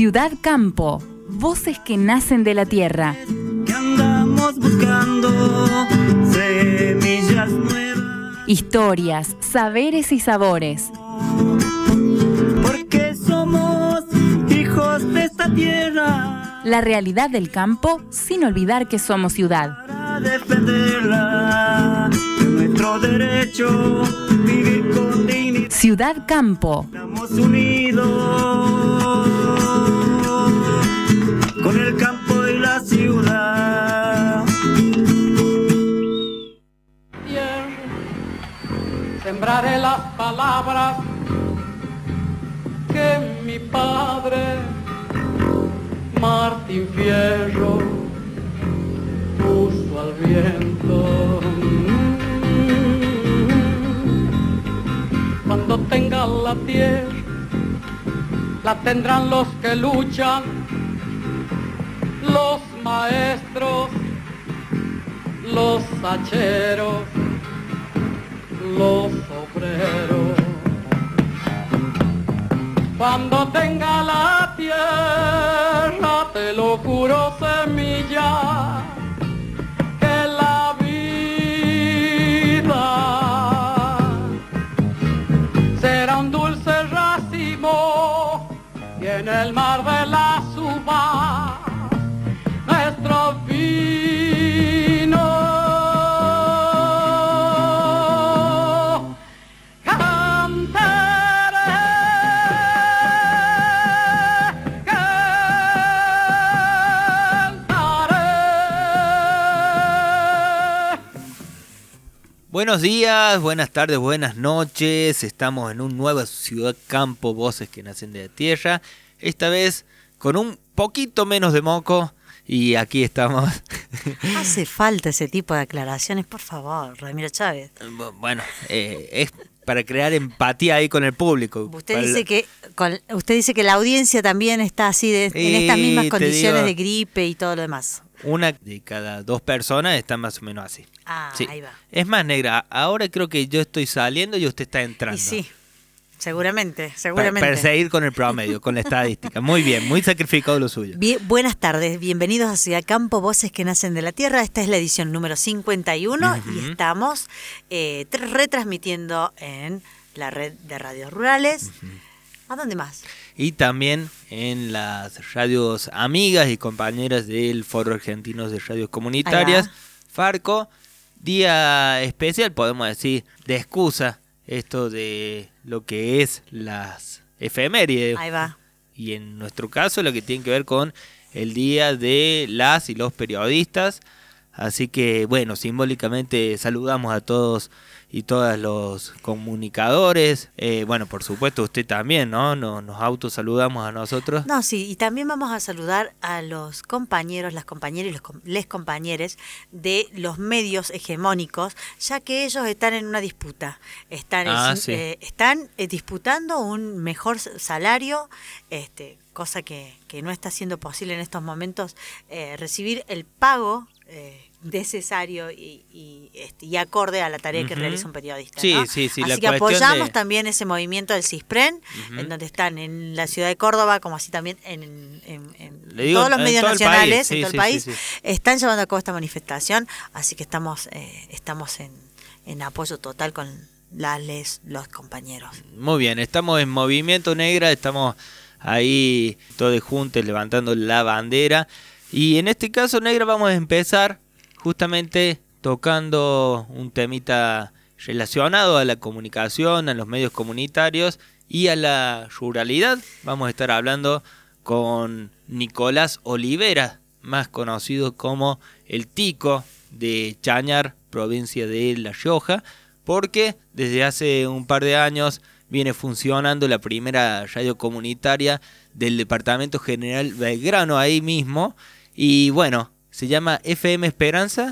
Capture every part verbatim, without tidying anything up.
Ciudad Campo, voces que nacen de la tierra. Que andamos buscando semillas nuevas. Historias, saberes y sabores. Porque somos hijos de esta tierra. La realidad del campo sin olvidar que somos ciudad. Para defenderla, nuestro derecho, vivir con dignidad. Ciudad Campo. Estamos unidos con el campo y la ciudad. Sembraré las palabras que mi padre Martín Fierro puso al viento. Cuando tenga la tierra, la tendrán los que luchan, los maestros, los hacheros, los obreros. Cuando tenga la tierra, te lo juro, semilla, que la vida será un dulce racimo y en el mar de las uvas nuestro vino. Buenos días, buenas tardes, buenas noches. Estamos en un nuevo Ciudad Campo, voces que nacen de la tierra. Esta vez con un poquito menos de moco y aquí estamos. Hace falta ese tipo de aclaraciones, por favor, Ramiro Chávez. Bueno, eh, es para crear empatía ahí con el público. Usted para... dice que con, usted dice que la audiencia también está así de, en estas mismas condiciones digo, de gripe y todo lo demás. Una de cada dos personas está más o menos así. Ah, sí. Ahí va. Es más, negra, ahora creo que yo estoy saliendo y usted está entrando. Y sí, seguramente, seguramente. Para, para seguir con el promedio, con la estadística. Muy bien, muy sacrificado lo suyo. Bien, buenas tardes, bienvenidos a Ciudad Campo, voces que nacen de la tierra. Esta es la edición número cincuenta y uno uh-huh. y estamos eh, retransmitiendo en la red de radios rurales. Uh-huh. ¿A dónde más? Y también en las radios amigas y compañeras del Foro Argentino de Radios Comunitarias, Farco. Día especial, podemos decir, de excusa, esto de lo que es las efemérides. Ahí va. Y en nuestro caso, lo que tiene que ver con el Día de las y los periodistas. Así que, bueno, simbólicamente saludamos a todos y todas los comunicadores. Eh, bueno, por supuesto, usted también, ¿no? Nos, nos autosaludamos a nosotros. No, sí, y también vamos a saludar a los compañeros, las compañeras y los les compañeros de los medios hegemónicos, ya que ellos están en una disputa. Están, ah, es, sí. eh, están eh, disputando un mejor salario, este, cosa que, que no está siendo posible en estos momentos, eh, recibir el pago eh, necesario y, y, este, y acorde a la tarea uh-huh. que realiza un periodista. Sí, ¿no? sí, sí. Así la que apoyamos de... también ese movimiento del CISPREN, uh-huh. en donde están en la ciudad de Córdoba, como así también en, en, en digo, todos los medios todo nacionales, sí, en todo sí, el país, sí, sí. están llevando a cabo esta manifestación, así que estamos eh, estamos en, en apoyo total con las les, los compañeros. Muy bien, estamos en Movimiento Negra, estamos ahí todos juntos levantando la bandera, y en este caso, Negra, vamos a empezar justamente tocando un temita relacionado a la comunicación, a los medios comunitarios y a la ruralidad. Vamos a estar hablando con Nicolás Olivera, más conocido como el Tico de Chañar, provincia de La Rioja, porque desde hace un par de años viene funcionando la primera radio comunitaria del departamento General Belgrano, ahí mismo, y bueno, se llama F M Esperanza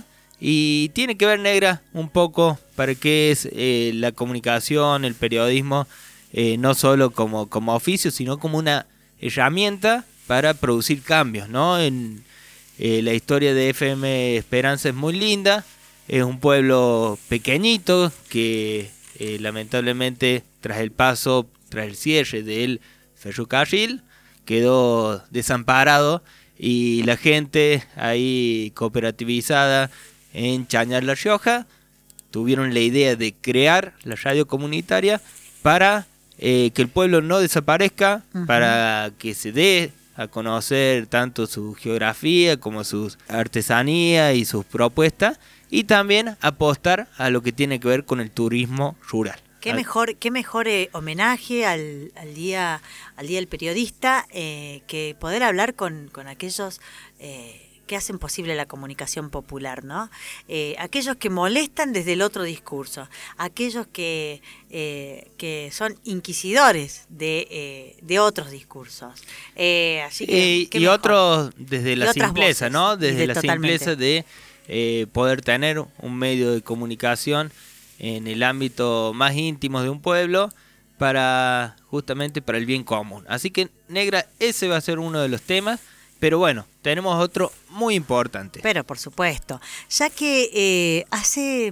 y tiene que ver, Negra, un poco para qué es eh, la comunicación, el periodismo, eh, no solo como, como oficio, sino como una herramienta para producir cambios, ¿no? En, eh, la historia de F M Esperanza es muy linda, es un pueblo pequeñito que eh, lamentablemente tras el paso, tras el cierre del ferrocarril, quedó desamparado y la gente ahí cooperativizada en Chañar La Rioja tuvieron la idea de crear la radio comunitaria para eh, que el pueblo no desaparezca, uh-huh. para que se dé a conocer tanto su geografía como sus artesanías y sus propuestas, y también apostar a lo que tiene que ver con el turismo rural. Qué mejor, qué mejor eh, homenaje al, al día, al día del periodista eh, que poder hablar con, con aquellos eh, que hacen posible la comunicación popular, ¿no? Eh, aquellos que molestan desde el otro discurso, aquellos que eh, que son inquisidores de, eh, de otros discursos. Eh, así que, eh, y mejor? Otros desde la simpleza, voces, ¿no? Desde de la totalmente. simpleza de eh, poder tener un medio de comunicación en el ámbito más íntimo de un pueblo para justamente para el bien común. Así que, Negra, ese va a ser uno de los temas. Pero bueno, tenemos otro muy importante. Pero por supuesto, ya que eh, hace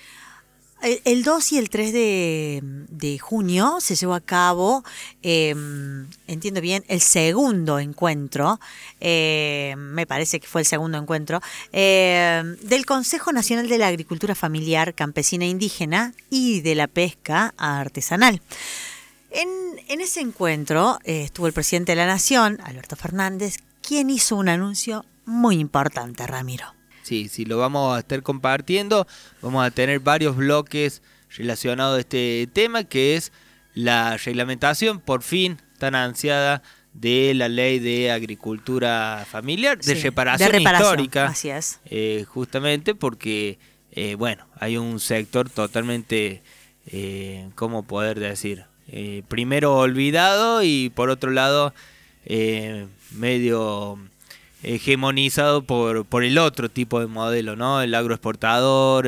el, el dos y el tres de, de junio se llevó a cabo, eh, entiendo bien, el segundo encuentro, eh, me parece que fue el segundo encuentro, eh, del Consejo Nacional de la Agricultura Familiar, Campesina e Indígena y de la Pesca Artesanal. En, en ese encuentro eh, estuvo el presidente de la Nación, Alberto Fernández, quien hizo un anuncio muy importante, Ramiro. Sí, sí, lo vamos a estar compartiendo. Vamos a tener varios bloques relacionados a este tema, que es la reglamentación, por fin, tan ansiada, de la ley de agricultura familiar, de, sí, reparación, de reparación histórica. Así es. Eh, justamente porque, eh, bueno, hay un sector totalmente, eh, ¿cómo poder decir? Eh, primero olvidado y por otro lado... Eh, medio hegemonizado por, por el otro tipo de modelo, ¿no? El agroexportador,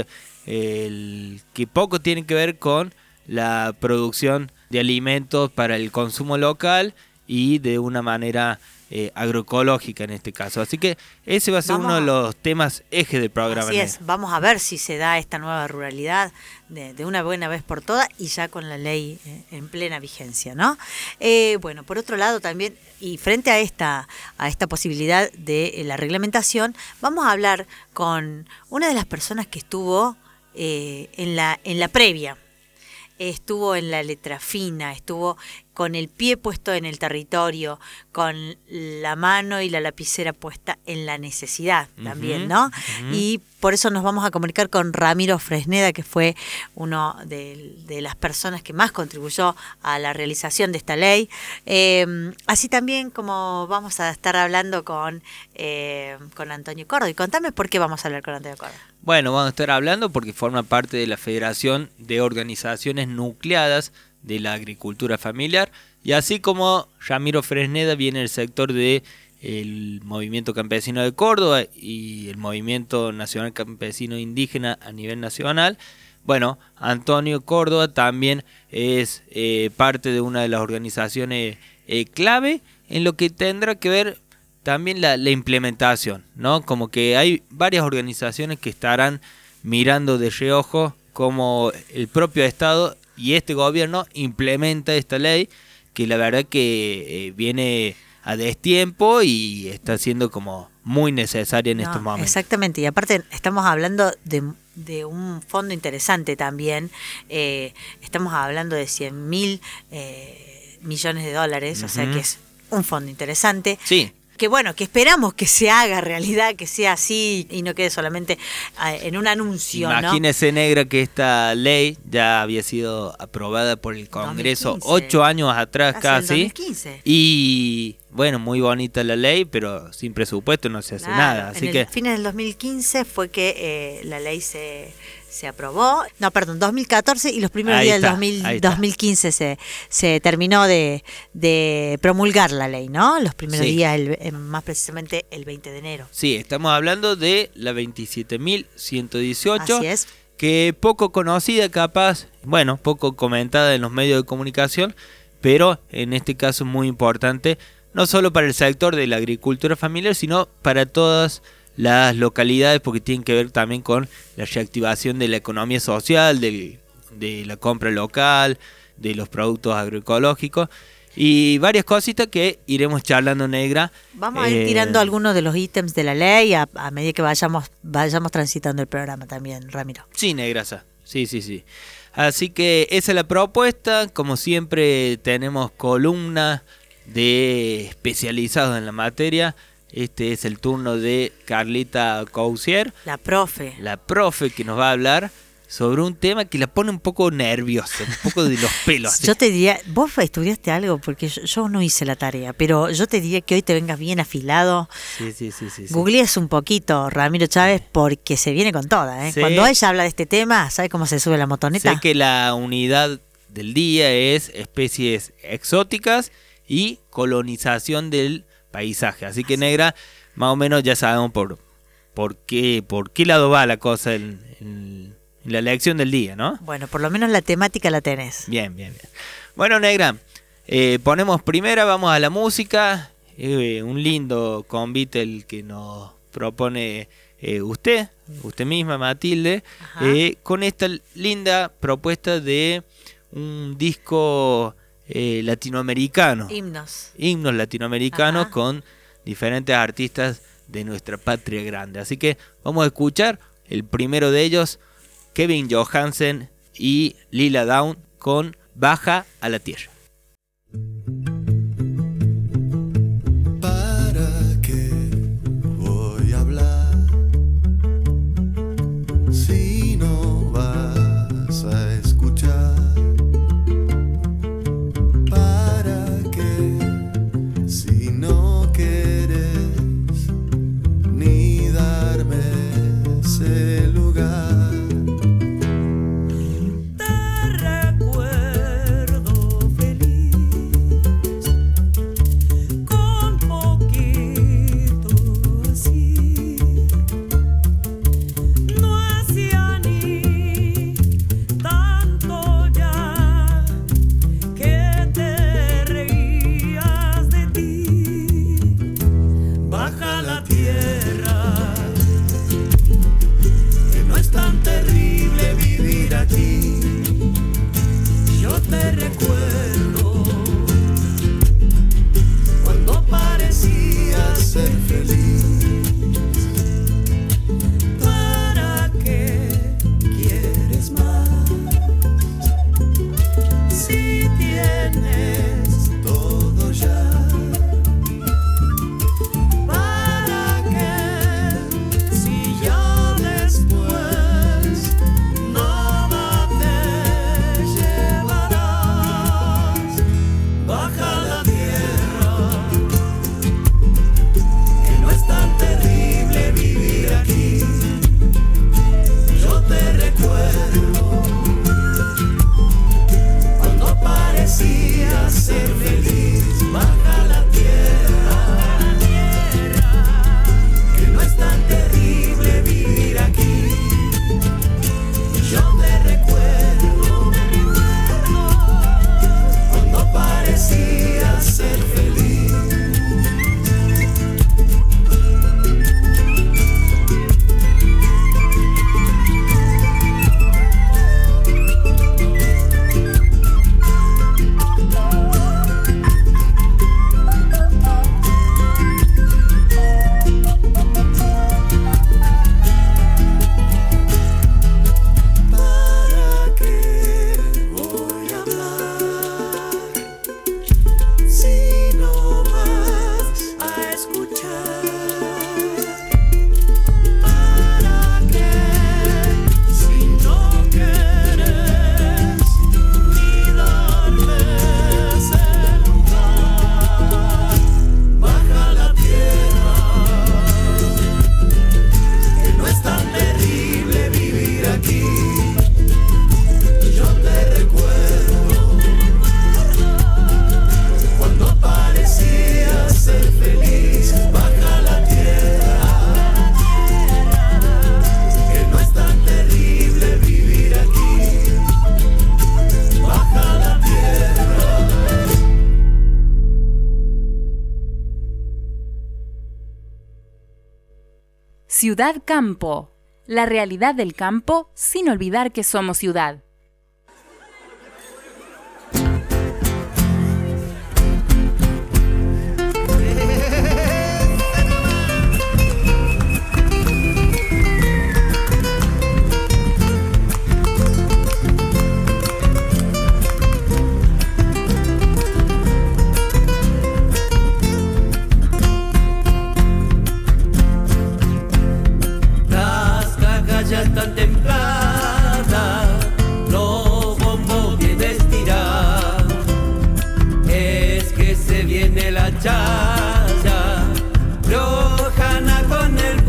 el que poco tiene que ver con la producción de alimentos para el consumo local y de una manera eh, agroecológica en este caso. Así que ese va a ser vamos, uno de los temas eje del programa. Así es, vamos a ver si se da esta nueva ruralidad de, de una buena vez por todas y ya con la ley eh, en plena vigencia, ¿no? Eh, bueno, por otro lado también, y frente a esta, a esta posibilidad de eh, la reglamentación, vamos a hablar con una de las personas que estuvo eh, en la, en la previa. Estuvo en la letra fina, estuvo con el pie puesto en el territorio, con la mano y la lapicera puesta en la necesidad también, uh-huh, ¿no? Uh-huh. Y por eso nos vamos a comunicar con Ramiro Fresneda, que fue uno de, de las personas que más contribuyó a la realización de esta ley. Eh, así también como vamos a estar hablando con, eh, con Antonio Córdoba. Y contame por qué vamos a hablar con Antonio Córdoba. Bueno, vamos a estar hablando porque forma parte de la Federación de Organizaciones Nucleadas de la Agricultura Familiar, y así como Ramiro Fresneda viene el sector de el Movimiento Campesino de Córdoba y el Movimiento Nacional Campesino Indígena a nivel nacional. Bueno, Antonio Córdoba también es eh, parte de una de las organizaciones eh, clave en lo que tendrá que ver también la, la implementación, ¿no? Como que hay varias organizaciones que estarán mirando de reojo cómo el propio Estado y este gobierno implementa esta ley, que la verdad que eh, viene a destiempo y está siendo como muy necesaria en no, estos momentos. Exactamente, y aparte estamos hablando de, de un fondo interesante también, eh, estamos hablando de cien mil eh, millones de dólares, uh-huh. O sea que es un fondo interesante. Sí. Que bueno, que esperamos que se haga realidad, que sea así y no quede solamente en un anuncio. Imagínese, ¿no? Negra, que esta ley ya había sido aprobada por el Congreso dos mil quince. Ocho años atrás Hace casi. dos mil quince. Y bueno, muy bonita la ley, pero sin presupuesto no se hace claro, nada. Así en que el fines del dos mil quince fue que eh, la ley se... se aprobó, no, perdón, dos mil catorce y los primeros ahí días está, del dos mil, dos mil quince se, se terminó de, de promulgar la ley, ¿no? Los primeros sí. días, el, más precisamente el veinte de enero. Sí, estamos hablando de la veintisiete mil ciento dieciocho, así es. Que poco conocida capaz, bueno, poco comentada en los medios de comunicación, pero en este caso muy importante, no solo para el sector de la agricultura familiar, sino para todas las localidades, porque tienen que ver también con la reactivación de la economía social, de, de la compra local, de los productos agroecológicos. y varias cositas que iremos charlando, negra. Vamos a ir Eh, tirando algunos de los ítems de la ley a, a medida que vayamos vayamos transitando el programa también, Ramiro. Sí, negrasa. Sí, sí, sí. Así que esa es la propuesta. Como siempre tenemos columnas de especializados en la materia. Este es el turno de Carlita Cousier, La profe. la profe, que nos va a hablar sobre un tema que la pone un poco nerviosa, un poco de los pelos. así. Yo te diría, vos estudiaste algo porque yo, yo no hice la tarea, pero yo te diría que hoy te vengas bien afilado. Sí, sí, sí, sí, sí. Googlees un poquito, Ramiro Chávez, porque se viene con toda. ¿eh? Sí. Cuando ella habla de este tema, ¿sabe cómo se sube la motoneta? Sé que la unidad del día es especies exóticas y colonización del paisaje. Así que, negra, más o menos ya sabemos por, por, qué, por qué lado va la cosa en, en, en la lección del día, ¿no? Bueno, por lo menos la temática la tenés. Bien, bien, bien. Bueno, negra, eh, ponemos primera, vamos a la música. Eh, un lindo convite el que nos propone eh, usted, usted misma, Matilde, eh, con esta linda propuesta de un disco eh, latinoamericano. Himnos. Himnos latinoamericanos. Ajá. Con diferentes artistas de nuestra patria grande. Así que vamos a escuchar el primero de ellos, Kevin Johansen y Lila Downs, con Baja a la Tierra. ¿Para qué voy a hablar si no vas a escuchar? ¿Para qué si no quieres ni darme ese lugar? Ciudad Campo, la realidad del campo sin olvidar que somos ciudad.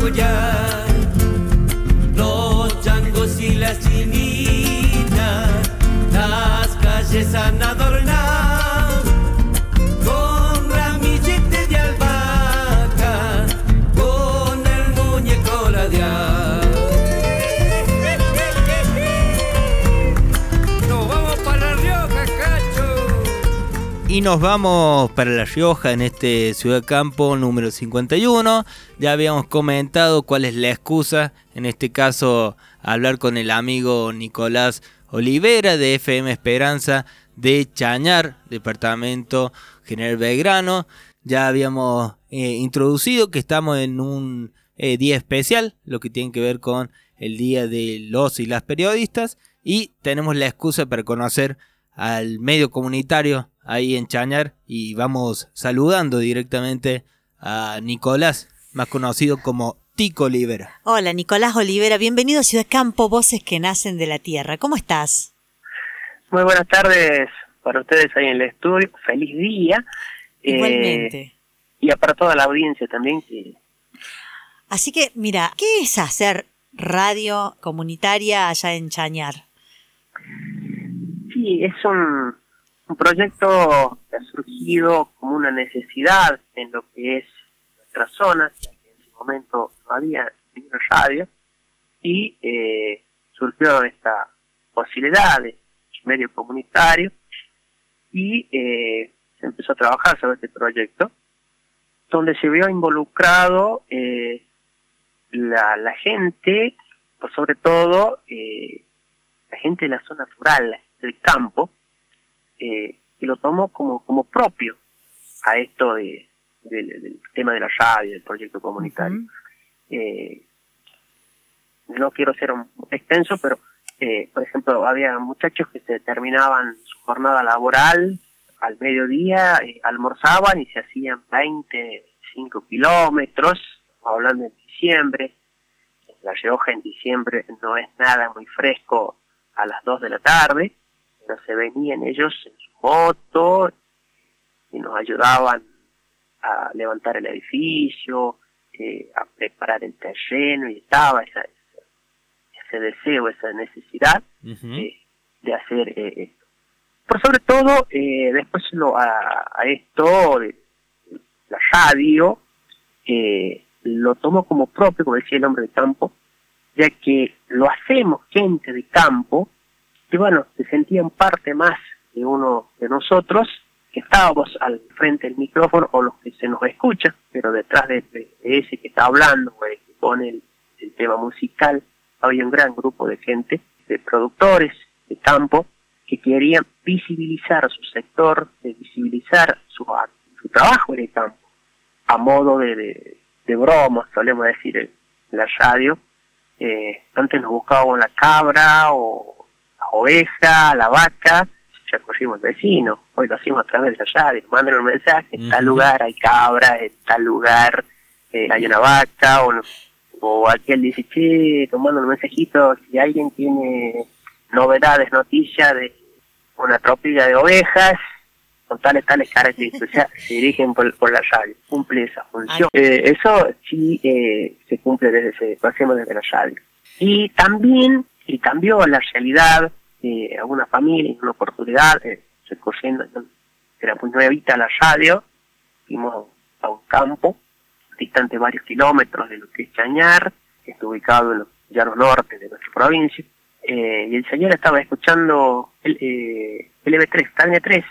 arrollar los changos y las chinitas, las calles han adornado con ramilletes de albahaca, con el muñeco ladeado. Nos vamos para La Rioja, Cacho. Y nos vamos para La Rioja en este Ciudad Campo número cincuenta y uno. Ya habíamos comentado cuál es la excusa, en este caso hablar con el amigo Nicolás Olivera de F M Esperanza de Chañar, departamento General Belgrano. Ya habíamos eh, introducido que estamos en un eh, día especial, lo que tiene que ver con el día de los y las periodistas, y tenemos la excusa para conocer al medio comunitario ahí en Chañar, y vamos saludando directamente a Nicolás, más conocido como Tico Olivera. Hola, Nicolás Olivera, bienvenido a Ciudad Campo, voces que nacen de la tierra. ¿Cómo estás? Muy buenas tardes para ustedes ahí en el estudio, feliz día. Igualmente. Eh, y para toda la audiencia también. Que... Así que, mira, ¿qué es hacer radio comunitaria allá en Chañar? Sí, es un, un proyecto que ha surgido como una necesidad en lo que es nuestra zona, ya que en ese momento no había ninguna radio, y eh, surgió esta posibilidad de medio comunitario, y eh, se empezó a trabajar sobre este proyecto, donde se vio involucrado eh, la, la gente, por sobre todo eh, la gente de la zona rural, del campo, eh, y lo tomó como, como propio a esto de, de, del tema de la radio, del proyecto comunitario. Uh-huh. eh, no quiero ser un extenso, pero eh, por ejemplo, había muchachos que se terminaban su jornada laboral al mediodía, eh, almorzaban y se hacían veinte, veinticinco kilómetros, hablando en diciembre. En La Rioja en diciembre no es nada muy fresco a las dos de la tarde, pero se venían ellos en su moto y nos ayudaban a levantar el edificio, eh, a preparar el terreno, y estaba esa, ese deseo, esa necesidad uh-huh. eh, de hacer eh, esto. Por sobre todo, eh, después lo, a, a esto de la radio, eh, lo tomo como propio, como decía el hombre de campo, ya que lo hacemos gente de campo, que bueno, se sentían parte más de uno de nosotros, que estábamos al frente del micrófono, o los que se nos escucha, pero detrás de, de ese que está hablando, o el que pone el, el tema musical, había un gran grupo de gente, de productores de campo, que querían visibilizar su sector, de visibilizar su, su trabajo en el campo, a modo de, de, de broma, solemos decir en la radio. Eh, antes nos buscábamos la cabra, o la oveja, la vaca, ya corrimos el vecino, hoy lo hacemos a través de la radio, mandan un mensaje, en uh-huh. tal lugar hay cabra, en tal lugar eh, hay una vaca, o, o aquel dice, che, tomando un mensajito, si alguien tiene novedades, noticias de una tropilla de ovejas, con tales, tales características, o sea, se dirigen por, por la radio, cumple esa función. Eh, eso sí eh, se cumple desde, se, lo hacemos desde la radio. Y también, y cambió la realidad de eh, alguna familia, una oportunidad, eh, recorriendo, era muy nuevita la radio, fuimos a un campo, distante varios kilómetros de lo que es Chañar, que está ubicado en los llanos norte de nuestra provincia, eh, y el señor estaba escuchando el eh, L B tres, Tania tres,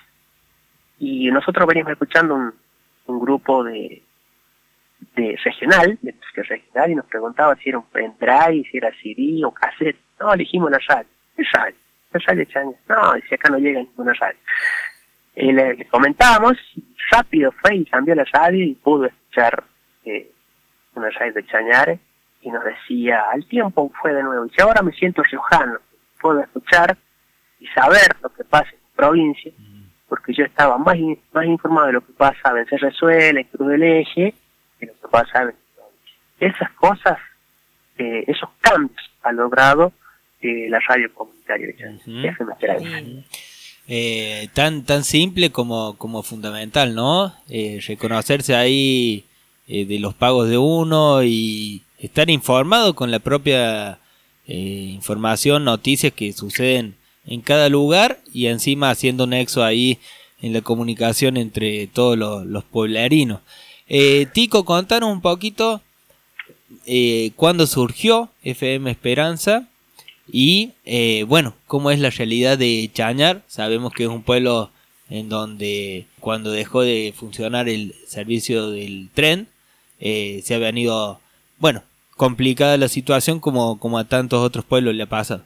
y nosotros veníamos escuchando un, un grupo de de regional, de música regional, y nos preguntaba si era un pendrive, si era C D o cassette. No, elegimos la radio. ¿Qué radio? La radio de Chañar. No, decía, acá no llega ninguna radio. Eh, le, le comentábamos, y rápido fue y cambió la radio y pudo escuchar eh, una radio de Chañar, y nos decía, al tiempo fue de nuevo, y dice, ahora me siento riojano, puedo escuchar y saber lo que pasa en mi provincia, porque yo estaba más in, más informado de lo que pasaba en Cerrezuela, en Cruz del Eje, que lo que pasaba en mi provincia. Esas cosas, eh, esos cambios ha logrado eh, la radio comunitaria de Chañar. Uh-huh. Eso me espera. Uh-huh. eh, tan tan simple como, como fundamental, ¿no? Eh, reconocerse ahí eh, de los pagos de uno y estar informado con la propia eh, información, noticias que suceden en cada lugar y encima haciendo nexo ahí en la comunicación entre todos los, los pueblerinos. Eh, Tico, contanos un poquito eh, cuándo surgió F M Esperanza y eh, bueno, cómo es la realidad de Chañar. Sabemos que es un pueblo en donde cuando dejó de funcionar el servicio del tren eh, se ha venido, bueno, complicada la situación como, como a tantos otros pueblos le ha pasado.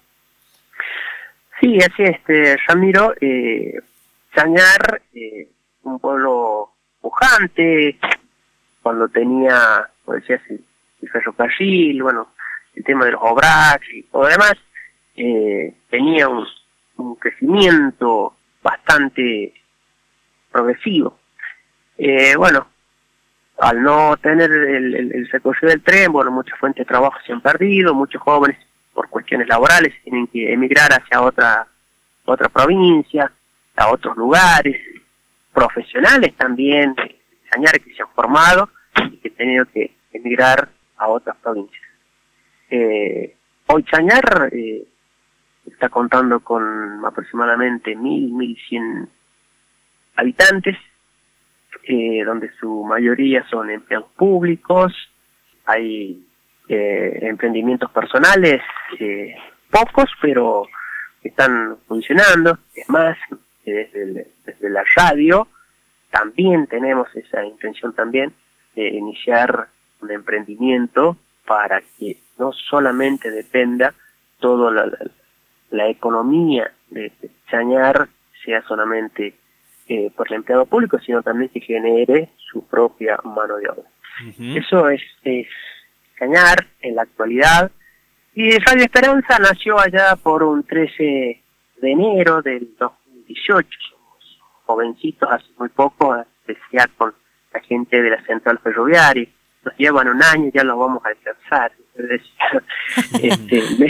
Sí, así es, este, Ramiro. Eh, Chañar, eh, un pueblo pujante, cuando tenía, como decías, el, el ferrocarril, bueno, el tema de los obrajes y todo lo demás, eh, tenía un, un crecimiento bastante progresivo. Eh, bueno, al no tener el, el, el recorrido del tren, bueno, muchas fuentes de trabajo se han perdido, muchos jóvenes por cuestiones laborales tienen que emigrar hacia otra otra provincia, a otros lugares, profesionales también, Chañar que se han formado y que han tenido que emigrar a otras provincias. Eh, hoy Chañar eh, está contando con aproximadamente mil, mil cien habitantes, eh, donde su mayoría son empleados públicos, hay eh, emprendimientos personales, eh, pocos, pero están funcionando. Es más, desde, el, desde la radio también tenemos esa intención también de iniciar un emprendimiento para que no solamente dependa toda la, la, la economía de, de Chañar sea solamente eh, por el empleado público, sino también que genere su propia mano de obra. Uh-huh. Eso es, es Chañar en la actualidad. Y Radio Esperanza nació allá por un trece de enero del dos mil dieciocho. Somos jovencitos, hace muy poco, especial con la gente de la central ferroviaria. Nos llevan un año, ya lo vamos a alcanzar. este, me,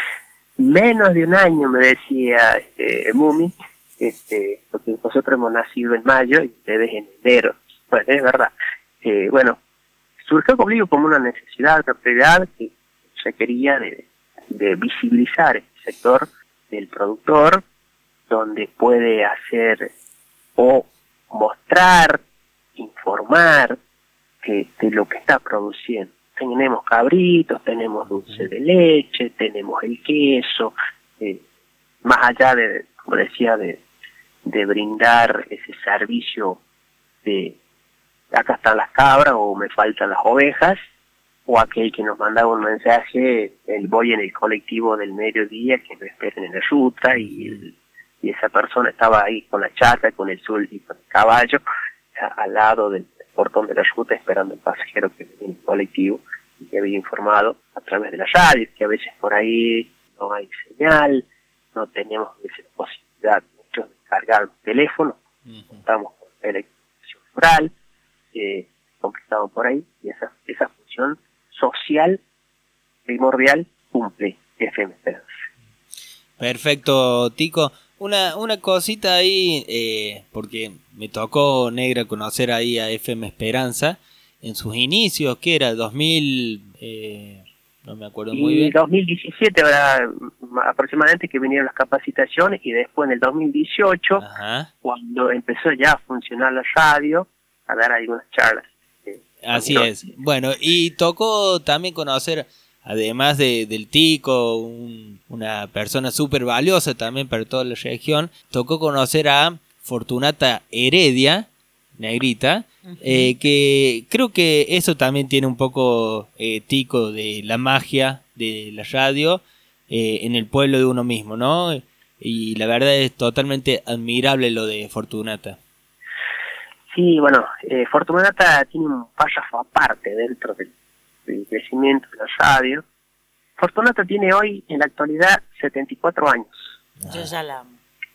menos de un año, me decía este, Mumi, este, porque nosotros hemos nacido en mayo y ustedes en enero. Bueno, es verdad. Eh, bueno, surgió conmigo como una necesidad, una prioridad que se quería de, de visibilizar el sector del productor, donde puede hacer o mostrar, informar que, de lo que está produciendo. Tenemos cabritos, tenemos dulce de leche, tenemos el queso, eh, más allá de, como decía, de, de brindar ese servicio de acá están las cabras o me faltan las ovejas, o aquel que nos mandaba un mensaje, el voy en el colectivo del mediodía, que me esperen en la ruta, y, el, y esa persona estaba ahí con la chata, con el sul y con el caballo, a, al lado del portón de la ruta, esperando el pasajero que venía en el colectivo, y que había informado a través de la radio, que a veces por ahí no hay señal, no tenemos esa posibilidad muchos de cargar un teléfono, uh-huh. Estamos con electrificación rural, eh, complicado por ahí, y esa, esa función social primordial cumple F M Esperanza. Perfecto, Tico. Una, una cosita ahí, eh, porque me tocó, Negra, conocer ahí a F M Esperanza en sus inicios, que era dos mil, eh, no me acuerdo muy y bien. dos mil diecisiete ahora aproximadamente que vinieron las capacitaciones, y después en el dos mil dieciocho, ajá, cuando empezó ya a funcionar la radio, a dar algunas charlas. Así es. Bueno, y tocó también conocer, además de, del Tico, un, una persona súper valiosa también para toda la región, tocó conocer a Fortunata Heredia, Negrita, uh-huh. eh, que creo que eso también tiene un poco, eh, Tico, de la magia de la radio eh, en el pueblo de uno mismo, ¿no? Y la verdad es totalmente admirable lo de Fortunata. Sí, bueno, eh, Fortunata tiene un párrafo aparte dentro del, del crecimiento de la radio. Fortunata tiene hoy, en la actualidad, setenta y cuatro años. Yo ya la amo.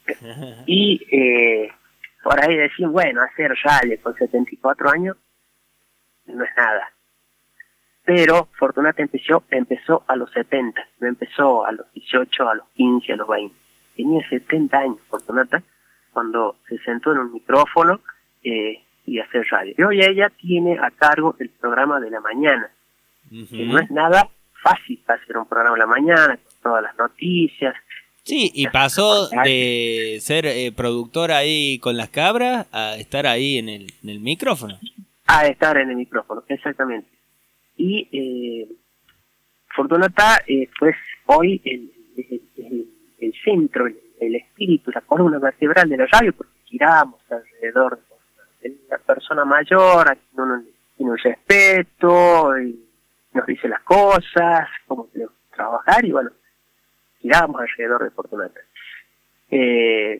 Y eh, por ahí decir, bueno, hacer radio con setenta y cuatro años no es nada. Pero Fortunata empezó, empezó a los setenta, no empezó a los dieciocho, a los quince, a los veinte. Tenía setenta años Fortunata cuando se sentó en un micrófono Eh, y hacer radio. Y hoy ella tiene a cargo el programa de la mañana Uh-huh. Que no es nada fácil hacer un programa en la mañana con todas las noticias. Sí, y pasó de ser eh, productor ahí con las cabras a estar ahí en el, en el micrófono. A estar en el micrófono, exactamente. Y eh, Fortunata, eh, pues hoy el, el, el, el centro, el, el espíritu, la columna vertebral de la radio, porque giramos alrededor de la persona mayor, a quien uno tiene un respeto, y nos dice las cosas, cómo tenemos que trabajar, y bueno, giramos alrededor de Fortunata. Eh,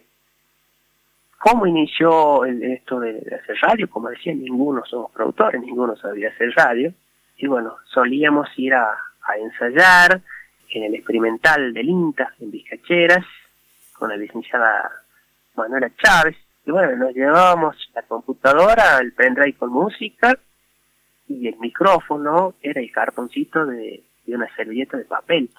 ¿Cómo inició el, esto de, de hacer radio? Como decía, ninguno somos productores, ninguno sabía hacer radio, y bueno, solíamos ir a, a ensayar en el experimental del INTA, en Vizcacheras, con la licenciada Manuela Chávez, y bueno, nos llevábamos la computadora, el pendrive con música, y el micrófono era el cartoncito de, de una servilleta de papel.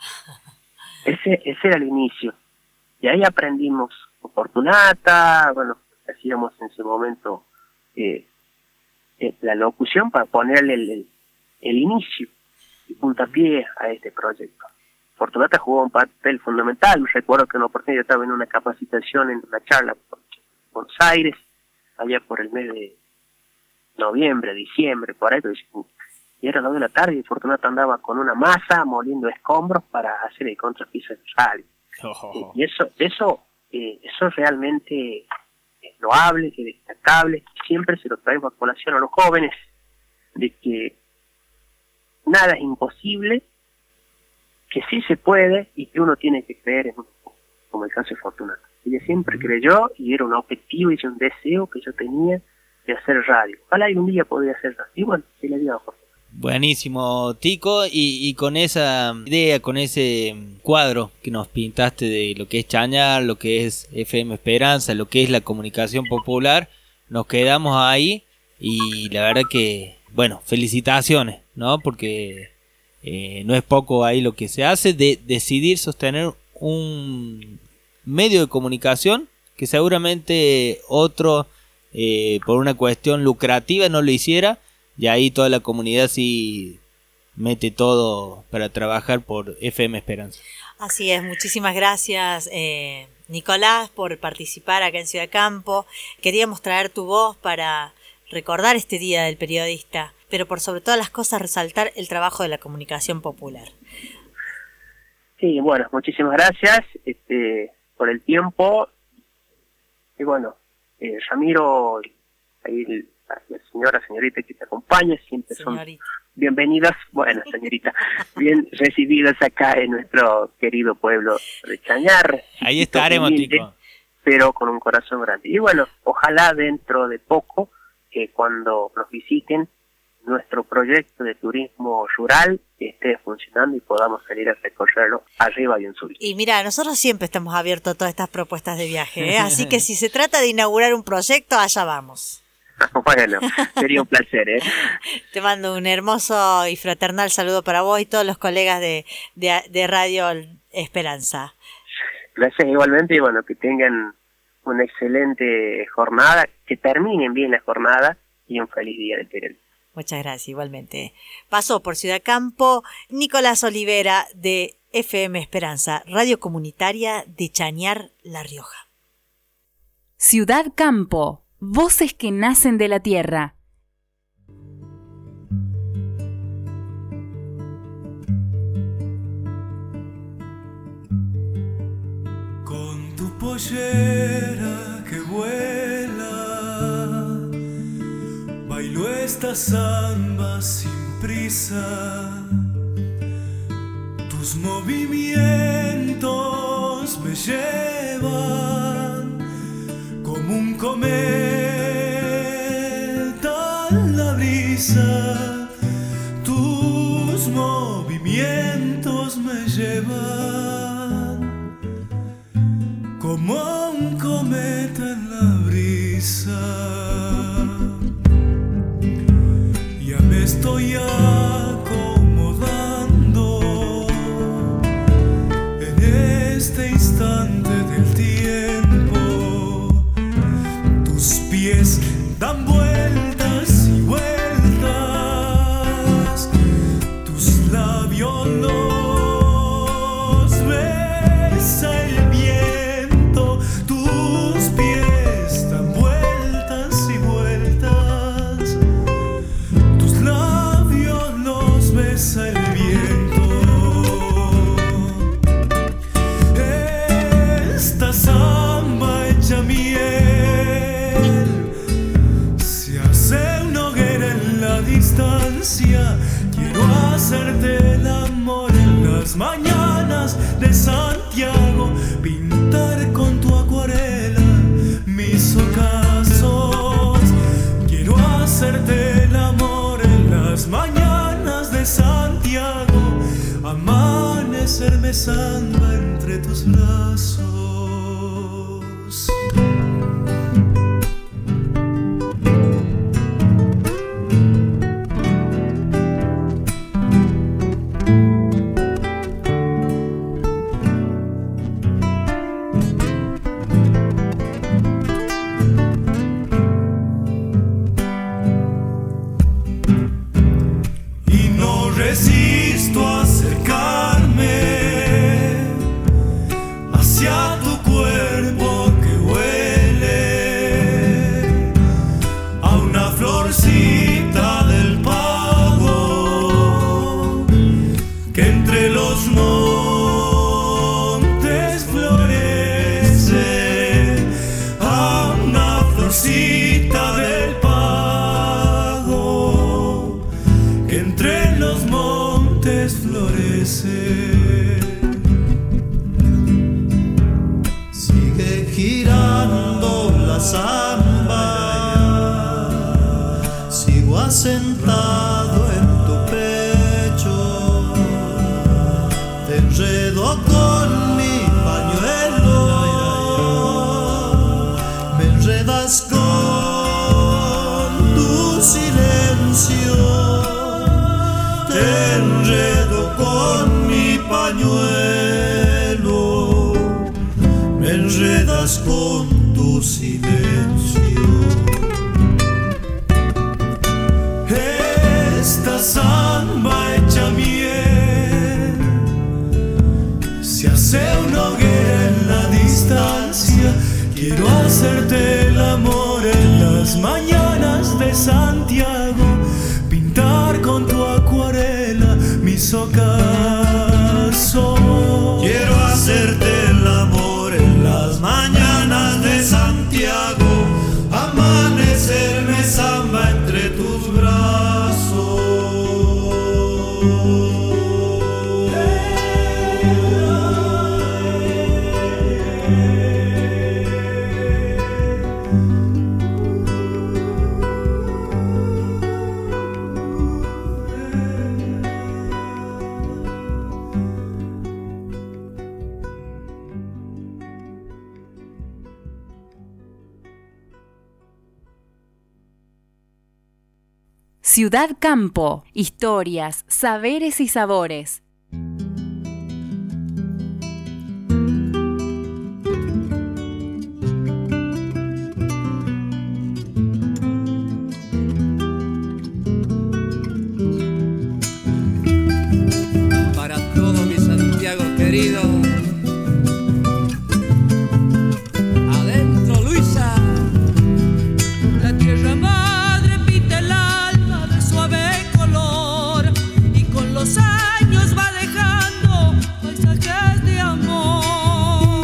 Ese, ese era el inicio. Y ahí aprendimos Fortunata, bueno, hacíamos en ese momento eh, eh, la locución para ponerle el, el, el inicio y puntapié a este proyecto. Fortunata jugó un papel fundamental. Me recuerdo que una oportunidad yo estaba en una capacitación, en una charla por Buenos Aires, allá por el mes de noviembre, diciembre, por ahí, y era las dos de la tarde y Fortunata andaba con una masa moliendo escombros para hacer el contrapiso de radio. Oh. Y eso, eso, eh, eso realmente es loable, es destacable, siempre se lo traigo a colación a los jóvenes, de que nada es imposible, que sí se puede y que uno tiene que creer en uno, como el caso de Fortunata. Ella siempre creyó y era un objetivo y un deseo que yo tenía de hacer radio. Ojalá algún día podría hacer radio. Y bueno, se le dio a Fortunata. Buenísimo, Tico, y, y con esa idea, con ese cuadro que nos pintaste de lo que es Chañar, lo que es F M Esperanza, lo que es la comunicación popular, nos quedamos ahí y la verdad que, bueno, felicitaciones, ¿no? Porque eh, no es poco ahí lo que se hace de decidir sostener un medio de comunicación que seguramente otro, eh, por una cuestión lucrativa, no lo hiciera. Y ahí toda la comunidad sí mete todo para trabajar por F M Esperanza. Así es, muchísimas gracias eh, Nicolás por participar acá en Ciudad Campo. Queríamos traer tu voz para recordar este Día del Periodista, pero por sobre todas las cosas resaltar el trabajo de la comunicación popular. Sí, bueno, muchísimas gracias este, por el tiempo. Y bueno, eh, Ramiro, ahí el, la señora, señorita que te acompaña, siempre señorita. Son bienvenidas, bueno, señorita, bien recibidas acá en nuestro querido pueblo de Chañar. Ahí estaremos, Tico. Pero con un corazón grande. Y bueno, ojalá dentro de poco, que cuando nos visiten, nuestro proyecto de turismo rural esté funcionando y podamos salir a recorrerlo arriba y en sur. Y mira, nosotros siempre estamos abiertos a todas estas propuestas de viaje, ¿eh? Así que si se trata de inaugurar un proyecto, allá vamos. Bueno, sería un placer, ¿eh? Te mando un hermoso y fraternal saludo para vos y todos los colegas de, de, de Radio Esperanza. Gracias igualmente y bueno, que tengan una excelente jornada, que terminen bien la jornada y un feliz día del periodismo. Muchas gracias, igualmente. Pasó por Ciudad Campo Nicolás Olivera de F M Esperanza, radio comunitaria de Chañar, La Rioja. Ciudad Campo, voces que nacen de la tierra. Con tu pollera que vuela, bailo esta samba sin prisa. Tus movimientos me llevan como un cometa en la brisa. Tus movimientos me llevan como un cometa en la brisa. Ya me estoy acomodando en este instante del tiempo. Tus pies dan vueltas y vueltas, tus mañanas de Santiago, amanecerme samba entre tus brazos. Resisto a acercarme hacia tu cuerpo que huele a una florcita del pago que entre los montes florece, a una florcita del pago que entre los montes florece. Sigue girando la samba, sigo asentado en tu pecho, te enredo con mi pañuelo, me enredas con tu silencio. Te enredo con mi pañuelo, me enredas con tu silencio. Esta samba hecha miel se hace una hoguera en la distancia. Quiero hacerte el amor en las mañanas de Santiago, pintar con tu acuarela mis ocasos. Quiero hacerte el amor en las mañanas de Santiago, amanecerme samba entre tus brazos. Ciudad Campo, historias, saberes y sabores. Para todo mi Santiago querido, adentro Luisa, la tierra madre pinta el alma de suave color y con los años va dejando paisajes de amor.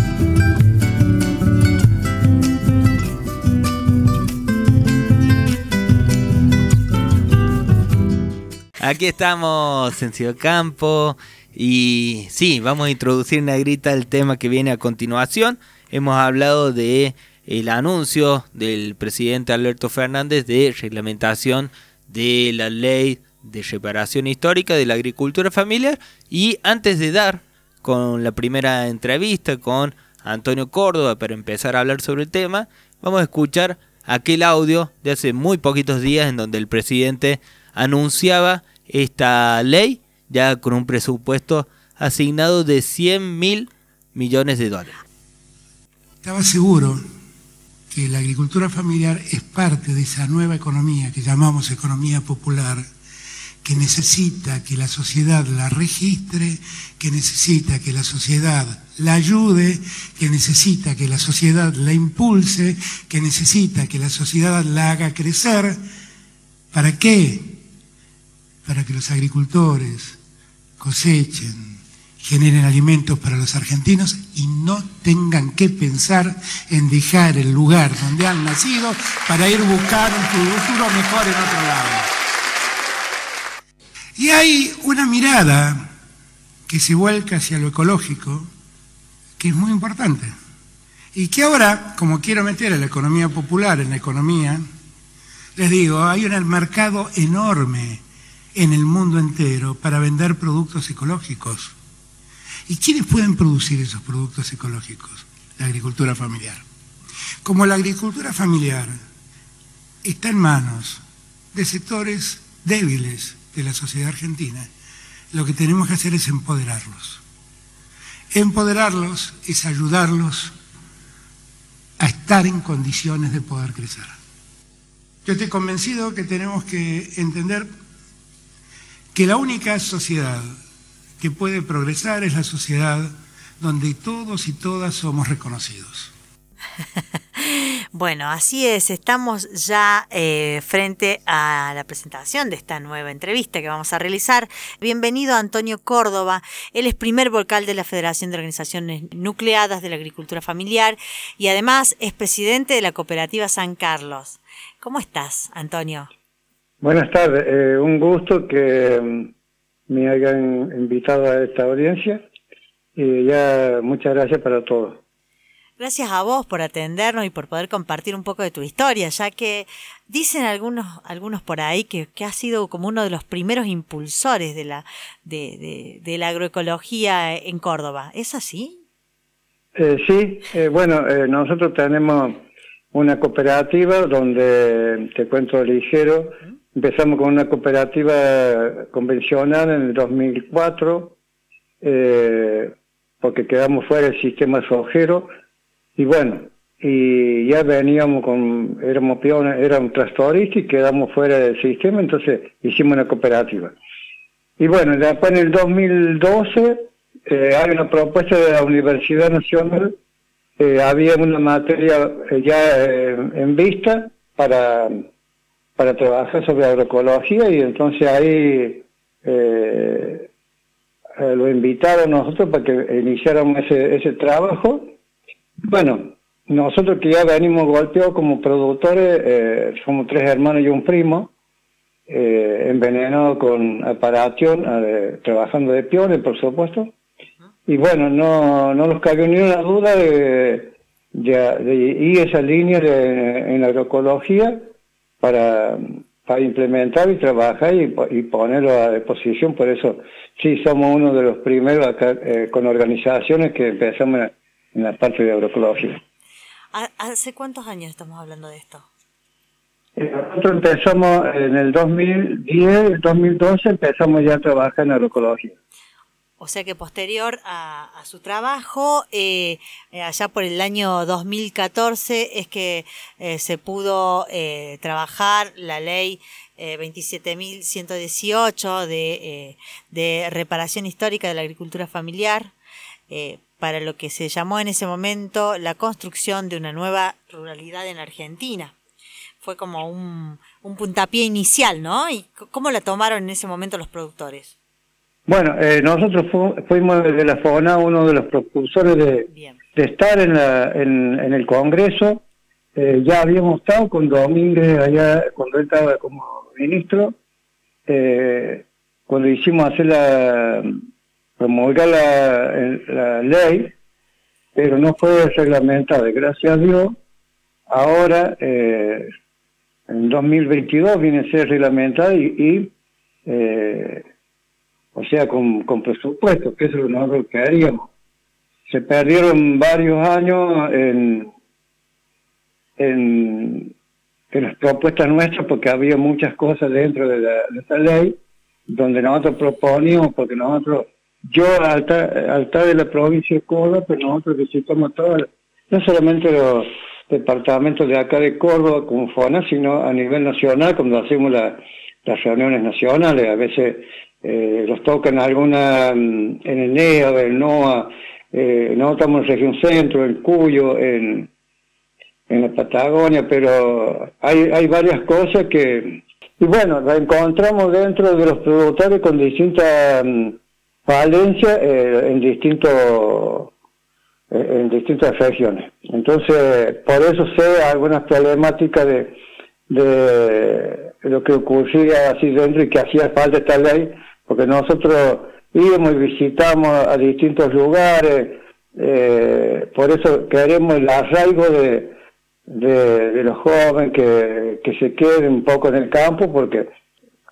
Aquí estamos en Ciudad Campo y sí, vamos a introducir, Negrita, el tema que viene a continuación. Hemos hablado de el anuncio del presidente Alberto Fernández de reglamentación de la ley de reparación histórica de la agricultura familiar, y antes de dar con la primera entrevista con Antonio Córdoba para empezar a hablar sobre el tema, vamos a escuchar aquel audio de hace muy poquitos días en donde el presidente anunciaba esta ley ya con un presupuesto asignado de cien mil millones de dólares. Estaba seguro que la agricultura familiar es parte de esa nueva economía que llamamos economía popular, que necesita que la sociedad la registre, que necesita que la sociedad la ayude, que necesita que la sociedad la impulse, que necesita que la sociedad la haga crecer. ¿Para qué? Para que los agricultores cosechen, generen alimentos para los argentinos y no tengan que pensar en dejar el lugar donde han nacido para ir a buscar un futuro mejor en otro lado. Y hay una mirada que se vuelca hacia lo ecológico, que es muy importante. Y que ahora, como quiero meter a la economía popular en la economía, les digo, hay un mercado enorme en el mundo entero para vender productos ecológicos. ¿Y quiénes pueden producir esos productos ecológicos? La agricultura familiar. Como la agricultura familiar está en manos de sectores débiles de la sociedad argentina, lo que tenemos que hacer es empoderarlos. Empoderarlos es ayudarlos a estar en condiciones de poder crecer. Yo estoy convencido que tenemos que entender que la única sociedad que puede progresar es la sociedad donde todos y todas somos reconocidos. Bueno, así es, estamos ya eh, frente a la presentación de esta nueva entrevista que vamos a realizar. Bienvenido Antonio Córdoba, él es primer vocal de la Federación de Organizaciones Nucleadas de la Agricultura Familiar y además es presidente de la Cooperativa San Carlos. ¿Cómo estás, Antonio? Buenas tardes, eh, un gusto que um, me hayan invitado a esta audiencia y ya muchas gracias para todos. Gracias a vos por atendernos y por poder compartir un poco de tu historia, ya que dicen algunos algunos por ahí que, que has sido como uno de los primeros impulsores de la de, de, de la agroecología en Córdoba. ¿Es así? Eh, sí, eh, bueno, eh, nosotros tenemos una cooperativa donde, te cuento ligero, empezamos con una cooperativa convencional en el dos mil cuatro, eh, porque quedamos fuera del sistema sojero. Y bueno, y ya veníamos con, éramos peones, éramos tractoristas y quedamos fuera del sistema, entonces hicimos una cooperativa. Y bueno, después en el dos mil doce eh, hay una propuesta de la Universidad Nacional, eh, había una materia eh, ya eh, en vista para, para trabajar sobre agroecología y entonces ahí eh, eh, lo invitaron a nosotros para que iniciáramos ese, ese trabajo. Bueno, nosotros que ya venimos golpeados como productores, eh, somos tres hermanos y un primo, eh, envenenados con aparación, eh, trabajando de piones, por supuesto. Y bueno, no, no nos cayó ni una duda de, de, de ir esa línea de, en la agroecología para, para implementar y trabajar y, y ponerlo a disposición. Por eso sí somos uno de los primeros acá, eh, con organizaciones que empezamos a en la parte de agroecología. ¿Hace cuántos años estamos hablando de esto? Nosotros empezamos en el dos mil diez, dos mil doce, empezamos ya a trabajar en agroecología. O sea que posterior a, a su trabajo, eh, allá por el año dos mil catorce, es que eh, se pudo eh, trabajar la ley eh, veintisiete mil ciento dieciocho de, eh, de reparación histórica de la agricultura familiar, eh, para lo que se llamó en ese momento la construcción de una nueva ruralidad en Argentina. Fue como un, un puntapié inicial, ¿no? ¿Y cómo la tomaron en ese momento los productores? Bueno, eh, nosotros fu fuimos desde la FONA uno de los propulsores de, de estar en, la, en, en el Congreso. Eh, ya habíamos estado con Domínguez allá cuando él estaba como ministro, eh, cuando hicimos hacer la... promulgar la, la ley, pero no fue reglamentada. Gracias a Dios, ahora, eh, en dos mil veintidós, viene a ser reglamentada y, y eh, o sea, con, con presupuesto, que es lo nosotros que haríamos. Se perdieron varios años en, en, en las propuestas nuestras porque había muchas cosas dentro de, la, de esa ley donde nosotros proponíamos, porque nosotros Yo, al estar de la provincia de Córdoba, pero nosotros visitamos todos, no solamente los departamentos de acá de Córdoba como FONA, sino a nivel nacional, cuando hacemos la, las reuniones nacionales, a veces eh, los tocan alguna en el NEA, en el NOA, eh, nosotros estamos en Región Centro, en Cuyo, en, en la Patagonia, pero hay, hay varias cosas que... Y bueno, la encontramos dentro de los productores con distintas... Valencia eh, en distintos eh, en distintas regiones. Entonces, por eso sé algunas problemáticas de, de lo que ocurría así dentro y que hacía falta esta ley, porque nosotros íbamos y visitamos a distintos lugares, eh, por eso queremos el arraigo de, de, de los jóvenes que, que se queden un poco en el campo, porque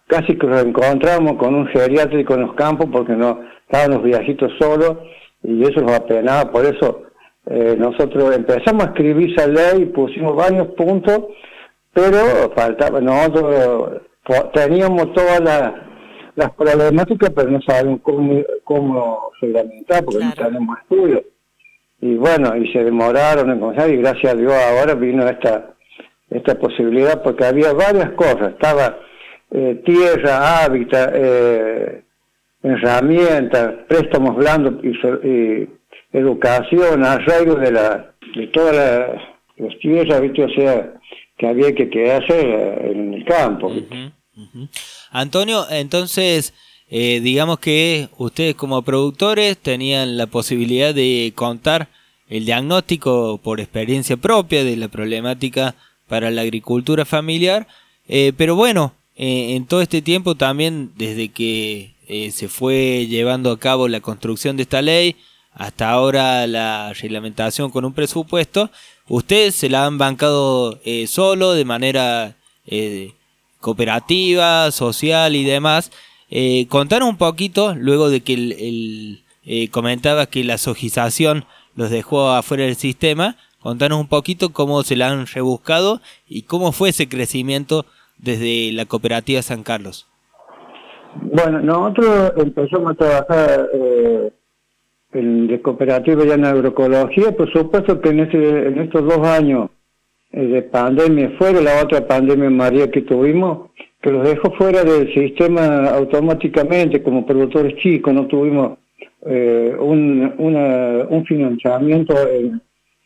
casi que nos encontramos con un geriátrico en los campos porque no estaban los viejitos solos y eso nos apenaba. Por eso eh, nosotros empezamos a escribir esa ley, pusimos varios puntos, pero faltaba, nosotros teníamos todas las, las problemáticas, pero no sabíamos cómo, cómo reglamentar, porque claro, no tenemos estudios. Y bueno, y se demoraron en comenzar, y gracias a Dios ahora vino esta esta posibilidad, porque había varias cosas, estaba eh, tierra, hábitat, eh, herramientas, préstamos blandos y, y educación, arraigo de la de todas las, las tierras, ¿viste? O sea, que había que quedarse en el campo. Uh-huh, uh-huh. Antonio, entonces, eh, digamos que ustedes como productores tenían la posibilidad de contar el diagnóstico por experiencia propia de la problemática para la agricultura familiar, eh, pero bueno, eh, en todo este tiempo también, desde que eh, se fue llevando a cabo la construcción de esta ley, hasta ahora la reglamentación con un presupuesto, ustedes se la han bancado eh, solo, de manera eh, cooperativa, social y demás. Eh, contanos un poquito, luego de que el, el eh, comentabas que la sojización los dejó afuera del sistema, contanos un poquito cómo se la han rebuscado y cómo fue ese crecimiento desde la cooperativa San Carlos. Bueno, nosotros empezamos a trabajar eh, en de cooperativa ya en agroecología. Por supuesto que en, este, en estos dos años eh, de pandemia, fuera la otra pandemia María que tuvimos, que los dejó fuera del sistema automáticamente como productores chicos, no tuvimos eh, un, una, un financiamiento en,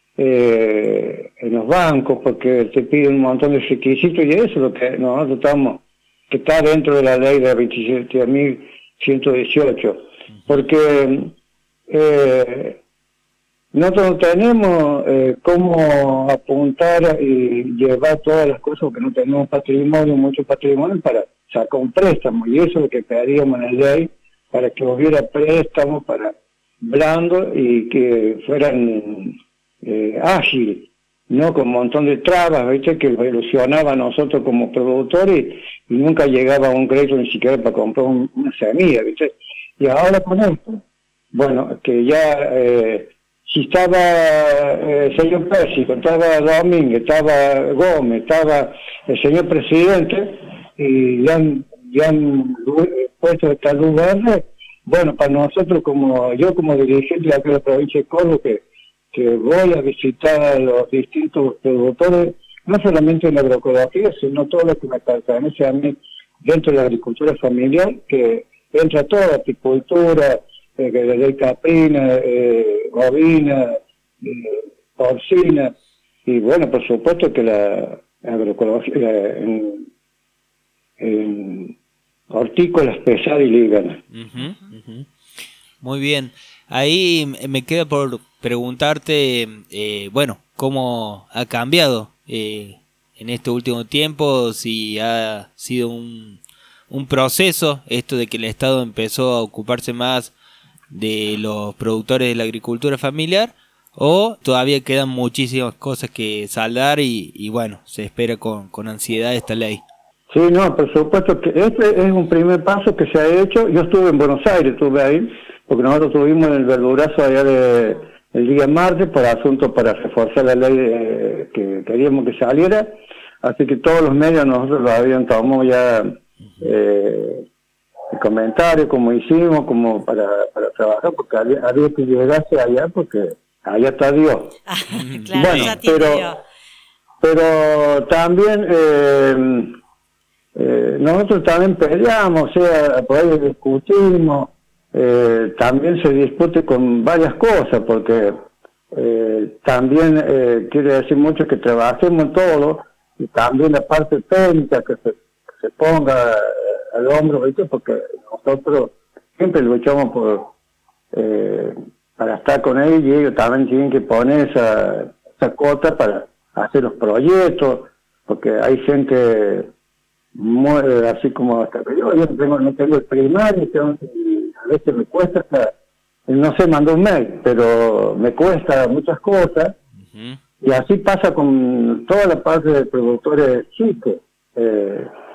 eh, en los bancos porque te piden un montón de requisitos y eso es lo que nosotros estamos, que está dentro de la ley de veintisiete mil ciento dieciocho, porque eh, nosotros no tenemos eh, cómo apuntar y llevar todas las cosas porque no tenemos patrimonio, mucho patrimonio para sacar un préstamo, y eso es lo que pedíamos en la ley, para que hubiera préstamos para blandos y que fueran eh, ágiles, no con un montón de trabas, ¿viste? Que ilusionaba a nosotros como productores y, y nunca llegaba a un crédito ni siquiera para comprar un, una semilla, ¿viste? Y ahora con esto, bueno, que ya eh, si estaba eh, el señor Pérsico, estaba Domínguez, estaba Gómez, estaba el señor presidente, y ya han, ya han puesto esta luz verde, bueno, para nosotros, como yo como dirigente de la provincia de Córdoba, que, que voy a visitar a los distintos productores, no solamente en la agroecología, sino todo lo que me pertenece a mí dentro de la agricultura familiar, que entra toda la apicultura, eh, la ley caprina, eh, bovina, eh, porcina, y bueno, por supuesto que la agroecología en, en hortícolas pesada y lígana. Uh-huh, uh-huh. Muy bien. Ahí me queda por preguntarte, eh, bueno, cómo ha cambiado eh, en este último tiempo, si ha sido un, un proceso esto de que el Estado empezó a ocuparse más de los productores de la agricultura familiar, o todavía quedan muchísimas cosas que saldar y, y bueno, se espera con, con ansiedad esta ley. Sí, no, por supuesto que este es un primer paso que se ha hecho. Yo estuve en Buenos Aires, estuve ahí, porque nosotros tuvimos el verdurazo allá de, el día martes por asunto para reforzar la ley de, que queríamos que saliera, así que todos los medios nosotros lo habían tomado ya eh, el comentario, como hicimos, como para, para trabajar, porque había, había que llegarse allá, porque allá está Dios. Claro, bueno, pero, pero también... Eh, Eh, nosotros también peleamos, o sea, por ahí discutimos, eh, también se discute con varias cosas, porque eh, también eh, quiere decir mucho que trabajemos todo, y también la parte técnica que se, que se ponga al hombro, ¿viste? Porque nosotros siempre luchamos por eh, para estar con ellos, y ellos también tienen que poner esa, esa cuota para hacer los proyectos, porque hay gente muere así como hasta que yo, yo tengo, no tengo el primario, tengo, y a veces me cuesta hasta, no sé, mando un mail, pero me cuesta muchas cosas, uh-huh. Y así pasa con toda la parte de productores chicos, eh,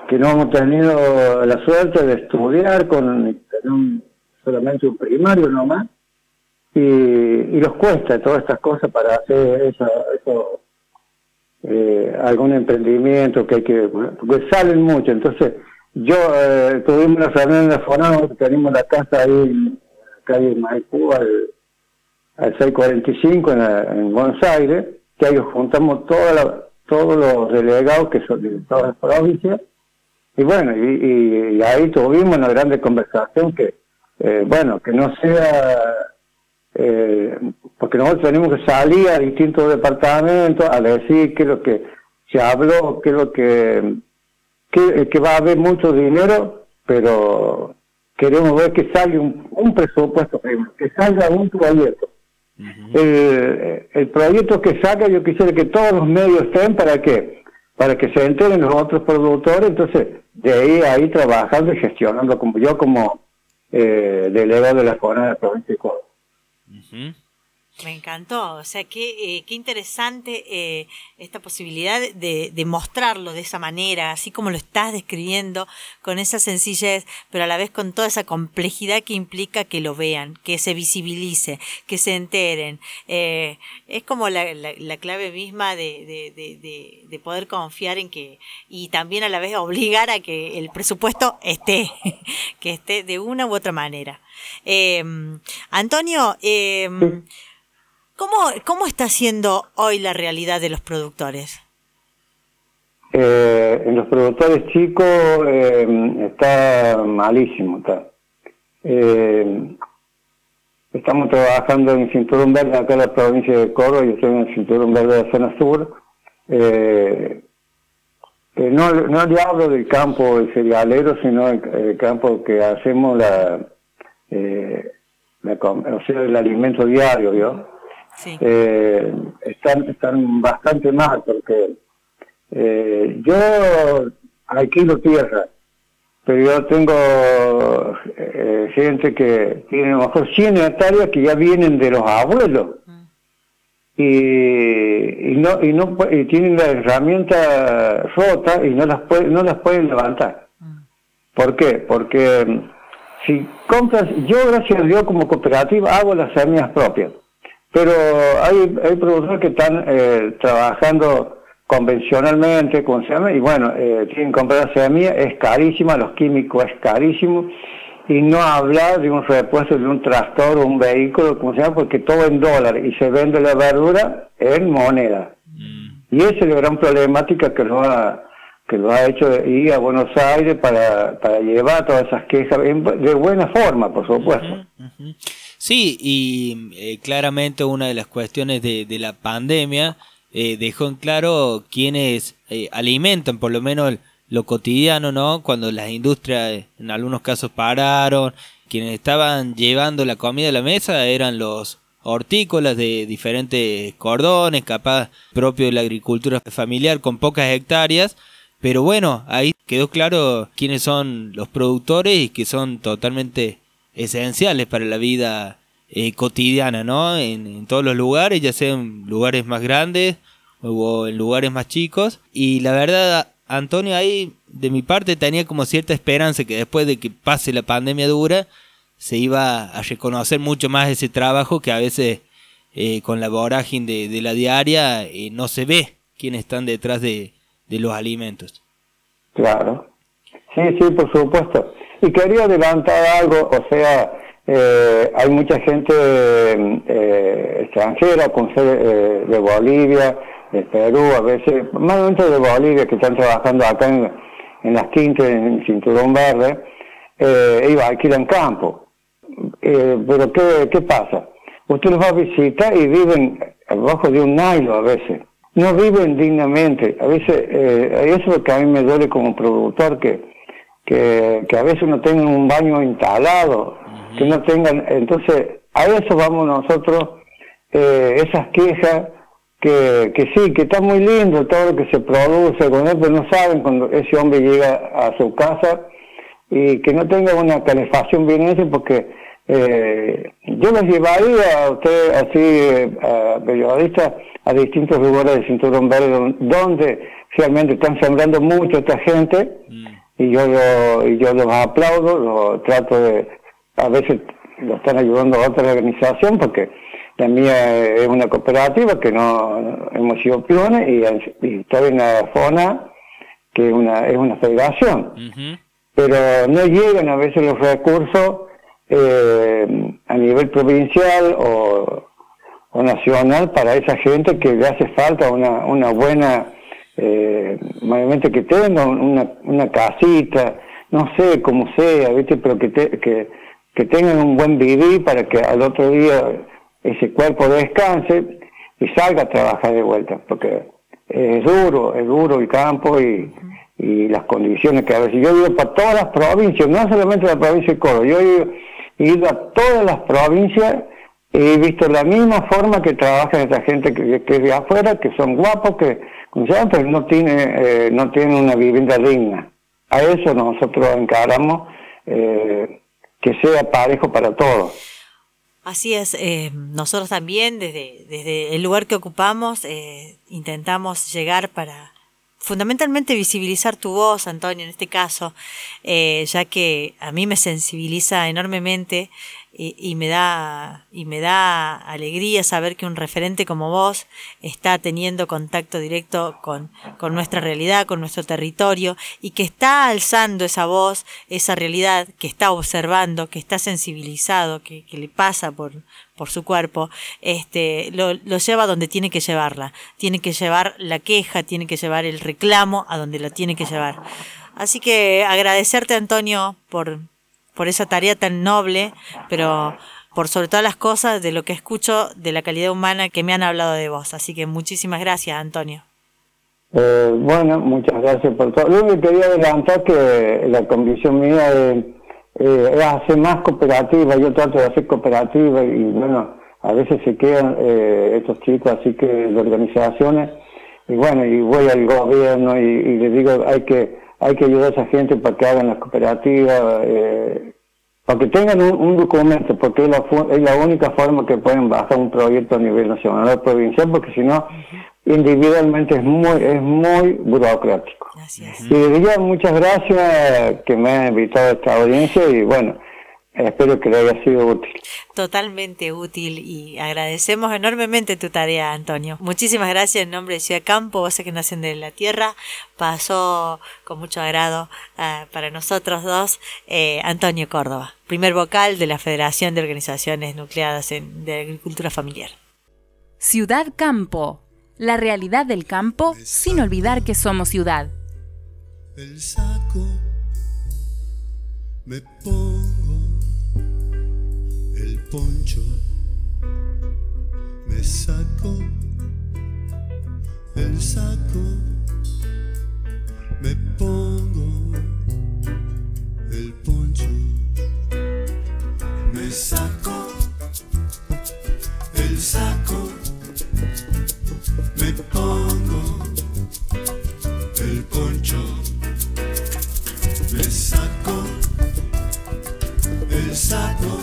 que no hemos tenido la suerte de estudiar con un, solamente un primario nomás, y, y nos cuesta todas estas cosas para hacer eso, eso eh, algún emprendimiento que hay que, porque salen mucho. Entonces, yo eh, tuvimos una reunión en la FONAO, tenemos la casa ahí en la calle Maipú, al, al seiscientos cuarenta y cinco en, la, en Buenos Aires, que ahí juntamos toda la, todos los delegados que son de todas las provincias, y bueno, y, y, y ahí tuvimos una grande conversación que, eh, bueno, que no sea, eh, porque nosotros tenemos que salir a distintos departamentos a decir qué es lo que se habló, qué es lo que, que, que va a haber mucho dinero, pero queremos ver que salga un, un presupuesto, que salga un proyecto. Uh-huh. El, el proyecto que saca, yo quisiera que todos los medios estén, ¿para qué? Para que se enteren los otros productores, entonces de ahí ahí trabajando y gestionando, como yo como eh, delegado de la zona de la provincia de Córdoba. Uh-huh. Me encantó, o sea, qué, eh, qué interesante eh, esta posibilidad de, de mostrarlo de esa manera, así como lo estás describiendo, con esa sencillez, pero a la vez con toda esa complejidad que implica que lo vean, que se visibilice, que se enteren. Eh, es como la, la, la clave misma de, de, de, de, de poder confiar en que, y también a la vez obligar a que el presupuesto esté, que esté de una u otra manera. Eh, Antonio, eh, sí. ¿Cómo, ¿Cómo está siendo hoy la realidad de los productores? Eh, en los productores chicos eh, está malísimo. Está. Eh, estamos trabajando en Cinturón Verde acá en la provincia de Córdoba, yo estoy en el Cinturón Verde de la zona sur. Eh, eh, no, no le hablo del campo de cerealero, sino el, el campo que hacemos la, eh, la o sea, el alimento diario, ¿vio? Sí. Eh, están, están bastante mal porque eh, yo alquilo tierra, pero yo tengo eh, gente que tiene a lo mejor cien hectáreas que ya vienen de los abuelos mm. y, y no y no y tienen la herramienta rota y no las puede, no las pueden levantar. Mm. ¿Por qué? Porque si compras, yo gracias a Dios como cooperativa hago las semillas propias. Pero hay, hay productores que están eh, trabajando convencionalmente, como se llama, y bueno, eh, tienen que comprar semilla, es carísima, los químicos es carísimo, y no hablar de un repuesto de un tractor o un vehículo, como se llama, porque todo en dólar, y se vende la verdura en moneda. Mm. Y esa es la gran problemática que lo ha, que lo ha hecho ir a Buenos Aires para, para llevar todas esas quejas, de buena forma, por supuesto. Uh-huh, uh-huh. Sí, y eh, claramente una de las cuestiones de, de la pandemia eh, dejó en claro quienes eh, alimentan por lo menos lo cotidiano, ¿no? Cuando las industrias en algunos casos pararon, quienes estaban llevando la comida a la mesa eran los hortícolas de diferentes cordones, capaz propio de la agricultura familiar con pocas hectáreas, pero bueno, ahí quedó claro quiénes son los productores y que son totalmente esenciales para la vida eh, cotidiana, ¿no? En, en todos los lugares, ya sea en lugares más grandes o en lugares más chicos. Y la verdad, Antonio, ahí de mi parte tenía como cierta esperanza que después de que pase la pandemia dura, se iba a reconocer mucho más ese trabajo que a veces eh, con la vorágine de, de la diaria eh, no se ve quiénes están detrás de, de los alimentos. Claro. Sí, sí, por supuesto. Y quería adelantar algo, o sea, eh, hay mucha gente eh, extranjera, con sede eh, de Bolivia, de Perú, a veces, más dentro de Bolivia, que están trabajando acá en, en las quintas, en el Cinturón Verde, eh, ellos alquilan campo. Eh, pero ¿qué, ¿qué pasa? Usted los va a visitar y viven abajo de un nylon a veces. No viven dignamente. A veces, eh, eso es lo que a mí me duele como productor, que Que, que a veces no tengan un baño instalado, uh-huh. que no tengan, entonces a eso vamos nosotros, eh, esas quejas, que, que sí, que está muy lindo todo lo que se produce con él, pero no saben cuando ese hombre llega a su casa y que no tenga una calefacción bien hecha, porque eh, yo los llevaría a usted, así, a periodistas, a distintos lugares del Cinturón Verde, donde realmente están sembrando mucho esta gente, mm. y yo lo, y yo los aplaudo, lo trato de, a veces lo están ayudando a otra organización, porque la mía es una cooperativa que no hemos sido piones, y, y estoy en la FONA, que es una, es una federación. Uh-huh. Pero no llegan a veces los recursos eh, a nivel provincial o, o nacional para esa gente que le hace falta una, una buena, eh, mayormente que tenga una, una casita, no sé cómo sea, ¿viste? Pero que, te, que, que tengan un buen vivir para que al otro día ese cuerpo descanse y salga a trabajar de vuelta, porque es duro, es duro el campo y, y las condiciones que a veces. Yo he ido para todas las provincias, no solamente la provincia de Córdoba, yo he ido, he ido a todas las provincias y he visto la misma forma que trabaja esa gente que, que es de afuera, que son guapos, que pero no tiene, eh, no tienen una vivienda digna. A eso nosotros encaramos eh, que sea parejo para todos. Así es, eh, nosotros también desde, desde el lugar que ocupamos eh, intentamos llegar para fundamentalmente visibilizar tu voz, Antonio, en este caso, eh, ya que a mí me sensibiliza enormemente y, y me da y me da alegría saber que un referente como vos está teniendo contacto directo con, con nuestra realidad, con nuestro territorio, y que está alzando esa voz, esa realidad, que está observando, que está sensibilizado, que, que le pasa por, por su cuerpo, este, lo, lo lleva donde tiene que llevarla, tiene que llevar la queja, tiene que llevar el reclamo a donde la tiene que llevar. Así que agradecerte, Antonio, por por esa tarea tan noble, pero por sobre todas las cosas, de lo que escucho de la calidad humana que me han hablado de vos. Así que muchísimas gracias, Antonio. Eh, bueno, muchas gracias por todo. Lo que quería adelantar que la convicción mía es, eh, es hacer más cooperativa. Yo trato de hacer cooperativa y bueno, a veces se quedan eh, estos chicos así que de organizaciones, y bueno, y voy al gobierno y, y les digo hay que hay que ayudar a esa gente para que hagan las cooperativas, eh, para que tengan un, un documento, porque es la, es la única forma que pueden bajar un proyecto a nivel nacional o provincial, porque si no, individualmente es muy es muy burocrático. Gracias. Y les digo muchas gracias que me han invitado a esta audiencia y bueno, espero que le haya sido útil. Totalmente útil y agradecemos enormemente tu tarea, Antonio. Muchísimas gracias en nombre de Ciudad Campo, Voces que Nacen de la Tierra. Pasó con mucho agrado uh, para nosotros dos eh, Antonio Córdoba, primer vocal de la Federación de Organizaciones Nucleadas en, de Agricultura Familiar. Ciudad Campo, la realidad del campo sin olvidar que somos ciudad. El saco me pongo, el poncho me saco, el saco me pongo, el poncho me saco, el saco me pongo, el poncho me saco, el saco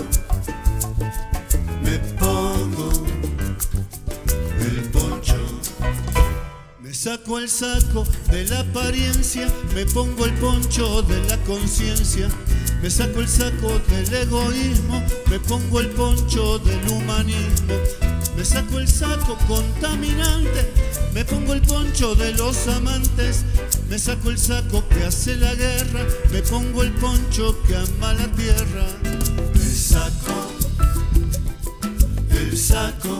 me pongo, el poncho me saco el saco de la apariencia, me pongo el poncho de la conciencia, me saco el saco del egoísmo, me pongo el poncho del humanismo, me saco el saco contaminante, me pongo el poncho de los amantes, me saco el saco que hace la guerra, me pongo el poncho que ama la tierra. Me saco el saco,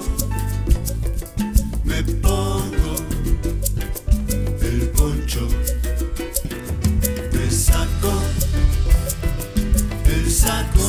me pongo el poncho, me saco el saco,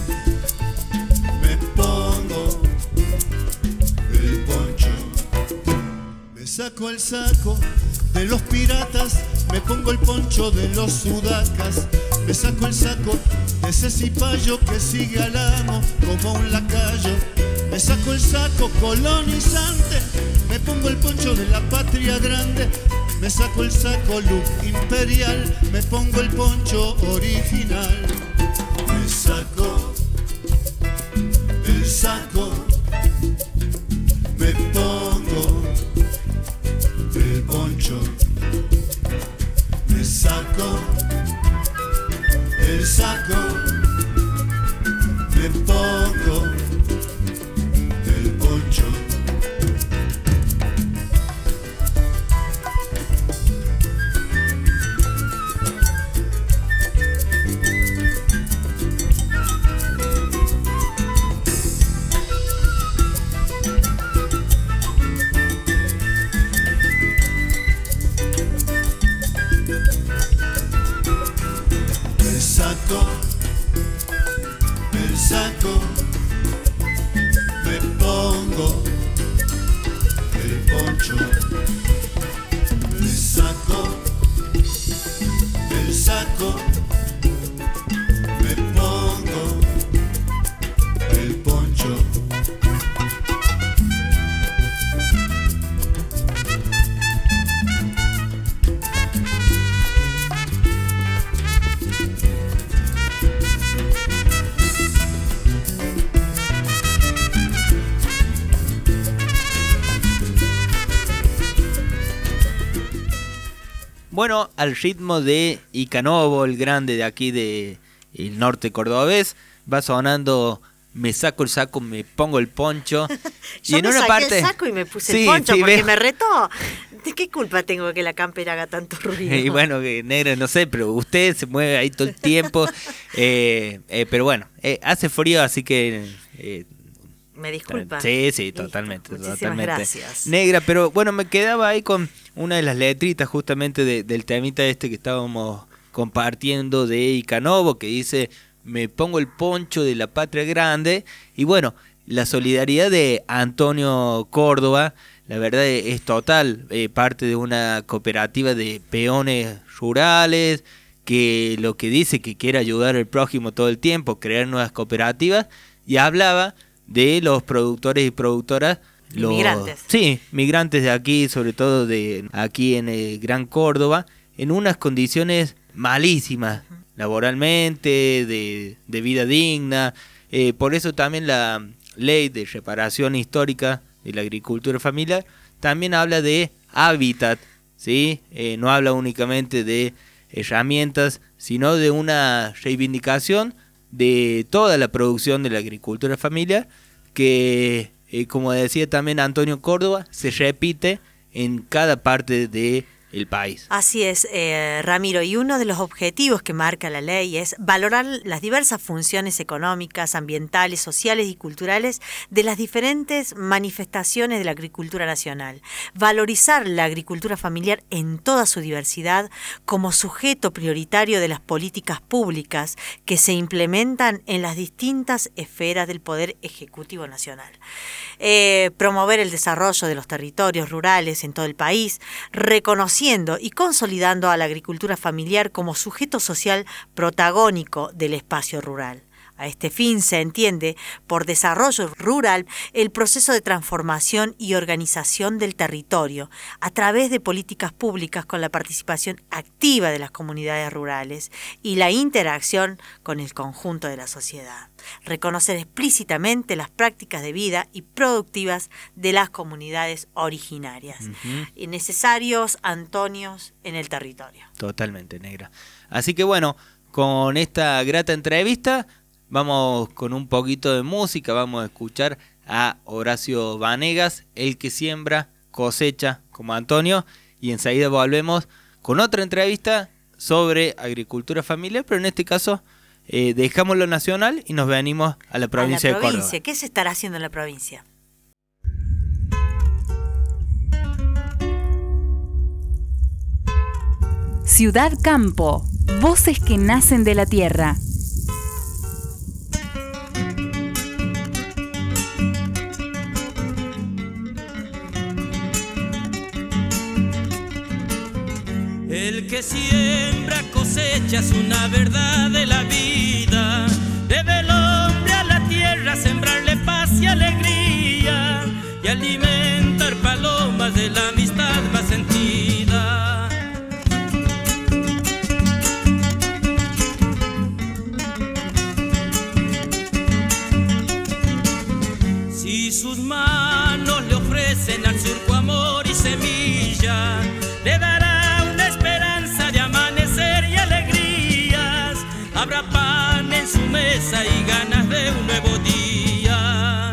me pongo el poncho, me saco el saco de los piratas, me pongo el poncho de los sudacas, me saco el saco de ese cipayo que sigue al amo como un lacayo, me saco el saco colonizante, me pongo el poncho de la patria grande, me saco el saco look imperial, me pongo el poncho original, me saco el saco, me pongo el poncho, me saco saco, el saco, me pongo el poncho, me saco, el saco, me pongo el poncho. Bueno, al ritmo de Icanovo, el grande de aquí de el norte cordobés, va sonando Me saco el saco, me pongo el poncho. Yo y en me una saqué parte el saco y me puse sí, el poncho sí, porque veo. me retó. ¿De qué culpa tengo que la campera haga tanto ruido? Y bueno, que negra, no sé, pero usted se mueve ahí todo el tiempo. eh, eh, pero bueno, eh, hace frío, así que... Eh, me disculpa. Sí, sí, Listo. totalmente. Muchísimas totalmente. gracias. Negra, pero bueno, me quedaba ahí con una de las letritas justamente de, del temita este que estábamos compartiendo de Icanovo, que dice, me pongo el poncho de la patria grande. Y bueno, la solidaridad de Antonio Córdoba, la verdad es total, eh, parte de una cooperativa de peones rurales, que lo que dice que quiere ayudar al prójimo todo el tiempo, crear nuevas cooperativas, y hablaba de los productores y productoras, los, migrantes. Sí, migrantes de aquí, sobre todo de aquí en el Gran Córdoba, en unas condiciones malísimas, uh-huh. laboralmente, de, de vida digna. Eh, por eso también la ley de reparación histórica de la agricultura familiar también habla de hábitat, ¿sí? Eh, no habla únicamente de herramientas, sino de una reivindicación de toda la producción de la agricultura familiar que, eh, como decía también Antonio Córdoba, se repite en cada parte de el país. Así es, eh, Ramiro, y uno de los objetivos que marca la ley es valorar las diversas funciones económicas, ambientales, sociales y culturales de las diferentes manifestaciones de la agricultura nacional, valorizar la agricultura familiar en toda su diversidad como sujeto prioritario de las políticas públicas que se implementan en las distintas esferas del Poder Ejecutivo Nacional. Eh, promover el desarrollo de los territorios rurales en todo el país, reconociendo y consolidando a la agricultura familiar como sujeto social protagónico del espacio rural. A este fin se entiende por desarrollo rural el proceso de transformación y organización del territorio a través de políticas públicas con la participación activa de las comunidades rurales y la interacción con el conjunto de la sociedad. Reconocer explícitamente las prácticas de vida y productivas de las comunidades originarias. Uh-huh. Y necesarios Antonios en el territorio. Totalmente, negra. Así que bueno, con esta grata entrevista vamos con un poquito de música, vamos a escuchar a Horacio Vanegas, el que siembra, cosecha como Antonio, y enseguida volvemos con otra entrevista sobre agricultura familiar, pero en este caso eh, dejamos lo nacional y nos venimos a la provincia, a la provincia. de Córdoba. ¿Qué se estará haciendo en la provincia? Ciudad Campo, voces que nacen de la tierra. El que siembra cosecha es una verdad de la vida. Debe el hombre a la tierra sembrarle paz y alegría y alimentar palomas de la amistad más sentida. Si sus manos le ofrecen al surco amor y semilla, le dará habrá pan en su mesa y ganas de un nuevo día.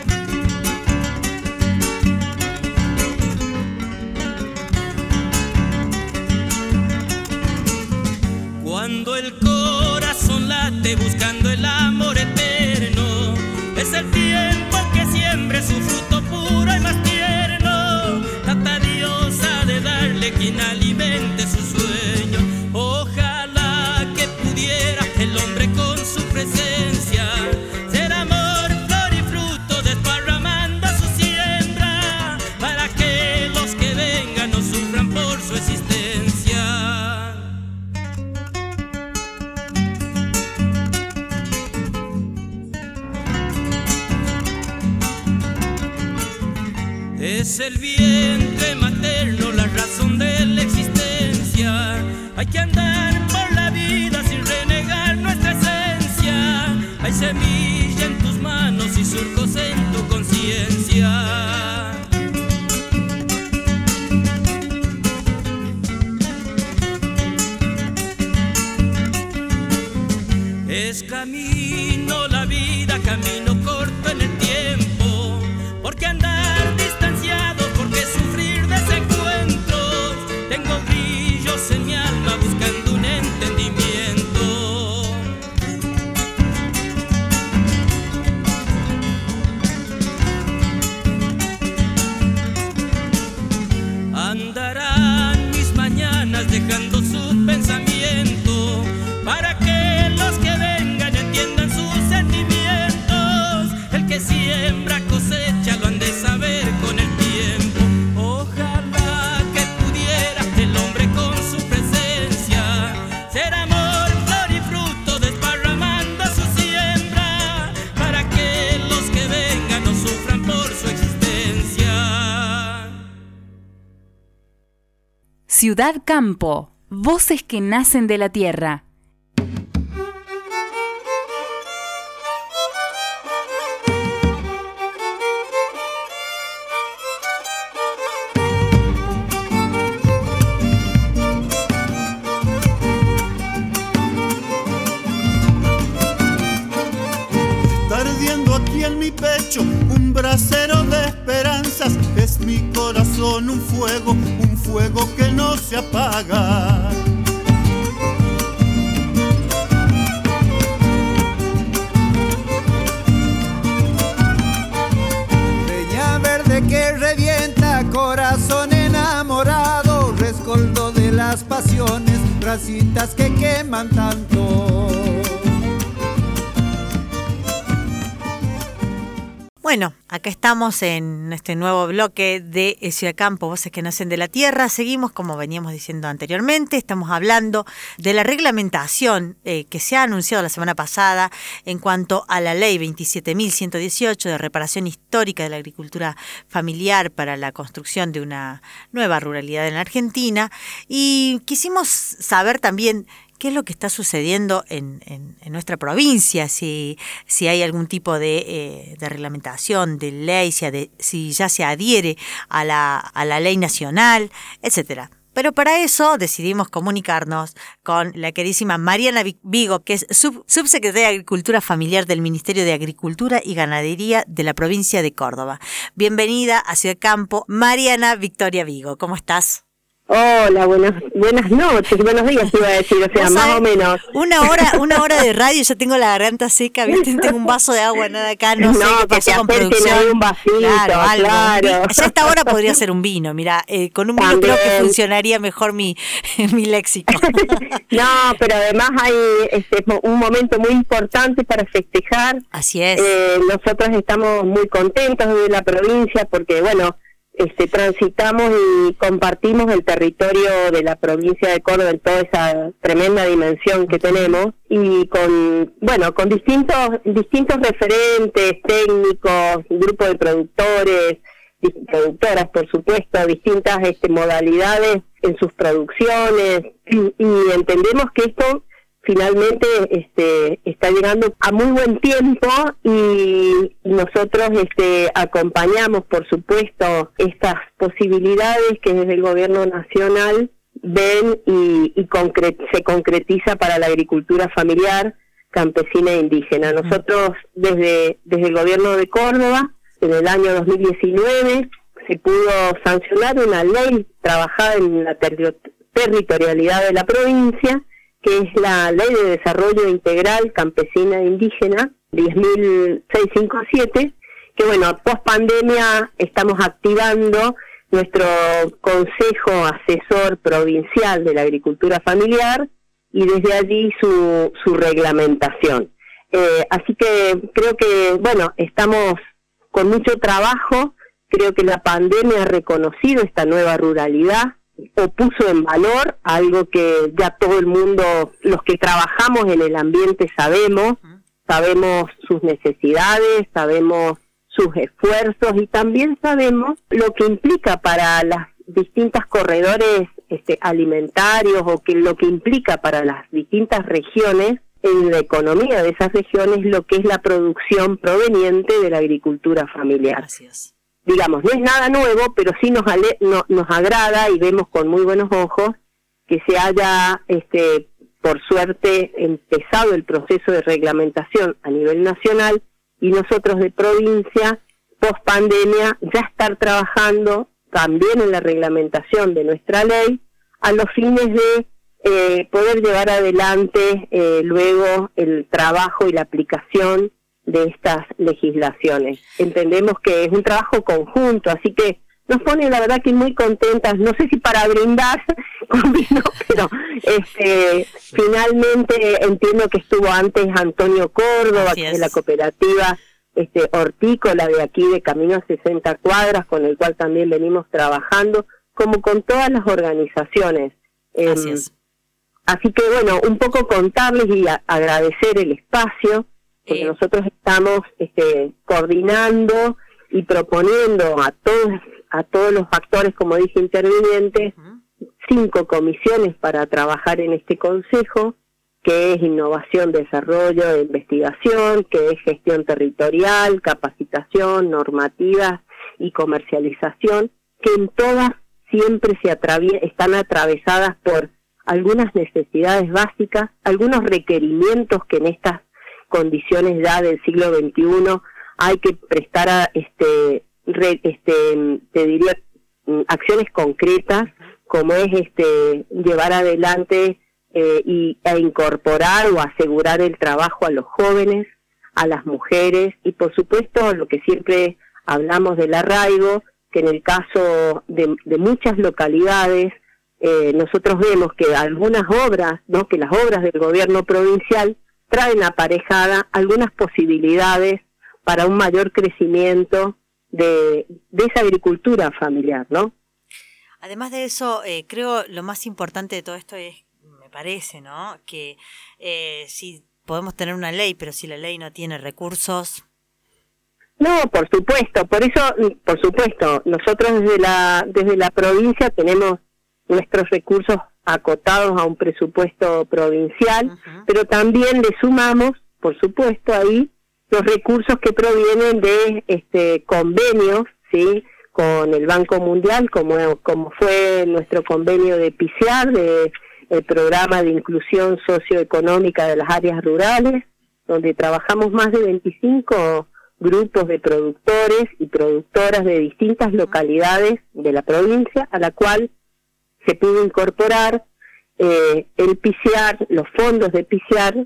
Cuando el corazón late buscando el amor eterno, es el tiempo que siembre su fruto puro y más tierno. Tata Dios ha de darle quien alimente su sueño. Ojalá el Es el vientre materno la razón de la existencia. Hay que andar por la vida sin renegar nuestra esencia. Hay semilla en tus manos y surcos en tu conciencia. Es camino la vida, camino corto en el tiempo. ¿Por qué andar distanciado? ¿Por qué sufrir desencuentros? Tengo brillos en mi alma buscando un entendimiento. Andarán mis mañanas dejando su pensamiento para que los que vengan entiendan sus sentimientos. El que siembra cosecha, lo han de saber con el tiempo. Ojalá que pudiera el hombre con su presencia ser amor, flor y fruto, desparramando su siembra, para que los que vengan no sufran por su existencia. Ciudad Campo, voces que nacen de la tierra. Ardiendo aquí en mi pecho un brasero de esperanzas. Es mi corazón un fuego, un fuego que no se apaga. Leña verde que revienta, corazón enamorado, rescoldo de las pasiones, brasitas que queman tanto. Bueno, acá estamos en este nuevo bloque de Ciudad Campo, voces que nacen de la tierra. Seguimos, como veníamos diciendo anteriormente, estamos hablando de la reglamentación eh, que se ha anunciado la semana pasada en cuanto a la ley veintisiete mil ciento dieciocho de reparación histórica de la agricultura familiar para la construcción de una nueva ruralidad en la Argentina. Y quisimos saber también qué es lo que está sucediendo en, en, en nuestra provincia, si, si hay algún tipo de, eh, de reglamentación, de ley, si, ade, si ya se adhiere a la, a la ley nacional, etcétera. Pero para eso decidimos comunicarnos con la queridísima Mariana Vigo, que es sub, subsecretaria de Agricultura Familiar del Ministerio de Agricultura y Ganadería de la provincia de Córdoba. Bienvenida a Ciudad Campo, Mariana Victoria Vigo. ¿Cómo estás? Hola, buenas buenas noches, buenos días iba a decir, o sea, más o menos. Una hora una hora de radio, yo tengo la garganta seca, ¿viste? Tengo un vaso de agua, nada acá, no, no sé qué pasó con producción. Un vasito, claro, algo. Claro. Ya a esta hora podría ser un vino, mira, eh, con un vino También. creo que funcionaría mejor mi, mi léxico. No, pero además hay este, un momento muy importante para festejar. Así es. Eh, nosotros estamos muy contentos de la provincia porque, bueno, Este, transitamos y compartimos el territorio de la provincia de Córdoba en toda esa tremenda dimensión que tenemos y con, bueno, con distintos distintos referentes técnicos, grupos de productores, productoras, por supuesto, distintas este, modalidades en sus producciones y, y entendemos que esto finalmente este, está llegando a muy buen tiempo y nosotros este, acompañamos, por supuesto, estas posibilidades que desde el gobierno nacional ven y, y concret, se concretiza para la agricultura familiar, campesina e indígena. Nosotros desde, desde el gobierno de Córdoba, en el año dos mil diecinueve, se pudo sancionar una ley trabajada en la ter- territorialidad de la provincia, que es la Ley de Desarrollo Integral Campesina e Indígena, diez mil seiscientos cincuenta y siete, que bueno, post pandemia estamos activando nuestro Consejo Asesor Provincial de la Agricultura Familiar y desde allí su, su reglamentación. Eh, así que creo que, bueno, estamos con mucho trabajo, creo que la pandemia ha reconocido esta nueva ruralidad, o puso en valor algo que ya todo el mundo, los que trabajamos en el ambiente sabemos, sabemos sus necesidades, sabemos sus esfuerzos y también sabemos lo que implica para las distintas corredores este, alimentarios o que lo que implica para las distintas regiones en la economía de esas regiones lo que es la producción proveniente de la agricultura familiar. Gracias. Digamos, no es nada nuevo, pero sí nos ale- no, nos agrada y vemos con muy buenos ojos que se haya, este, por suerte, empezado el proceso de reglamentación a nivel nacional y nosotros de provincia, post pandemia, ya estar trabajando también en la reglamentación de nuestra ley a los fines de eh, poder llevar adelante eh, luego el trabajo y la aplicación de estas legislaciones. Entendemos que es un trabajo conjunto, así que nos pone la verdad que muy contentas, no sé si para brindar con vino, pero este, finalmente entiendo que estuvo antes Antonio Córdoba, que es de la cooperativa este, hortícola de aquí de Camino a sesenta Cuadras, con el cual también venimos trabajando, como con todas las organizaciones. Eh, así que bueno, un poco contarles y a, agradecer el espacio, porque eh. nosotros estamos este, coordinando y proponiendo a todos a todos los actores, como dije, intervinientes, uh-huh. cinco comisiones para trabajar en este consejo, que es innovación, desarrollo e investigación, que es gestión territorial, capacitación, normativas y comercialización, que en todas siempre se atravie- están atravesadas por algunas necesidades básicas, algunos requerimientos que en estas condiciones ya del siglo veintiuno hay que prestar a este Re, este te diría acciones concretas, como es este llevar adelante eh, y a incorporar o asegurar el trabajo a los jóvenes, a las mujeres y por supuesto lo que siempre hablamos del arraigo, que en el caso de, de muchas localidades eh, nosotros vemos que algunas obras, no, que las obras del gobierno provincial traen aparejada algunas posibilidades para un mayor crecimiento De, de esa agricultura familiar, ¿no? Además de eso, eh, creo lo más importante de todo esto es, me parece, ¿no? Que eh, si podemos tener una ley, pero si la ley no tiene recursos. No, por supuesto, por eso, por supuesto, nosotros desde la desde la provincia tenemos nuestros recursos acotados a un presupuesto provincial, uh-huh. pero también le sumamos, por supuesto, ahí los recursos que provienen de este convenios, sí, con el Banco Mundial, como como fue nuestro convenio de PICIAR, de el programa de inclusión socioeconómica de las áreas rurales, donde trabajamos más de veinticinco grupos de productores y productoras de distintas localidades de la provincia, a la cual se pudo incorporar eh, el PICIAR, los fondos de PICIAR,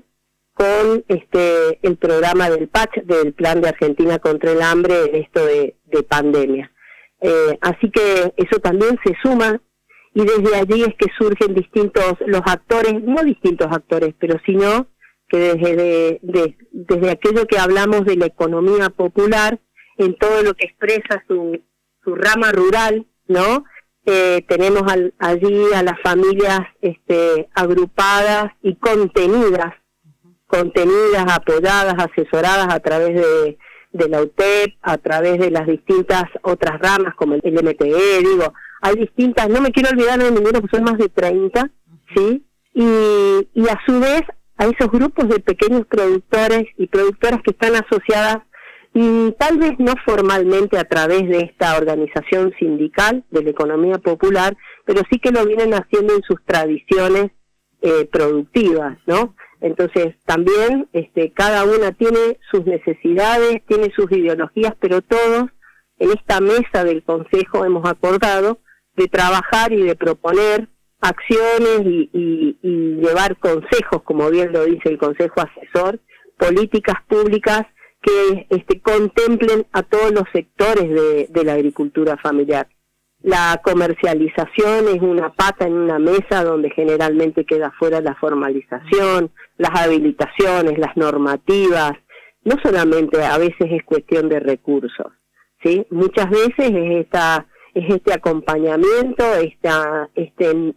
con este el programa del P A C H, del Plan de Argentina contra el Hambre en esto de, de pandemia. Eh, así que eso también se suma y desde allí es que surgen distintos, los actores, no distintos actores, pero sino que desde, de, de, desde aquello que hablamos de la economía popular, en todo lo que expresa su, su rama rural, ¿no? Eh, tenemos al, allí a las familias este, agrupadas y contenidas, contenidas, apoyadas, asesoradas a través de, de la U T E P, a través de las distintas otras ramas como el M T E, digo, hay distintas, no me quiero olvidar de ninguno, porque son más de treinta, ¿sí? Y, y a su vez a esos grupos de pequeños productores y productoras que están asociadas, y tal vez no formalmente a través de esta organización sindical de la economía popular, pero sí que lo vienen haciendo en sus tradiciones eh, productivas, ¿no? Entonces, también este, cada una tiene sus necesidades, tiene sus ideologías, pero todos en esta mesa del Consejo hemos acordado de trabajar y de proponer acciones y, y, y llevar consejos, como bien lo dice el Consejo Asesor, políticas públicas que este, contemplen a todos los sectores de, de la agricultura familiar. La comercialización es una pata en una mesa donde generalmente queda fuera la formalización, las habilitaciones, las normativas. No solamente a veces es cuestión de recursos, ¿sí? Muchas veces es esta es este acompañamiento, esta, este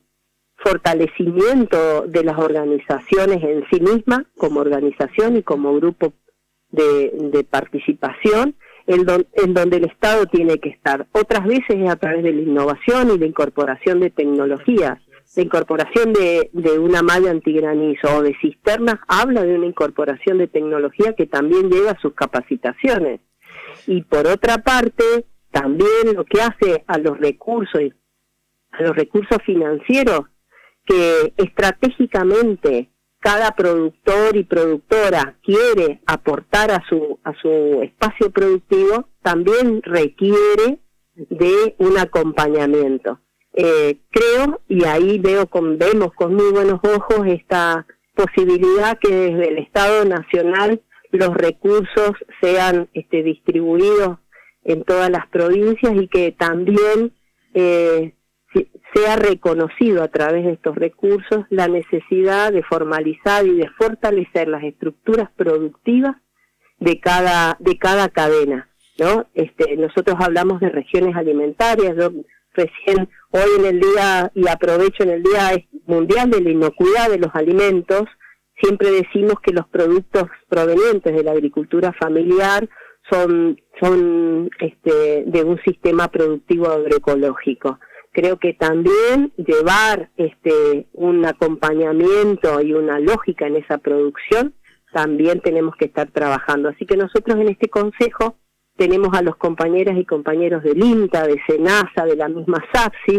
fortalecimiento de las organizaciones en sí mismas, como organización y como grupo de, de participación, en, don, en donde el Estado tiene que estar. Otras veces es a través de la innovación y la incorporación de tecnologías. La incorporación de, de una malla antigranizo o de cisternas habla de una incorporación de tecnología que también lleva sus capacitaciones. Y por otra parte, también lo que hace a los recursos, a los recursos financieros, que estratégicamente cada productor y productora quiere aportar a su a su espacio productivo, también requiere de un acompañamiento. Eh, creo, y ahí veo con, vemos con muy buenos ojos esta posibilidad que desde el Estado Nacional los recursos sean este, distribuidos en todas las provincias y que también eh, sea reconocido a través de estos recursos la necesidad de formalizar y de fortalecer las estructuras productivas de cada de cada cadena, ¿no? Este, nosotros hablamos de regiones alimentarias. Yo recién hoy en el día, y aprovecho en el Día Mundial de la Inocuidad de los Alimentos, siempre decimos que los productos provenientes de la agricultura familiar son son este de un sistema productivo agroecológico. Creo que también llevar este un acompañamiento y una lógica en esa producción también tenemos que estar trabajando. Así que nosotros en este consejo tenemos a los compañeras y compañeros del INTA, de SENASA, de la misma SAPSI,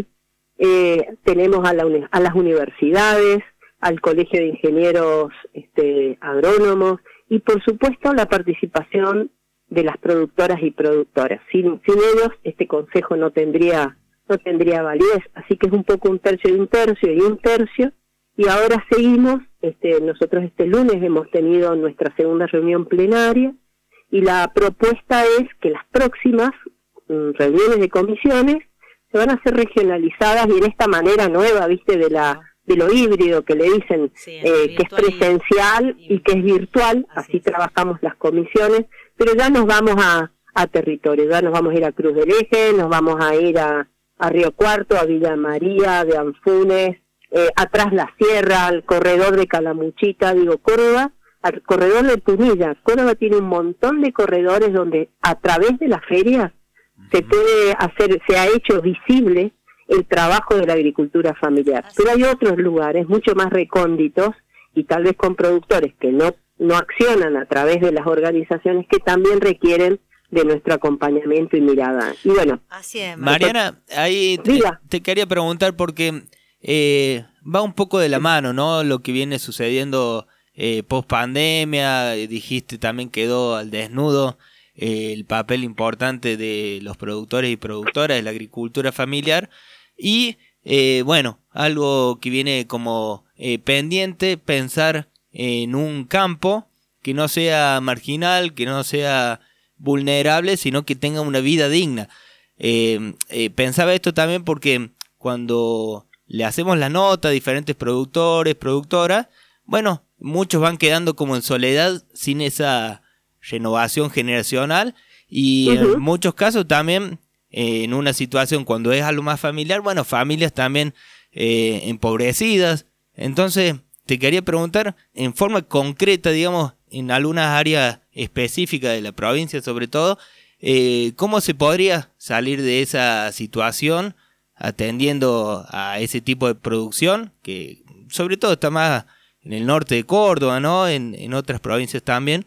eh, tenemos a, la, a las universidades, al Colegio de Ingenieros este, Agrónomos y por supuesto la participación de las productoras y productoras. Sin, sin ellos este consejo no tendría no tendría validez, así que es un poco un tercio y un tercio y un tercio, y ahora seguimos, este, nosotros este lunes hemos tenido nuestra segunda reunión plenaria, y la propuesta es que las próximas mm, reuniones de comisiones se van a hacer regionalizadas y en esta manera nueva, viste, de la de lo híbrido que le dicen, sí, eh, que es presencial y, y que es virtual, así, así trabajamos las comisiones, pero ya nos vamos a, a territorio, ya nos vamos a ir a Cruz del Eje, nos vamos a ir a a Río Cuarto, a Villa María, de Anfunes, eh, atrás la Sierra, al corredor de Calamuchita, digo Córdoba, al corredor de Punilla. Córdoba tiene un montón de corredores donde a través de las ferias uh-huh. se puede hacer, se ha hecho visible el trabajo de la agricultura familiar. Así. Pero hay otros lugares mucho más recónditos y tal vez con productores que no, no accionan a través de las organizaciones que también requieren de nuestro acompañamiento y mirada. Y bueno, así es, Mariana, ahí te, te quería preguntar porque eh, va un poco de la mano, ¿no? Lo que viene sucediendo eh, post pandemia, dijiste también quedó al desnudo eh, el papel importante de los productores y productoras de la agricultura familiar y eh, bueno, algo que viene como eh, pendiente, pensar en un campo que no sea marginal, que no sea vulnerable, sino que tenga una vida digna. Eh, eh, pensaba esto también porque cuando le hacemos la nota a diferentes productores, productoras, bueno, muchos van quedando como en soledad sin esa renovación generacional y uh-huh. en muchos casos también eh, en una situación cuando es algo más familiar, bueno, familias también eh, empobrecidas. Entonces te quería preguntar en forma concreta, digamos, en algunas áreas específicas de la provincia sobre todo, eh, ¿cómo se podría salir de esa situación atendiendo a ese tipo de producción que sobre todo está más en el norte de Córdoba, ¿no? En, en otras provincias también,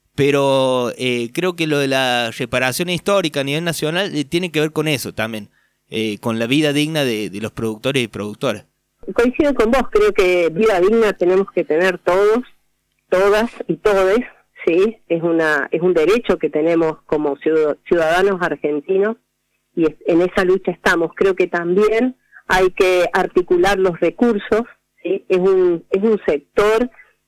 pero eh, creo que lo de la reparación histórica a nivel nacional eh, tiene que ver con eso también, eh, con la vida digna de, de los productores y productoras. Coincido con vos, creo que vida digna tenemos que tener todos, todas y todes, sí, es una es un derecho que tenemos como ciudadanos argentinos y en esa lucha estamos. Creo que también hay que articular los recursos, sí, es un es un sector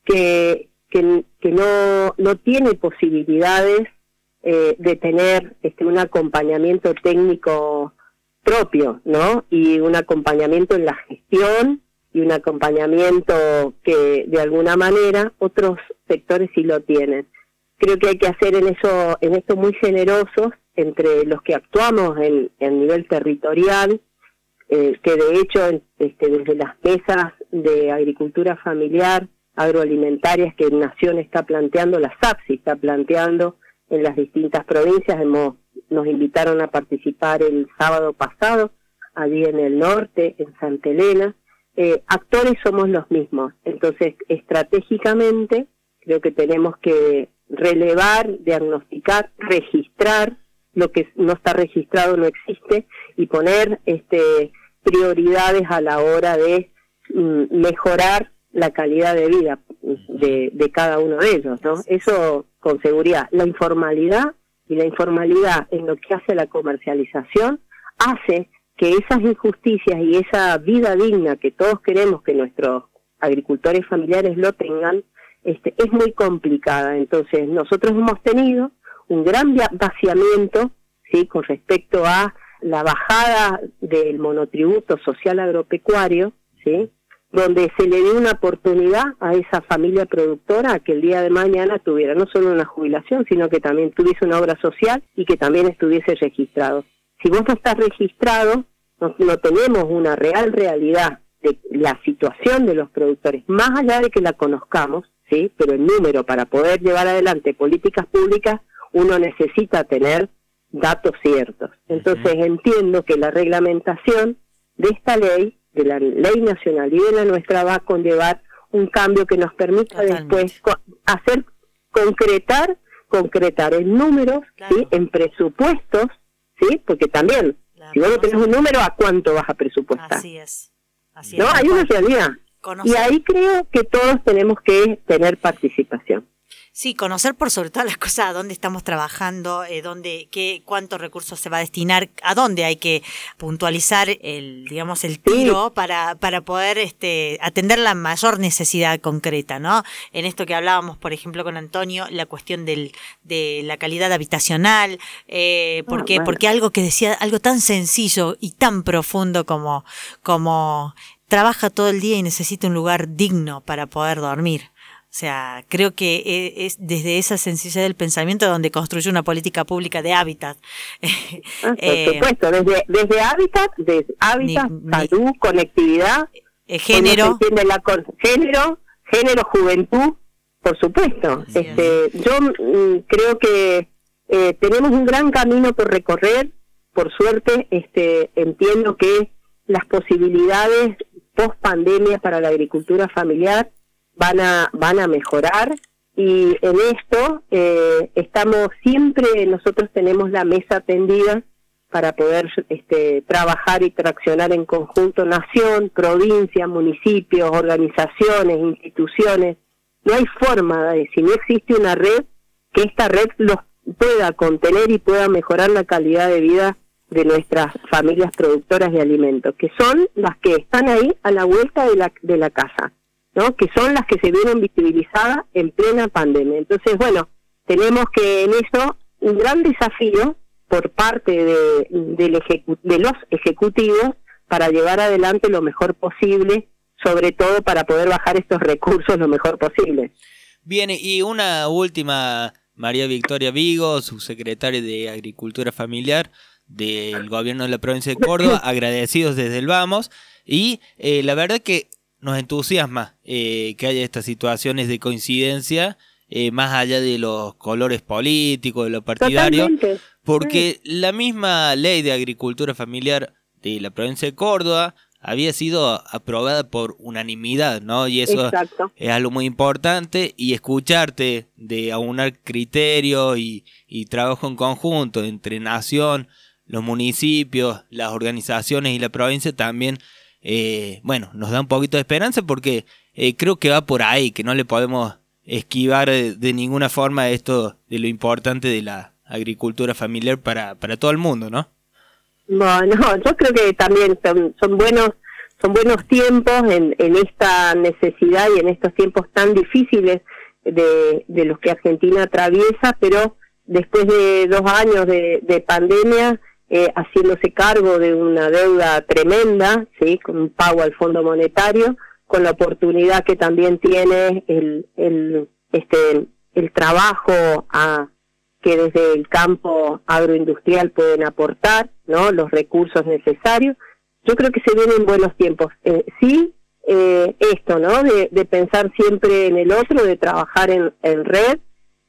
que que, que no no tiene posibilidades eh, de tener este un acompañamiento técnico propio, ¿no? Y un acompañamiento en la gestión y un acompañamiento que de alguna manera otros sectores sí lo tienen. Creo que hay que hacer en eso, en esto muy generosos entre los que actuamos en, en nivel territorial, eh, que de hecho este, desde las mesas de agricultura familiar, agroalimentarias que Nación está planteando, la SAPSI está planteando en las distintas provincias. Hemos, nos invitaron a participar el sábado pasado, allí en el norte, en Santa Elena. Eh, actores somos los mismos, entonces estratégicamente creo que tenemos que relevar, diagnosticar, registrar lo que no está registrado, no existe, y poner este prioridades a la hora de mm, mejorar la calidad de vida de, de cada uno de ellos, ¿no? Eso con seguridad. La informalidad y la informalidad en lo que hace a la comercialización hace que esas injusticias y esa vida digna que todos queremos que nuestros agricultores familiares lo tengan, este, es muy complicada. Entonces nosotros hemos tenido un gran vaciamiento, ¿sí?, con respecto a la bajada del monotributo social agropecuario, ¿sí?, donde se le dio una oportunidad a esa familia productora a que el día de mañana tuviera no solo una jubilación, sino que también tuviese una obra social y que también estuviese registrado. Si vos no estás registrado, no, no tenemos una real realidad de la situación de los productores, más allá de que la conozcamos, ¿sí?, pero el número para poder llevar adelante políticas públicas, uno necesita tener datos ciertos. Entonces entiendo que la reglamentación de esta ley, de la ley nacional y de la nuestra, va a conllevar un cambio que nos permita Totalmente. después co- hacer, concretar, concretar en números, claro. ¿sí?, en presupuestos, ¿sí?, porque también, la si vos no tenés un número, ¿a cuánto vas a presupuestar? Así es. Así no, es. hay una realidad. Conocer. Y ahí creo que todos tenemos que tener participación. Sí, conocer por sobre todas las cosas a dónde estamos trabajando, eh, dónde, qué, cuántos recursos se va a destinar, a dónde hay que puntualizar el, digamos, el tiro sí. para, para poder, este, atender la mayor necesidad concreta, ¿no? En esto que hablábamos, por ejemplo, con Antonio, la cuestión del, de la calidad habitacional, eh, porque, ah, bueno. porque algo que decía, algo tan sencillo y tan profundo como, como trabaja todo el día y necesita un lugar digno para poder dormir. O sea, creo que es desde esa sencillez del pensamiento donde construye una política pública de hábitat. Ah, por eh, supuesto, desde, desde hábitat, desde hábitat, ni, salud, ni, conectividad, eh, género, la con, género, género, juventud, por supuesto. Sí, este, sí. Yo mm, creo que eh, tenemos un gran camino por recorrer. Por suerte, este, entiendo que las posibilidades post pandemia para la agricultura familiar van a van a mejorar, y en esto eh, estamos siempre, nosotros tenemos la mesa tendida para poder este trabajar y traccionar en conjunto, nación, provincia, municipios, organizaciones, instituciones. No hay forma de, si no existe una red, que esta red los pueda contener y pueda mejorar la calidad de vida de nuestras familias productoras de alimentos, que son las que están ahí a la vuelta de la de la casa, ¿no?, que son las que se vieron visibilizadas en plena pandemia. Entonces, bueno, tenemos que en eso un gran desafío por parte de, del ejecu- de los ejecutivos para llevar adelante lo mejor posible, sobre todo para poder bajar estos recursos lo mejor posible. Bien, y una última, María Victoria Vigo, subsecretaria de Agricultura Familiar del Gobierno de la Provincia de Córdoba, agradecidos desde el Vamos, y eh, la verdad que nos entusiasma eh, que haya estas situaciones de coincidencia, eh, más allá de los colores políticos, de lo partidario, Totalmente. porque sí. la misma ley de agricultura familiar de la provincia de Córdoba había sido aprobada por unanimidad, ¿no? Y eso Exacto. es algo muy importante, y escucharte de aunar criterios y, y trabajo en conjunto entre nación, los municipios, las organizaciones y la provincia también, eh, bueno, nos da un poquito de esperanza, porque eh, creo que va por ahí, que no le podemos esquivar de, de ninguna forma esto de lo importante de la agricultura familiar para, para todo el mundo, ¿no? Bueno, yo creo que también son, son buenos son buenos tiempos en, en esta necesidad y en estos tiempos tan difíciles de, de los que Argentina atraviesa, pero después de dos años de, de pandemia, eh, haciéndose cargo de una deuda tremenda, sí, con un pago al Fondo Monetario, con la oportunidad que también tiene el el este el trabajo a que desde el campo agroindustrial pueden aportar, ¿no?, los recursos necesarios. Yo creo que se vienen buenos tiempos. Eh, sí, eh, esto, ¿no?, de, de pensar siempre en el otro, de trabajar en, en red,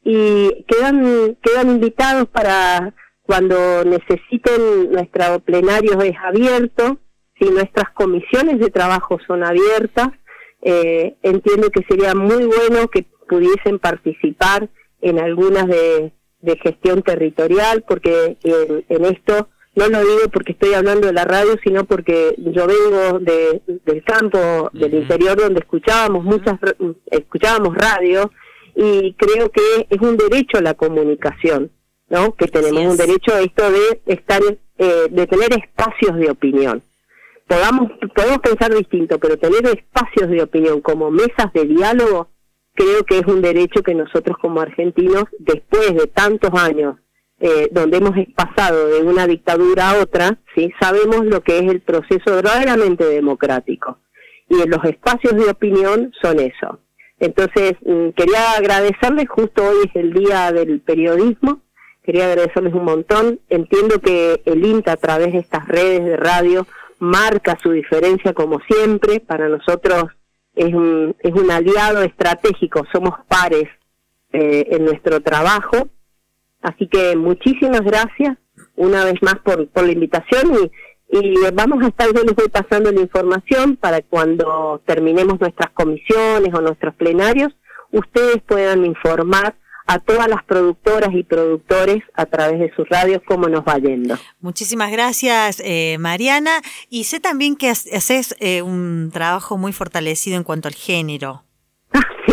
y quedan, quedan invitados para cuando necesiten. Nuestro plenario es abierto, si nuestras comisiones de trabajo son abiertas. Eh, entiendo que sería muy bueno que pudiesen participar en algunas de, de gestión territorial, porque en, en esto no lo digo porque estoy hablando de la radio, sino porque yo vengo de, del campo, del interior, donde escuchábamos muchas, escuchábamos radio, y creo que es un derecho a la comunicación, ¿no? Que tenemos un derecho a esto de estar, eh, de tener espacios de opinión. Podamos, podemos pensar distinto, pero tener espacios de opinión como mesas de diálogo, creo que es un derecho que nosotros como argentinos, después de tantos años, eh, donde hemos pasado de una dictadura a otra, sí, sabemos lo que es el proceso verdaderamente democrático. Y en los espacios de opinión son eso. Entonces, mm, quería agradecerles, justo hoy es el Día del Periodismo, quería agradecerles un montón. Entiendo que el INTA, a través de estas redes de radio, marca su diferencia como siempre. Para nosotros es un, es un aliado estratégico, somos pares eh, en nuestro trabajo. Así que muchísimas gracias una vez más por, por la invitación, y, y vamos a estar, yo les voy pasando la información para cuando terminemos nuestras comisiones o nuestros plenarios, ustedes puedan informar a todas las productoras y productores a través de sus radios cómo nos va yendo. Muchísimas gracias, eh, Mariana. Y sé también que haces eh, un trabajo muy fortalecido en cuanto al género. sí,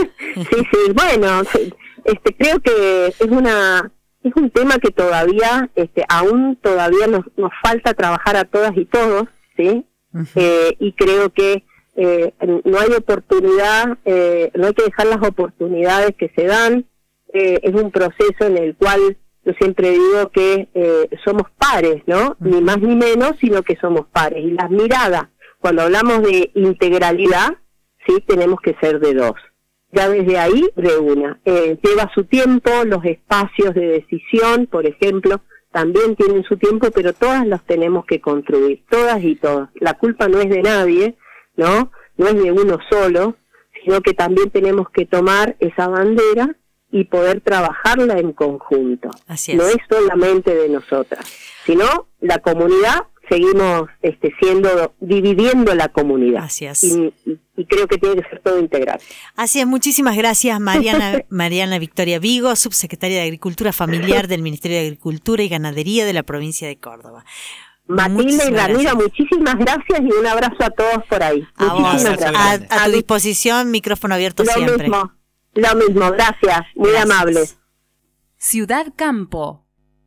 sí, sí. Bueno, este, creo que es una es un tema que todavía, este, aún todavía nos, nos falta trabajar a todas y todos, ¿sí? Uh-huh. Eh, y creo que eh, no hay oportunidad, eh, no hay que dejar las oportunidades que se dan. Eh, es un proceso en el cual yo siempre digo que eh, somos pares, ¿no? Uh-huh. Ni más ni menos, sino que somos pares. Y las miradas, cuando hablamos de integralidad, sí, tenemos que ser de dos. Ya desde ahí, de una. Eh, lleva su tiempo, los espacios de decisión, por ejemplo, también tienen su tiempo, pero todas los tenemos que construir, todas y todos. La culpa no es de nadie, ¿no? No es de uno solo, sino que también tenemos que tomar esa bandera y poder trabajarla en conjunto. Así es. No es solamente de nosotras, sino la comunidad, seguimos este, siendo, dividiendo la comunidad. Así es. Y, y, y creo que tiene que ser todo integral. Así es, muchísimas gracias, Mariana, Mariana Victoria Vigo, subsecretaria de Agricultura Familiar del Ministerio de Agricultura y Ganadería de la provincia de Córdoba. Matilde y Ramiro, muchísimas gracias y un abrazo a todos por ahí. A vos, a, a tu disposición, micrófono abierto lo siempre. Mismo, lo mismo, gracias, muy gracias. amables. Ciudad Campo.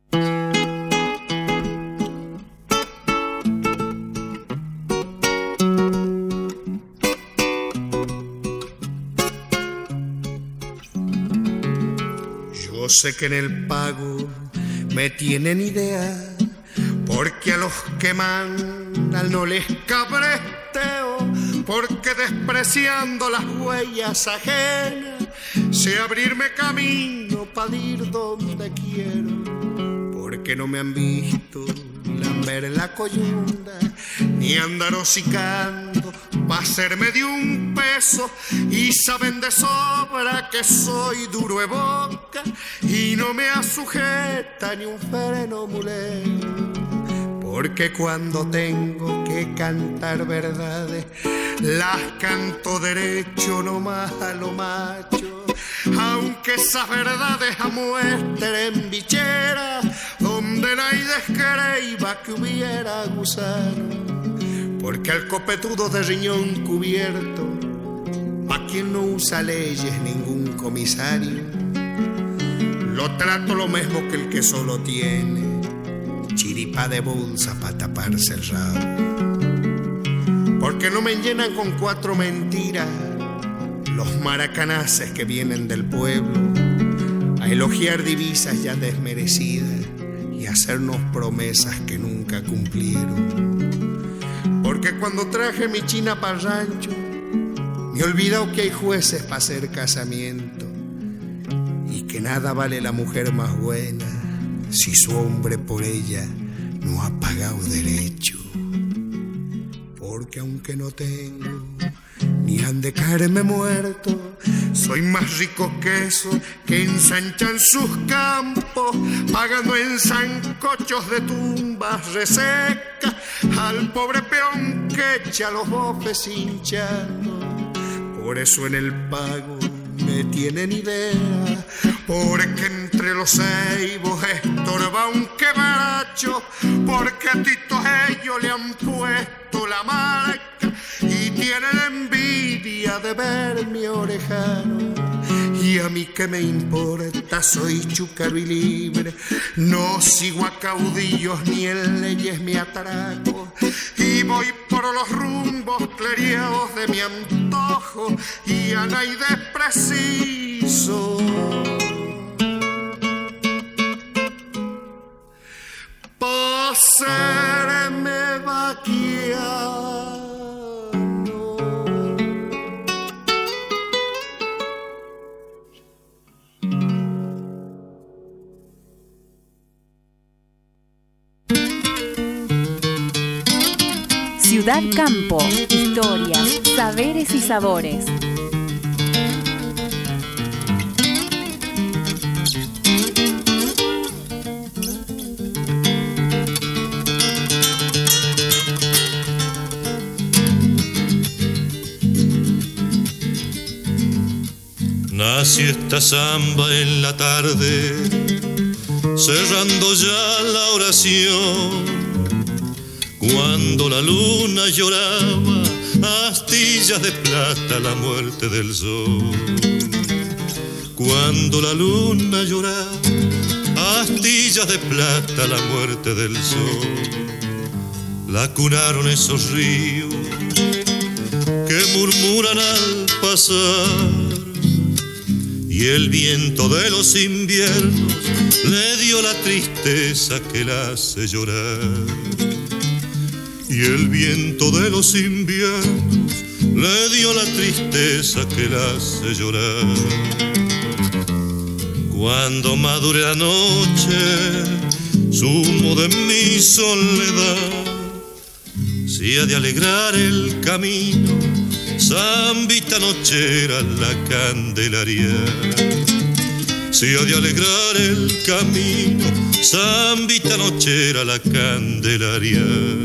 Yo sé que en el pago me tienen idea, porque a los que mandan no les cabresteo, porque despreciando las huellas ajenas sé abrirme camino para ir donde quiero, porque no me han visto lamber la coyunda ni andar hocicando pa' hacerme de un peso, y saben de sobra que soy duro de boca y no me asujeta ni un freno mulero, porque cuando tengo que cantar verdades las canto derecho, no más a lo macho, aunque esas verdades amuestren bicheras donde nadie descreiba que hubiera gusano, porque al copetudo de riñón cubierto, pa' quien no usa leyes ningún comisario, lo trato lo mismo que el que solo tiene chiripa de bolsa pa' taparse el rabo, porque no me llenan con cuatro mentiras los maracanaces que vienen del pueblo a elogiar divisas ya desmerecidas y hacernos promesas que nunca cumplieron. Porque cuando traje mi china para el rancho, me he olvidado que hay jueces para hacer casamiento y que nada vale la mujer más buena si su hombre por ella no ha pagado derecho. Porque aunque no tengo ni han de caerme muerto. Soy más rico que eso que ensanchan sus campos, pagando en sancochos de tumbas resecas al pobre peón que echa los bofes hinchando. Por eso en el pago me tienen idea, porque entre los ceibos estorba un quebracho, porque a Tito ellos le han puesto la marca y tienen envidia de ver mi orejano. Y a mí que me importa, soy chúcaro y libre, no sigo a caudillos ni en leyes me atraco, y voy por los rumbos cleriados de mi antojo y a nadie preciso. Pa' serme vaquiano. Ciudad Campo, historias, saberes y sabores. Nació esta samba en la tarde, cerrando ya la oración. Cuando la luna lloraba, astillas de plata la muerte del sol. Cuando la luna lloraba, astillas de plata la muerte del sol. La cunaron esos ríos que murmuran al pasar, y el viento de los inviernos le dio la tristeza que la hace llorar. Y el viento de los inviernos le dio la tristeza que la hace llorar. Cuando madure la noche, sumo de mi soledad, si ha de alegrar el camino, zambita nochera la Candelaria. Si ha de alegrar el camino, zambita nochera la Candelaria.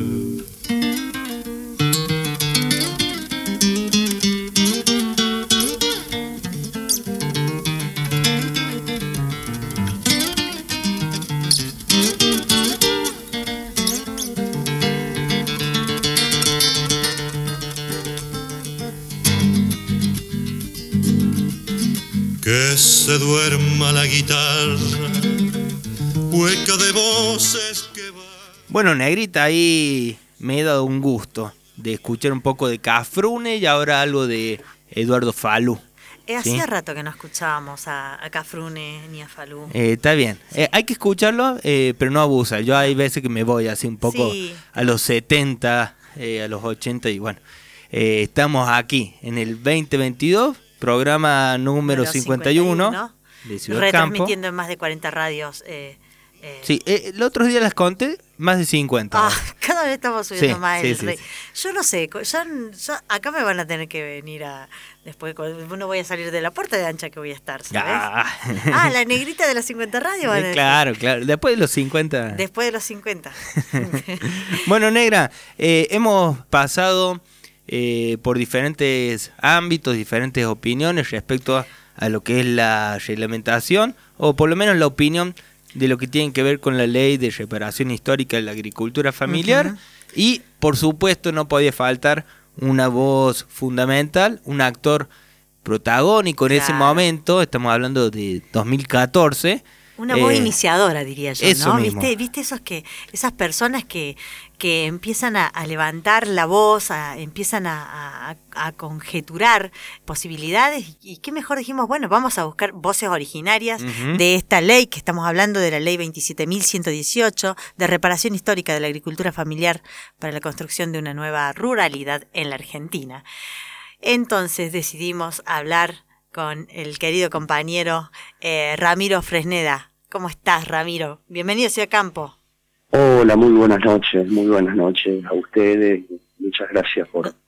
Que se duerma la guitarra, hueca de voces que va. Bueno, Negrita, ahí me he dado un gusto de escuchar un poco de Cafrune y ahora algo de Eduardo Falú. Eh, hacía ¿sí? rato que no escuchábamos a, a Cafrune ni a Falú. Eh, está bien, sí. eh, hay que escucharlo, eh, pero no abusa. Yo hay veces que me voy así un poco sí. a los setenta, eh, a los ochenta y bueno, eh, estamos aquí en el veinte veintidós. Programa número cincuenta y uno, cincuenta y uno de Ciudad retransmitiendo Campo. En más de cuarenta radios. Eh, eh. Sí, eh, el otro día las conté, más de cincuenta. Ah, cada vez estamos subiendo sí, más sí, el sí, rey. sí. Yo no sé, yo, yo, acá me van a tener que venir a después, no voy a salir de la puerta de ancha que voy a estar, ¿sabes? Ah, ah la negrita de las cincuenta radios. Van a claro, claro, después de los cincuenta. Después de los cincuenta. Bueno, Negra, eh, hemos pasado... Eh, por diferentes ámbitos, diferentes opiniones respecto a, a lo que es la reglamentación, o por lo menos la opinión de lo que tiene que ver con la ley de reparación histórica de la agricultura familiar. Uh-huh. Y por supuesto no podía faltar una voz fundamental, un actor protagónico en claro. ese momento, estamos hablando de dos mil catorce. Una voz eh, iniciadora, diría yo, eso ¿no? Mismo. ¿Viste, viste esos que, esas personas que, que empiezan a, a levantar la voz, a, empiezan a, a, a conjeturar posibilidades? Y qué mejor dijimos, bueno, vamos a buscar voces originarias uh-huh. de esta ley, que estamos hablando de la ley veintisiete mil ciento dieciocho, de reparación histórica de la agricultura familiar para la construcción de una nueva ruralidad en la Argentina. Entonces decidimos hablar con el querido compañero eh, Ramiro Fresneda. ¿Cómo estás, Ramiro? Bienvenido a Ciudad Campo. Hola, muy buenas noches, muy buenas noches a ustedes. Muchas gracias por,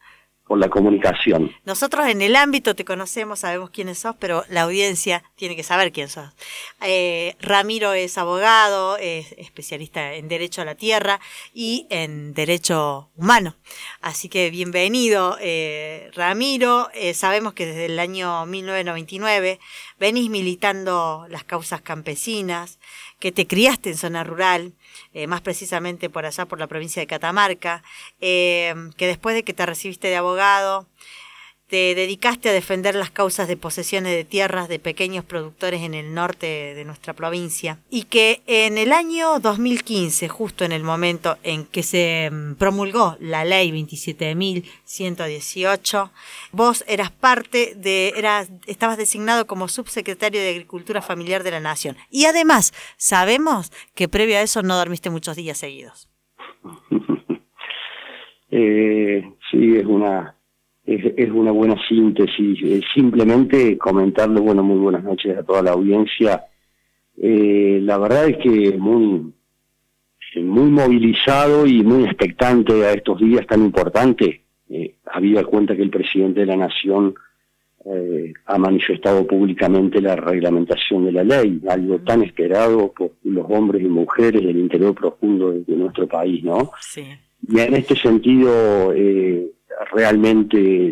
por la comunicación. Nosotros en el ámbito te conocemos, sabemos quiénes sos, pero la audiencia tiene que saber quién sos. Eh, Ramiro es abogado, es especialista en Derecho a la Tierra y en Derecho Humano. Así que bienvenido, eh, Ramiro. Eh, sabemos que desde el año mil novecientos noventa y nueve venís militando las causas campesinas, que te criaste en zona rural, eh, más precisamente por allá por la provincia de Catamarca, eh, que después de que te recibiste de abogado, te dedicaste a defender las causas de posesiones de tierras de pequeños productores en el norte de nuestra provincia, y que en el año dos mil quince, justo en el momento en que se promulgó la ley veintisiete mil ciento dieciocho, vos eras parte de, eras, estabas designado como subsecretario de Agricultura Familiar de la Nación. Y además, sabemos que previo a eso no dormiste muchos días seguidos. eh, sí, es una... Es, es una buena síntesis. Eh, simplemente comentarle, bueno, muy buenas noches a toda la audiencia. Eh, la verdad es que muy, muy movilizado y muy expectante a estos días tan importantes. Eh, habida cuenta que el presidente de la Nación eh, ha manifestado públicamente la reglamentación de la ley, algo tan esperado por los hombres y mujeres del interior profundo de, de nuestro país, ¿no? Sí. Y en este sentido, eh, realmente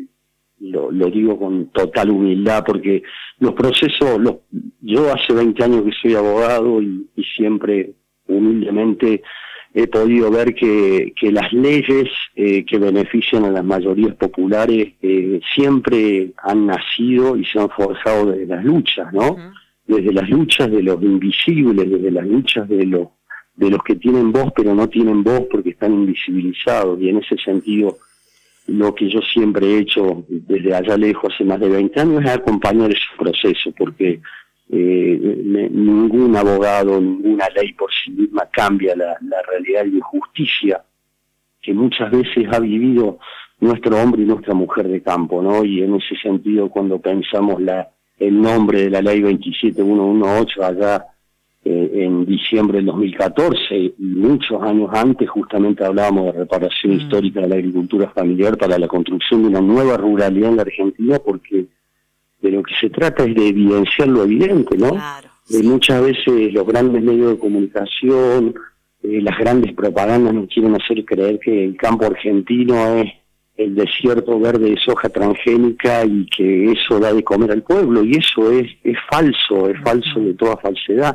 lo, lo digo con total humildad, porque los procesos, los, yo hace veinte años que soy abogado y, y siempre humildemente he podido ver que, que las leyes eh, que benefician a las mayorías populares eh, siempre han nacido y se han forjado desde las luchas, ¿no? Uh-huh. Desde las luchas de los invisibles, desde las luchas de los de los que tienen voz pero no tienen voz porque están invisibilizados, y en ese sentido lo que yo siempre he hecho desde allá lejos hace más de veinte años es acompañar ese proceso, porque eh, me, ningún abogado, ninguna ley por sí misma cambia la, la realidad de injusticia que muchas veces ha vivido nuestro hombre y nuestra mujer de campo, ¿no? Y en ese sentido, cuando pensamos la el nombre de la ley veintisiete mil ciento dieciocho allá Eh, en diciembre del dos mil catorce, y muchos años antes justamente hablábamos de reparación mm. histórica de la agricultura familiar para la construcción de una nueva ruralidad en la Argentina, porque de lo que se trata es de evidenciar lo evidente, ¿no? Claro, sí. eh, muchas veces los grandes medios de comunicación, eh, las grandes propagandas nos quieren hacer creer que el campo argentino es el desierto verde de soja transgénica y que eso da de comer al pueblo, y eso es, es falso, es falso de toda falsedad.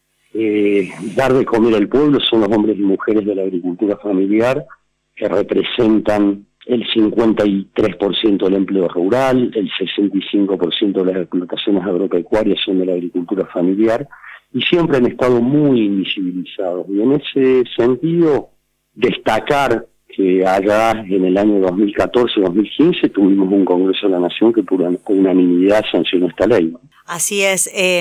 Eh, dar de comer al pueblo son los hombres y mujeres de la agricultura familiar, que representan el cincuenta y tres por ciento del empleo rural, el sesenta y cinco por ciento de las explotaciones agropecuarias son de la agricultura familiar, y siempre han estado muy invisibilizados. Y en ese sentido, destacar que allá en el año dos mil catorce dos mil quince tuvimos un Congreso de la Nación que por unanimidad sancionó esta ley. Así es. Eh...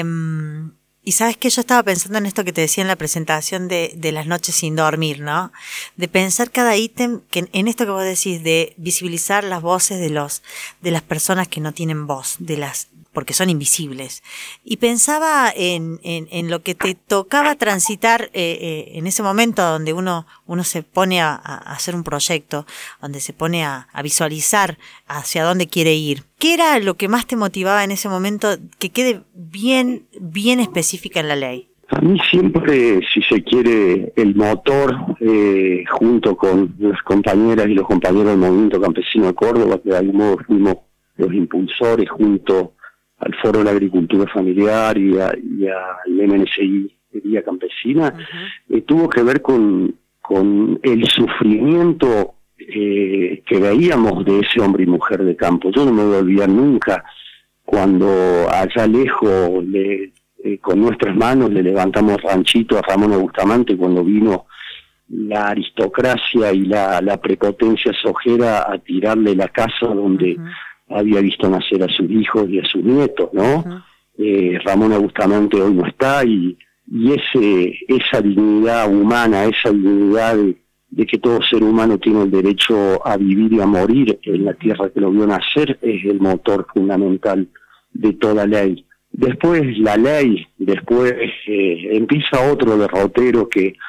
Y sabes que yo estaba pensando en esto que te decía en la presentación de, de las noches sin dormir, ¿no? De pensar cada ítem, que en esto que vos decís, de visibilizar las voces de los de las personas que no tienen voz, de las porque son invisibles. Y pensaba en, en, en lo que te tocaba transitar eh, eh, en ese momento donde uno uno se pone a, a hacer un proyecto, donde se pone a, a visualizar hacia dónde quiere ir. ¿Qué era lo que más te motivaba en ese momento que quede bien, bien específica en la ley? A mí siempre, si se quiere, el motor, eh, junto con las compañeras y los compañeros del Movimiento Campesino de Córdoba, que de algún modo fuimos los impulsores junto al Foro de la Agricultura Familiar y, a, y al M N C I Vía Campesina, uh-huh. eh, tuvo que ver con, con el sufrimiento eh, que veíamos de ese hombre y mujer de campo. Yo no me voy a olvidar nunca cuando allá lejos, le, eh, con nuestras manos, le levantamos ranchito a Ramón Bustamante cuando vino la aristocracia y la, la prepotencia sojera a tirarle la casa donde uh-huh. había visto nacer a sus hijos y a sus nietos, ¿no? Uh-huh. Eh, Ramón Bustamante hoy no está, y, y ese esa dignidad humana, esa dignidad de, de que todo ser humano tiene el derecho a vivir y a morir en la tierra que lo vio nacer, es el motor fundamental de toda ley. Después la ley, después eh, empieza otro derrotero que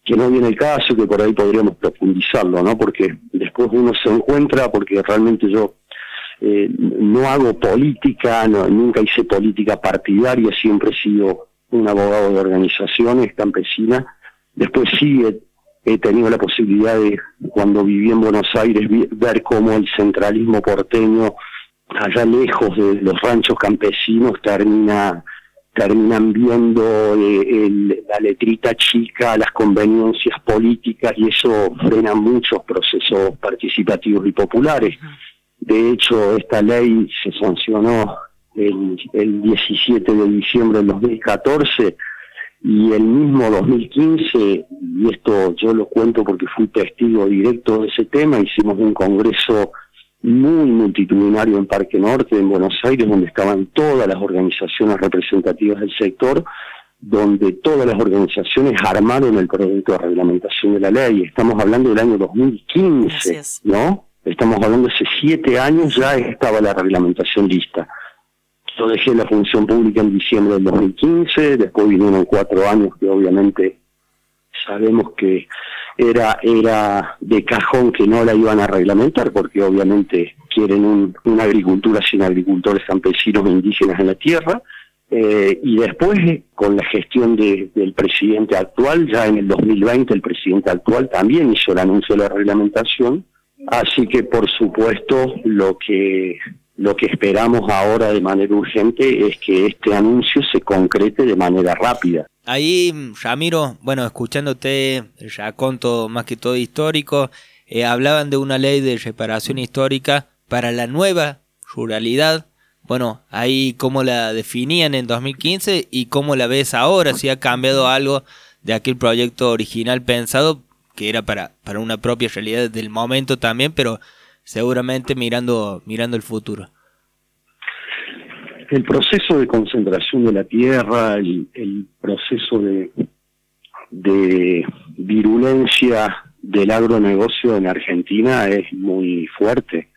que no viene el caso, que por ahí podríamos profundizarlo, ¿no? Porque después uno se encuentra, porque realmente yo eh, no hago política, no, nunca hice política partidaria, siempre he sido un abogado de organizaciones campesinas. Después sí he, he tenido la posibilidad de, cuando viví en Buenos Aires, vi, ver cómo el centralismo porteño, allá lejos de los ranchos campesinos, termina terminan viendo eh, el, la letrita chica, las conveniencias políticas, y eso frena muchos procesos participativos y populares. De hecho, esta ley se sancionó el, el diecisiete de diciembre del dos mil catorce, y el mismo dos mil quince, y esto yo lo cuento porque fui testigo directo de ese tema, hicimos un congreso muy multitudinario en Parque Norte, en Buenos Aires, donde estaban todas las organizaciones representativas del sector, donde todas las organizaciones armaron el proyecto de reglamentación de la ley. Estamos hablando del año dos mil quince, ¿no? Estamos hablando de hace siete años, ya estaba la reglamentación lista. Yo dejé la función pública en diciembre del dos mil quince, después vinieron cuatro años que obviamente sabemos que era era de cajón que no la iban a reglamentar, porque obviamente quieren un, una agricultura sin agricultores campesinos e indígenas en la tierra, eh, y después con la gestión de, del presidente actual, ya en el dos mil veinte el presidente actual también hizo el anuncio de la reglamentación, así que por supuesto lo que lo que esperamos ahora de manera urgente es que este anuncio se concrete de manera rápida. Ahí, Ramiro, bueno, escuchándote, ya conto más que todo histórico, eh, hablaban de una ley de reparación histórica para la nueva ruralidad. Bueno, ahí cómo la definían en dos mil quince y cómo la ves ahora, si ha cambiado algo de aquel proyecto original pensado, que era para, para una propia realidad del momento también, pero seguramente mirando, mirando el futuro. El proceso de concentración de la tierra, el, el proceso de, de virulencia del agronegocio en Argentina es muy fuerte.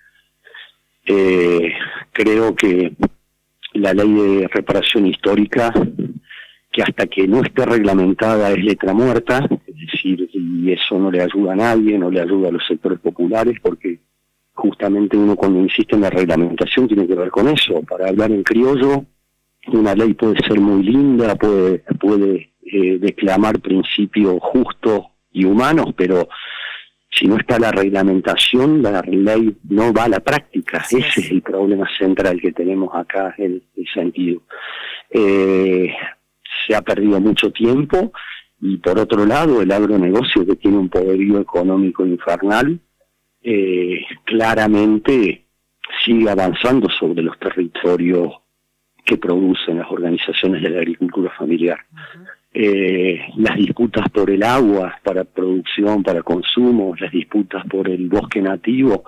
Eh, creo que la ley de reparación histórica, que hasta que no esté reglamentada es letra muerta, es decir, y eso no le ayuda a nadie, no le ayuda a los sectores populares, porque justamente uno cuando insiste en la reglamentación tiene que ver con eso. Para hablar en criollo, una ley puede ser muy linda, puede, puede eh, declamar principios justos y humanos, pero si no está la reglamentación, la ley no va a la práctica. Sí. Ese es el problema central que tenemos acá, en el sentido. Eh, se ha perdido mucho tiempo, y por otro lado, el agronegocio, que tiene un poderío económico infernal, Eh, claramente sigue avanzando sobre los territorios que producen las organizaciones de la agricultura familiar. Uh-huh. Eh, las disputas por el agua para producción, para consumo, las disputas por el bosque nativo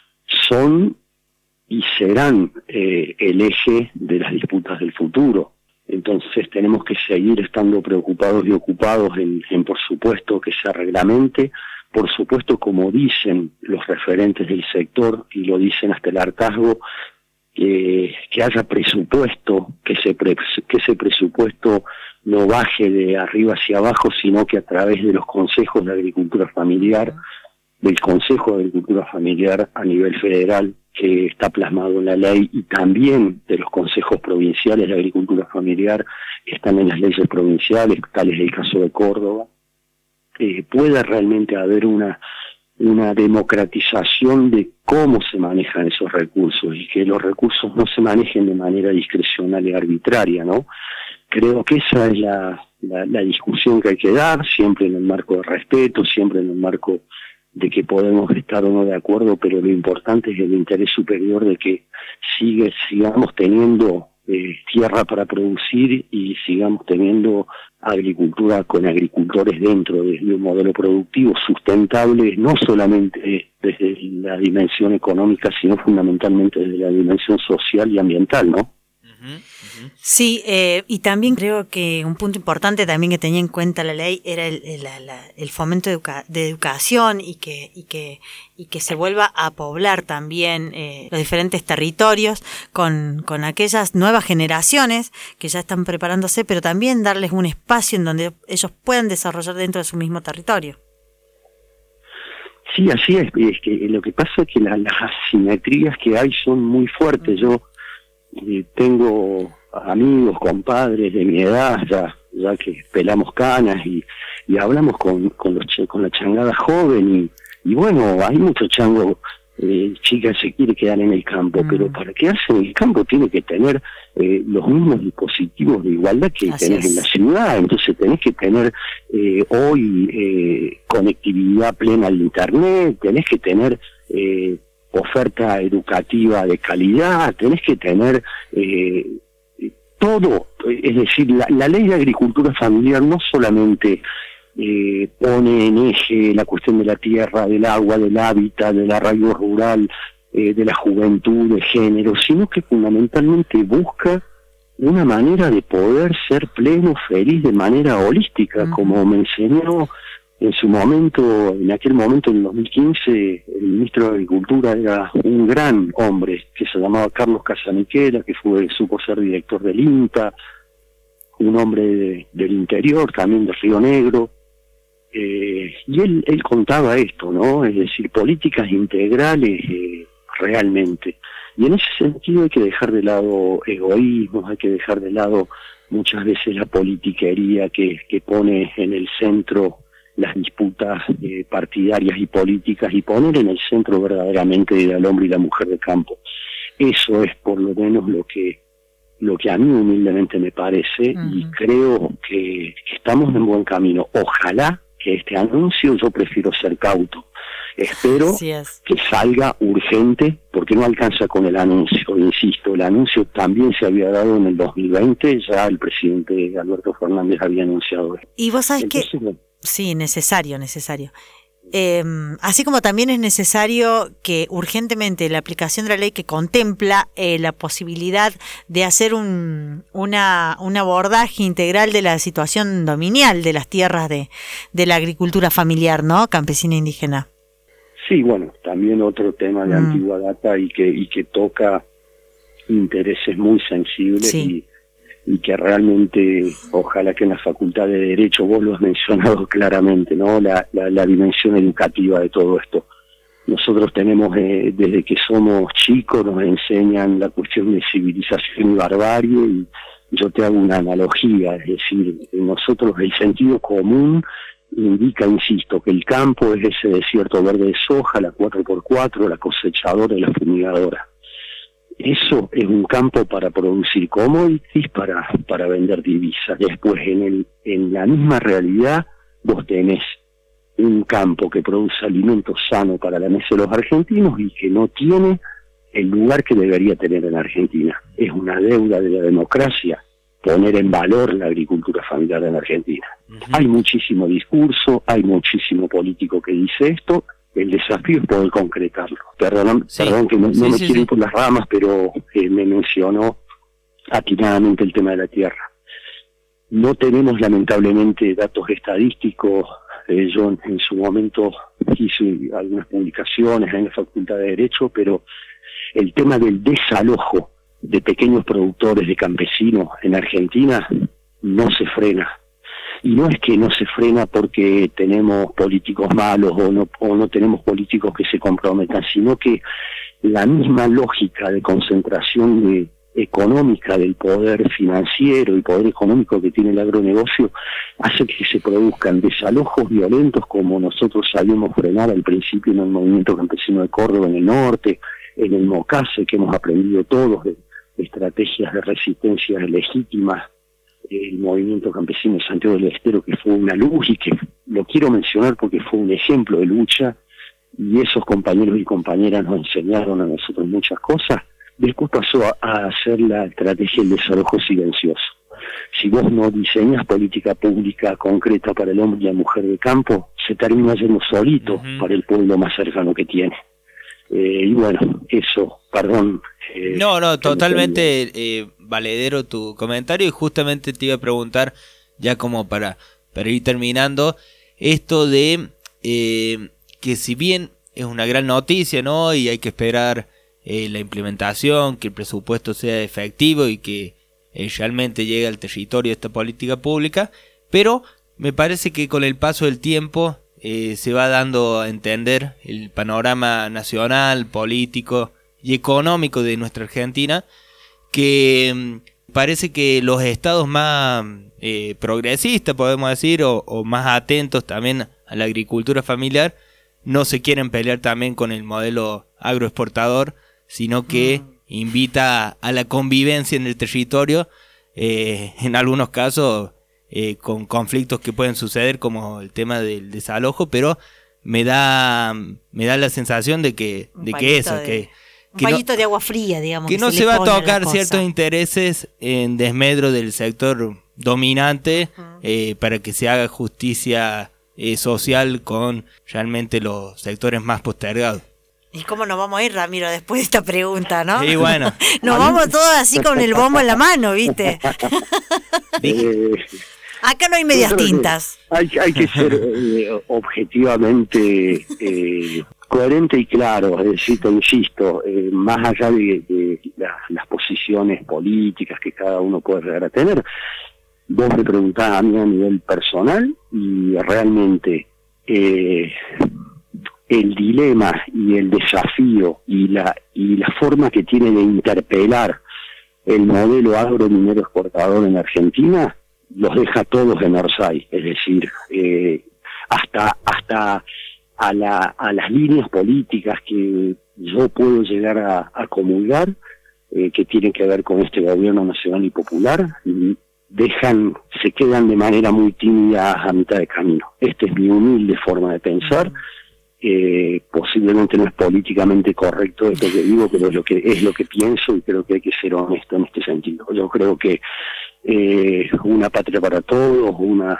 son y serán eh, el eje de las disputas del futuro. Entonces tenemos que seguir estando preocupados y ocupados en, en por supuesto, que se reglamente, por supuesto, como dicen los referentes del sector, y lo dicen hasta el hartazgo, que, que haya presupuesto, que ese, pre, que ese presupuesto no baje de arriba hacia abajo, sino que a través de los consejos de agricultura familiar, del Consejo de Agricultura Familiar a nivel federal, que está plasmado en la ley, y también de los consejos provinciales de agricultura familiar, que están en las leyes provinciales, tal es el caso de Córdoba, Eh, pueda realmente haber una una democratización de cómo se manejan esos recursos, y que los recursos no se manejen de manera discrecional y arbitraria, ¿no? Creo que esa es la, la, la discusión que hay que dar, siempre en el marco de respeto, siempre en el marco de que podemos estar o no de acuerdo, pero lo importante es el interés superior de que sigue, sigamos teniendo eh, tierra para producir, y sigamos teniendo agricultura con agricultores dentro de, de un modelo productivo sustentable, no solamente desde la dimensión económica, sino fundamentalmente desde la dimensión social y ambiental, ¿no? Uh-huh, uh-huh. Sí, eh, y también creo que un punto importante también que tenía en cuenta la ley era el, el, la, el fomento de, educa- de educación y que, y, que, y que se vuelva a poblar también eh, los diferentes territorios con, con aquellas nuevas generaciones que ya están preparándose, pero también darles un espacio en donde ellos puedan desarrollar dentro de su mismo territorio. Sí, así es. Es que lo que pasa es que la, las asimetrías que hay son muy fuertes. Yo eh, tengo amigos, compadres de mi edad, ya, ya que pelamos canas y, y hablamos con, con, los, con la changada joven y, y bueno, hay muchos changos, eh, chicas se quiere quedar en el campo, mm. pero para quedarse en el campo tiene que tener eh, los mismos dispositivos de igualdad que Así tenés es. en la ciudad, entonces tenés que tener eh, hoy eh, conectividad plena al internet, tenés que tener eh, oferta educativa de calidad, tenés que tener eh, todo, es decir, la, la ley de agricultura familiar no solamente eh, pone en eje la cuestión de la tierra, del agua, del hábitat, del arraigo rural, eh, de la juventud, de género, sino que fundamentalmente busca una manera de poder ser pleno, feliz de manera holística, uh-huh. como me enseñó en su momento, en aquel momento, en el dos mil quince, el ministro de Agricultura era un gran hombre que se llamaba Carlos Casaniquera, que fue supo ser director del INTA, un hombre de, del interior, también de Río Negro, eh, y él, él contaba esto, ¿no? Es decir, políticas integrales eh, realmente. Y en ese sentido hay que dejar de lado egoísmos, hay que dejar de lado muchas veces la politiquería que, que pone en el centro las disputas eh, partidarias y políticas y poner en el centro verdaderamente al hombre y la mujer de campo. Eso es por lo menos lo que lo que a mí humildemente me parece uh-huh. y creo que, que estamos en buen camino. Ojalá que este anuncio, yo prefiero ser cauto, espero que salga urgente porque no alcanza con el anuncio, insisto, el anuncio también se había dado en el dos mil veinte, ya el presidente Alberto Fernández había anunciado esto. Y vos sabés Entonces, que... Sí, necesario, necesario. Eh, así como también es necesario que urgentemente la aplicación de la ley que contempla eh, la posibilidad de hacer un, una, un abordaje integral de la situación dominial de las tierras de, de la agricultura familiar, ¿no? Campesina indígena. Sí, bueno, también otro tema de mm. antigua data y que, y que toca intereses muy sensibles sí. y y que realmente, ojalá que en la Facultad de Derecho, vos lo has mencionado claramente, ¿no? La, la, la dimensión educativa de todo esto. Nosotros tenemos, eh, desde que somos chicos, nos enseñan la cuestión de civilización y barbarie, y yo te hago una analogía, es decir, nosotros el sentido común indica, insisto, que el campo es ese desierto verde de soja, la cuatro por cuatro, la cosechadora y la fumigadora. Eso es un campo para producir commodities, para, para vender divisas. Después, en, el, en la misma realidad, vos tenés un campo que produce alimentos sanos para la mesa de los argentinos y que no tiene el lugar que debería tener en Argentina. Es una deuda de la democracia poner en valor la agricultura familiar en Argentina. Uh-huh. Hay muchísimo discurso, hay muchísimo político que dice esto. El desafío es poder concretarlo. Perdón, sí. perdón que no, no sí, me sí, quiero ir sí. por las ramas, pero eh, me mencionó atinadamente el tema de la tierra. No tenemos lamentablemente datos estadísticos. Eh, yo en, en su momento hice algunas publicaciones en la Facultad de Derecho, pero el tema del desalojo de pequeños productores, de campesinos en Argentina, no se frena. Y no es que no se frena porque tenemos políticos malos o no, o no tenemos políticos que se comprometan, sino que la misma lógica de concentración de, económica del poder financiero y poder económico que tiene el agronegocio hace que se produzcan desalojos violentos como nosotros sabíamos frenar al principio en el movimiento campesino de Córdoba en el norte, en el Mocase, que hemos aprendido todos de, de estrategias de resistencia legítimas, el movimiento campesino de Santiago del Estero, que fue una luz y que lo quiero mencionar porque fue un ejemplo de lucha, y esos compañeros y compañeras nos enseñaron a nosotros muchas cosas. Después pasó a, a hacer la estrategia del desalojo silencioso. Si vos no diseñas política pública concreta para el hombre y la mujer de campo, se termina yendo solito uh-huh. para el pueblo más cercano que tiene. Eh, y bueno, eso, perdón. Eh, no, no, totalmente eh, valedero tu comentario y justamente te iba a preguntar, ya como para, para ir terminando, esto de eh, que si bien es una gran noticia, ¿no? Y hay que esperar eh, la implementación, que el presupuesto sea efectivo y que eh, realmente llegue al territorio esta política pública, pero me parece que con el paso del tiempo eh, se va dando a entender el panorama nacional, político y económico de nuestra Argentina, que mm, parece que los estados más eh, progresistas, podemos decir, o, o más atentos también a la agricultura familiar, no se quieren pelear también con el modelo agroexportador, sino que mm. invita a la convivencia en el territorio, eh, en algunos casos eh, con conflictos que pueden suceder como el tema del desalojo, pero me da me da la sensación de que, de que eso, de, que, un que pañito no, de agua fría, digamos. que que no se, se le va a pone la tocar cosa. ciertos intereses en desmedro del sector dominante, uh-huh. eh, para que se haga justicia eh, social con realmente los sectores más postergados. ¿Y cómo nos vamos a ir, Ramiro, después de esta pregunta, no? Sí, bueno. Nos vamos todos así con el bombo en la mano, ¿viste? Eh, Acá no hay medias tintas. Hay, hay que ser eh, objetivamente eh, coherente y claro, es decir, te insisto, eh, más allá de, de la, las posiciones políticas que cada uno puede llegar a tener, vos me preguntás a mí a nivel personal y realmente eh, el dilema y el desafío y la y la forma que tiene de interpelar el modelo agrominero exportador en Argentina los deja todos en Orsay, es decir, eh, hasta hasta a la a las líneas políticas que yo puedo llegar a, a comulgar, eh, que tienen que ver con este gobierno nacional y popular, y dejan, se quedan de manera muy tímida a mitad de camino. Esta es mi humilde forma de pensar. Eh, posiblemente no es políticamente correcto esto que digo, pero es lo que es lo que pienso y creo que hay que ser honesto en este sentido. Yo creo que eh, una patria para todos, una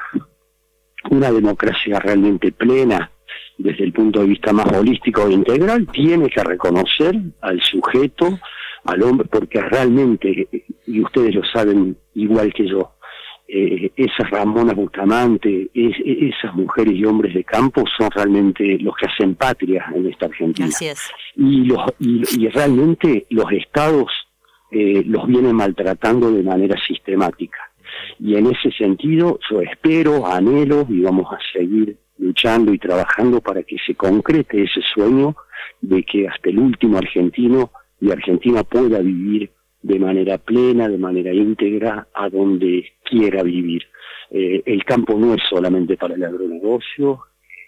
una democracia realmente plena desde el punto de vista más holístico e integral, tiene que reconocer al sujeto, al hombre, porque realmente, y ustedes lo saben igual que yo, Eh, esas Ramonas Bustamante, es, esas mujeres y hombres de campo son realmente los que hacen patria en esta Argentina. Así es. Y, los, y, y realmente los estados eh, los vienen maltratando de manera sistemática. Y en ese sentido yo espero, anhelo y vamos a seguir luchando y trabajando para que se concrete ese sueño de que hasta el último argentino y Argentina pueda vivir de manera plena, de manera íntegra, a donde quiera vivir. Eh, el campo no es solamente para el agronegocio,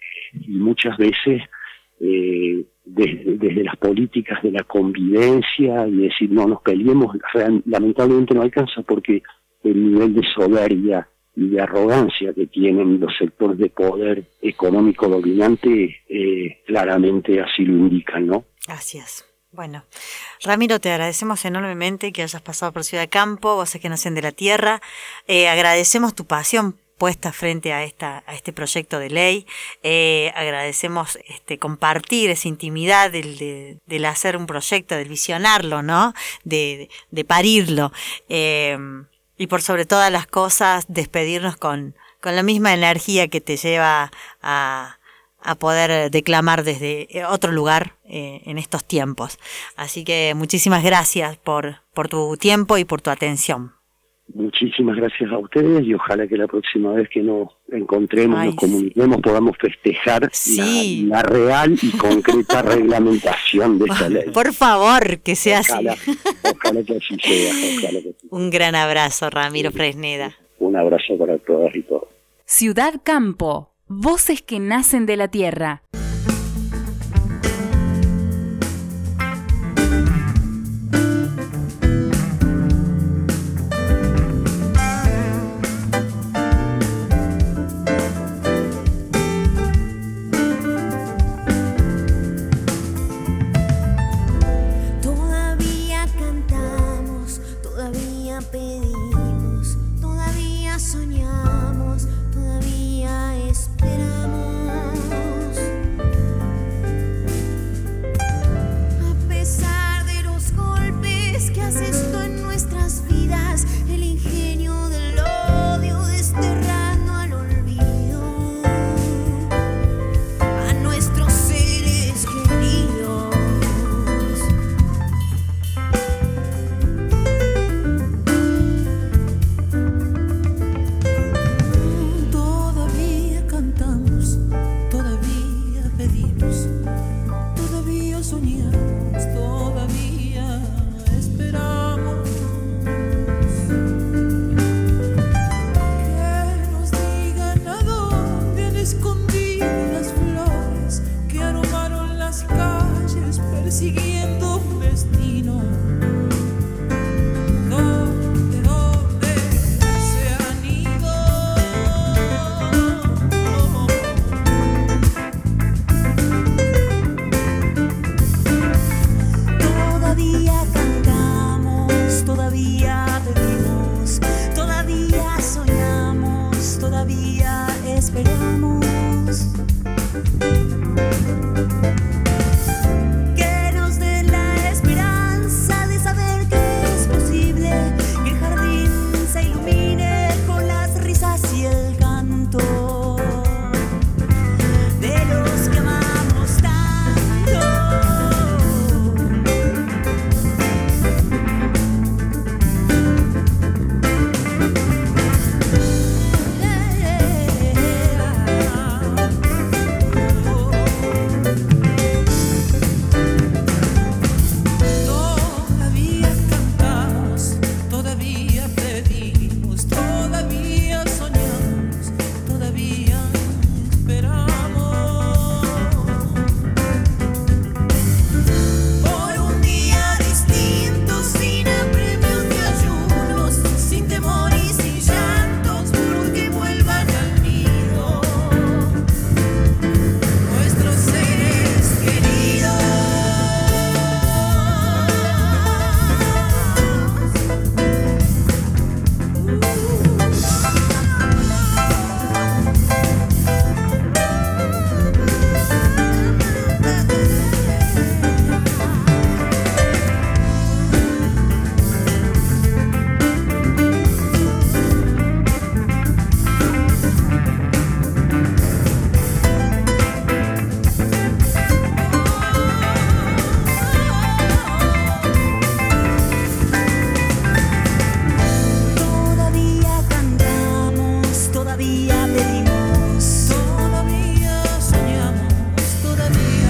y muchas veces eh, desde, desde las políticas de la convivencia y decir no nos peleemos, real, lamentablemente no alcanza, porque el nivel de soberbia y de arrogancia que tienen los sectores de poder económico dominante eh, claramente así lo indican, ¿no? Así es. Bueno, Ramiro, te agradecemos enormemente que hayas pasado por Ciudad Campo, vos que nacen de la tierra. Eh, agradecemos tu pasión puesta frente a esta a este proyecto de ley. Eh, agradecemos este compartir esa intimidad del, de, del hacer un proyecto, del visionarlo, ¿no? De, de parirlo. Eh, y por sobre todas las cosas, despedirnos con, con la misma energía que te lleva a... a poder declamar desde otro lugar eh, en estos tiempos. Así que muchísimas gracias por, por tu tiempo y por tu atención. Muchísimas gracias a ustedes y ojalá que la próxima vez que nos encontremos, Ay, nos comuniquemos, podamos festejar sí. la, la real y concreta reglamentación de esta ley. Por favor, que sea ojalá, así. Ojalá que así sea. Ojalá que así. Un gran abrazo, Ramiro sí. Fresneda. Un abrazo para todas y todos. Ciudad Campo. Voces que nacen de la tierra. Todavía cantamos, todavía pedimos, todavía soñamos, todavía esperamos. A pesar de los golpes que haces tú en nuestras vidas, todavía pedimos, todavía soñamos, todavía esperamos. Que nos dé la esperanza de saber que es posible que el jardín se ilumine con las risas y el canto de los que amamos tanto. Todavía cantamos, todavía pedimos, todavía soñamos, todavía esperamos por un día distinto, sin apremios ni ayunos, sin temor y sin llantos, porque vuelvan al nido nuestros seres queridos. Todavía cantamos, todavía pedimos, todavía soñamos, todavía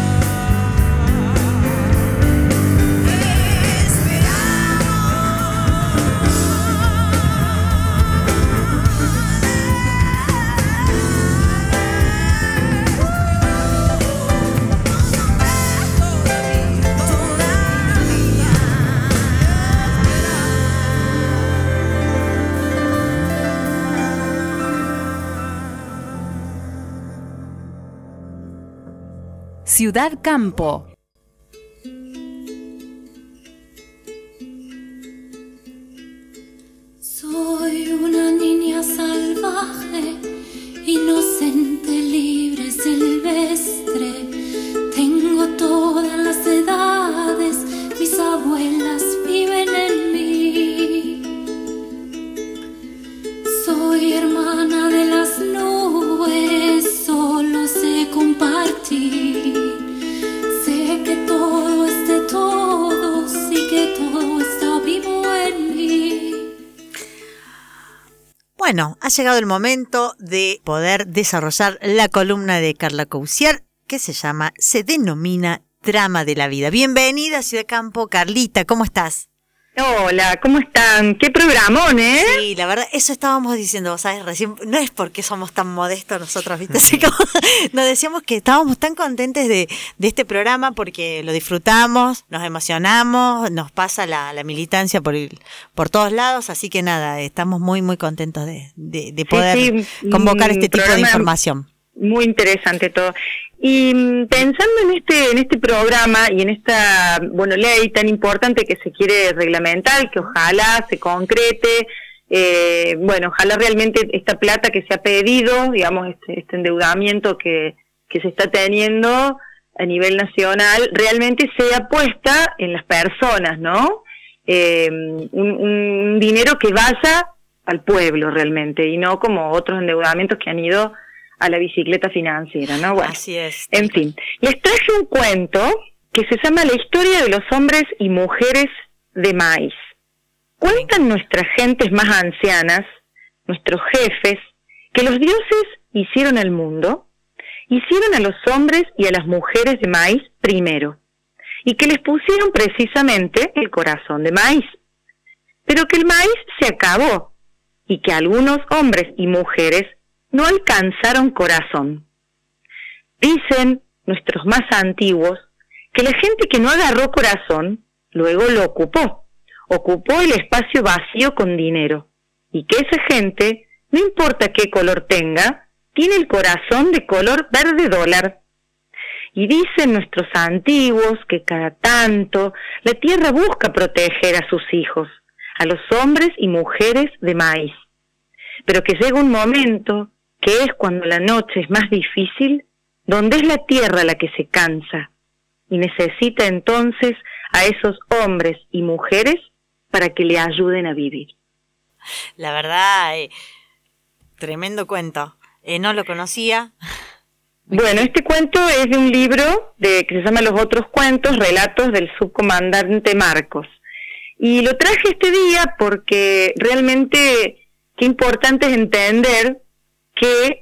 Ciudad Campo. Soy una niña salvaje, inocente, libre, silvestre. Tengo todas las edades, mis abuelas viven en mí. Soy hermana de las nubes, solo sé compartir. Sé que todo es de todos y que todo está vivo en mí. Bueno, ha llegado el momento de poder desarrollar la columna de Carla Cousier, que se llama, se denomina Drama de la Vida. Bienvenida, Ciudad Campo. Carlita, ¿cómo estás? Hola, ¿cómo están? ¡Qué programón, eh! Sí, la verdad, eso estábamos diciendo, ¿sabes? Recién, no es porque somos tan modestos nosotros, ¿viste? Así como nos decíamos que estábamos tan contentes de, de este programa porque lo disfrutamos, nos emocionamos, nos pasa la, la militancia por el, por todos lados, así que nada, estamos muy, muy contentos de, de, de poder sí, sí, convocar este tipo de programa información. Muy interesante todo. Y pensando en este en este programa y en esta bueno ley tan importante que se quiere reglamentar, que ojalá se concrete, eh, bueno, ojalá realmente esta plata que se ha pedido, digamos, este, este endeudamiento que, que se está teniendo a nivel nacional, realmente sea puesta en las personas, ¿no? Eh, un, un dinero que vaya al pueblo realmente, y no como otros endeudamientos que han ido a la bicicleta financiera, ¿no? Bueno, así es. En fin, les traje un cuento que se llama La historia de los hombres y mujeres de maíz. Cuentan nuestras gentes más ancianas, nuestros jefes, que los dioses hicieron el mundo, hicieron a los hombres y a las mujeres de maíz primero, y que les pusieron precisamente el corazón de maíz, pero que el maíz se acabó, y que algunos hombres y mujeres no alcanzaron corazón. Dicen nuestros más antiguos que la gente que no agarró corazón, luego lo ocupó, ocupó el espacio vacío con dinero, y que esa gente, no importa qué color tenga, tiene el corazón de color verde dólar. Y dicen nuestros antiguos que cada tanto la tierra busca proteger a sus hijos, a los hombres y mujeres de maíz. Pero que llega un momento, que es cuando la noche es más difícil, donde es la tierra la que se cansa, y necesita entonces a esos hombres y mujeres para que le ayuden a vivir. La verdad, eh, tremendo cuento. Eh, no lo conocía. Bueno, este cuento es de un libro de, que se llama Los Otros Cuentos, Relatos del Subcomandante Marcos. Y lo traje este día porque realmente qué importante es entender que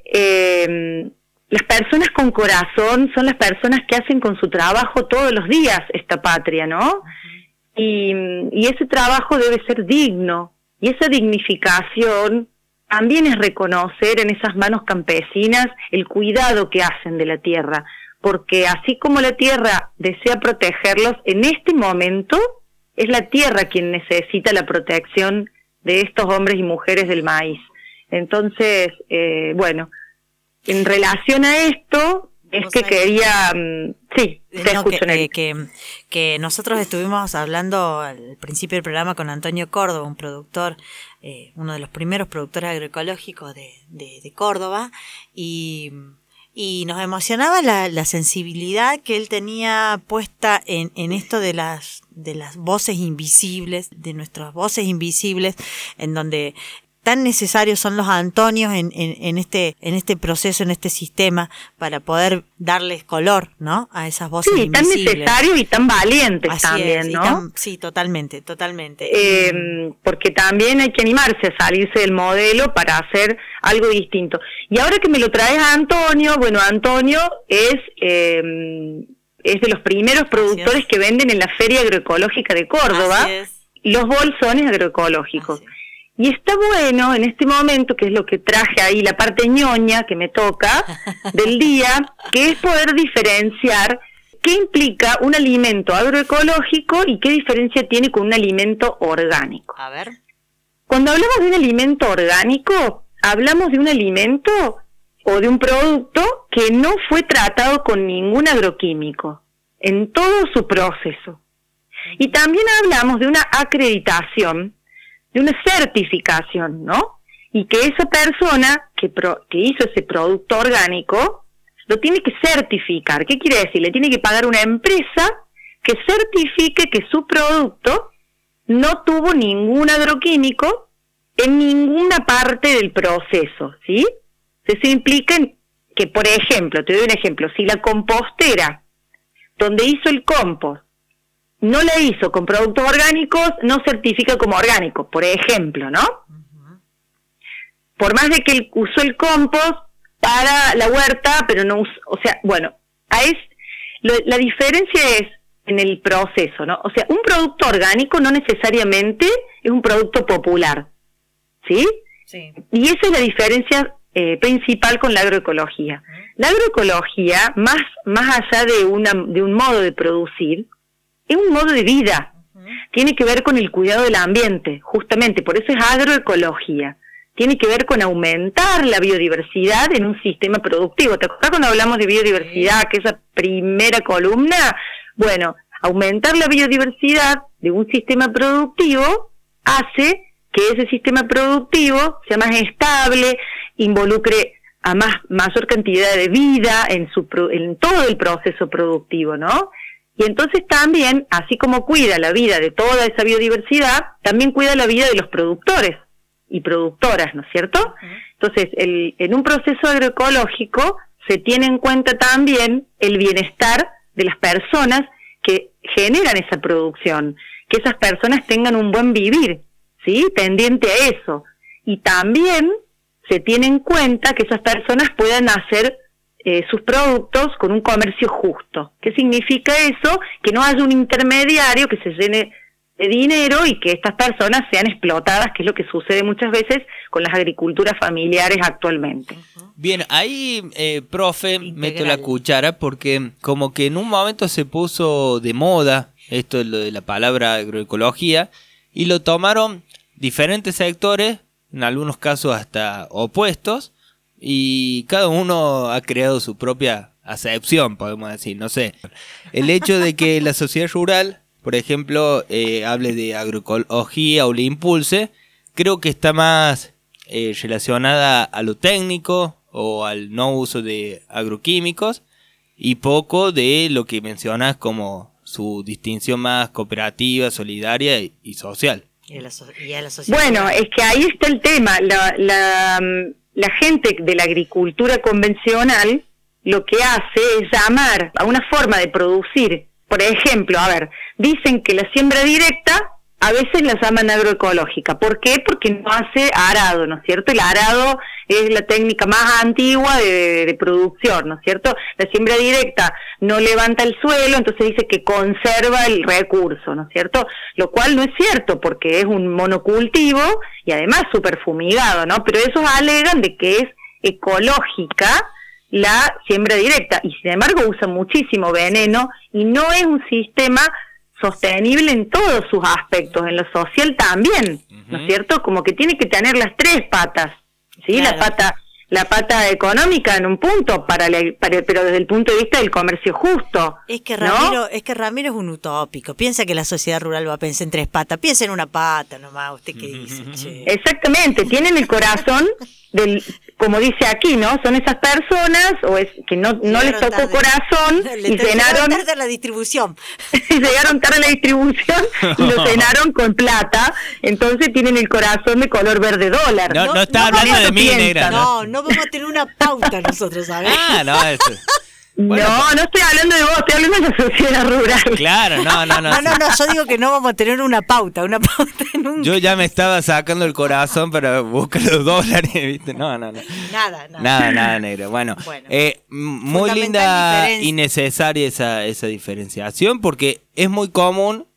eh, las personas con corazón son las personas que hacen con su trabajo todos los días esta patria, ¿no? Uh-huh. Y, y ese trabajo debe ser digno, y esa dignificación también es reconocer en esas manos campesinas el cuidado que hacen de la tierra, porque así como la tierra desea protegerlos, en este momento es la tierra quien necesita la protección de estos hombres y mujeres del maíz. Entonces, eh, bueno, en relación a esto, es que quería... Um, sí, te no, escucho, que, Nelly. eh, que, que nosotros estuvimos hablando al principio del programa con Antonio Córdoba, un productor, eh, uno de los primeros productores agroecológicos de, de, de Córdoba, y... Y nos emocionaba la, la sensibilidad que él tenía puesta en, en esto de las, de las voces invisibles, de nuestras voces invisibles, en donde tan necesarios son los Antonios en, en, en este, en este proceso, en este sistema, para poder darles color, ¿no? A esas voces sí, invisibles. Tan necesarios y tan valientes Así también, es, ¿no? Tan, sí, totalmente, totalmente. Eh, porque también hay que animarse a salirse del modelo para hacer algo distinto. Y ahora que me lo traes a Antonio, bueno, Antonio es eh, es de los primeros productores que venden en la Feria Agroecológica de Córdoba los bolsones agroecológicos. Y está bueno en este momento, que es lo que traje ahí, la parte ñoña que me toca del día, que es poder diferenciar qué implica un alimento agroecológico y qué diferencia tiene con un alimento orgánico. A ver. Cuando hablamos de un alimento orgánico, hablamos de un alimento o de un producto que no fue tratado con ningún agroquímico en todo su proceso. Y también hablamos de una acreditación, de una certificación, ¿no? Y que esa persona que, pro, que hizo ese producto orgánico lo tiene que certificar. ¿Qué quiere decir? Le tiene que pagar una empresa que certifique que su producto no tuvo ningún agroquímico en ninguna parte del proceso, ¿sí? Eso implica que, por ejemplo, te doy un ejemplo, si la compostera donde hizo el compost no la hizo con productos orgánicos, no certifica como orgánico, por ejemplo, ¿no? Uh-huh. Por más de que él usó el compost para la huerta, pero no usó, o sea, bueno, a es, lo, la diferencia es en el proceso, ¿no? O sea, un producto orgánico no necesariamente es un producto popular, ¿sí? Sí. Y esa es la diferencia eh, principal con la agroecología. Uh-huh. La agroecología, más, más allá de, una, de un modo de producir, es un modo de vida, uh-huh. Tiene que ver con el cuidado del ambiente, justamente, por eso es agroecología. Tiene que ver con aumentar la biodiversidad en un sistema productivo. ¿Te acuerdas cuando hablamos de biodiversidad, que esa primera columna? Bueno, aumentar la biodiversidad de un sistema productivo hace que ese sistema productivo sea más estable, involucre a más mayor cantidad de vida en, su, en todo el proceso productivo, ¿no? Y entonces también, así como cuida la vida de toda esa biodiversidad, también cuida la vida de los productores y productoras, ¿no es cierto? Uh-huh. Entonces, el, en un proceso agroecológico se tiene en cuenta también el bienestar de las personas que generan esa producción, que esas personas tengan un buen vivir, ¿sí? Tendiente a eso. Y también se tiene en cuenta que esas personas puedan hacer Eh, sus productos con un comercio justo. ¿Qué significa eso? Que no haya un intermediario que se llene de dinero y que estas personas sean explotadas, que es lo que sucede muchas veces con las agriculturas familiares actualmente. Bien, ahí, eh, profe, Integral. meto la cuchara porque como que en un momento se puso de moda esto de, lo de la palabra agroecología y lo tomaron diferentes sectores, en algunos casos hasta opuestos, y cada uno ha creado su propia acepción, podemos decir, no sé. El hecho de que la sociedad rural por ejemplo, eh, hable de agroecología o le impulse, creo que está más eh, relacionada a lo técnico o al no uso de agroquímicos y poco de lo que mencionas como su distinción más cooperativa, solidaria y, y social. Y a la, so- y a la sociedad. Bueno, es que ahí está el tema. La, la, la gente de la agricultura convencional lo que hace es llamar a una forma de producir. Por ejemplo, a ver, dicen que la siembra directa a veces la llaman agroecológica. ¿Por qué? Porque no hace arado, ¿no es cierto? El arado es la técnica más antigua de, de producción, ¿no es cierto? La siembra directa no levanta el suelo, entonces dice que conserva el recurso, ¿no es cierto? Lo cual no es cierto, porque es un monocultivo y además súper fumigado, ¿no? Pero ellos alegan de que es ecológica la siembra directa, y sin embargo usa muchísimo veneno y no es un sistema sostenible en todos sus aspectos, en lo social también, ¿no es cierto? Como que tiene que tener las tres patas, ¿sí? Claro. La pata la pata económica en un punto, para, la- para pero desde el punto de vista del comercio justo. Es que ¿no? Ramiro, es que Ramiro es un utópico. Piensa que la sociedad rural va a pensar en tres patas. Piensa en una pata nomás. ¿Usted qué dice? Che? Exactamente, tienen el corazón del, como dice aquí, ¿no? Son esas personas o es que no no les Llegaron tocó tarde. corazón Le y llegaron cenaron tarde a la distribución. llegaron tarde a la distribución y lo cenaron con plata, entonces tienen el corazón de color verde dólar. No, no está hablando vamos de a mí, piensa, negra. No, no vamos a tener una pauta nosotros, ¿sabes? Ah, no, eso. Bueno, no, no estoy hablando de vos, estoy hablando de la sociedad rural. Claro, no, no, no. No, no, no, yo digo que no vamos a tener una pauta, una pauta nunca. Yo ya me estaba sacando el corazón para buscar los dólares, ¿viste? No, no, no. Nada, nada. Nada, nada, negro. Bueno, Bueno. eh, m- muy Fundamental linda diferencia. y necesaria esa, esa diferenciación porque es muy común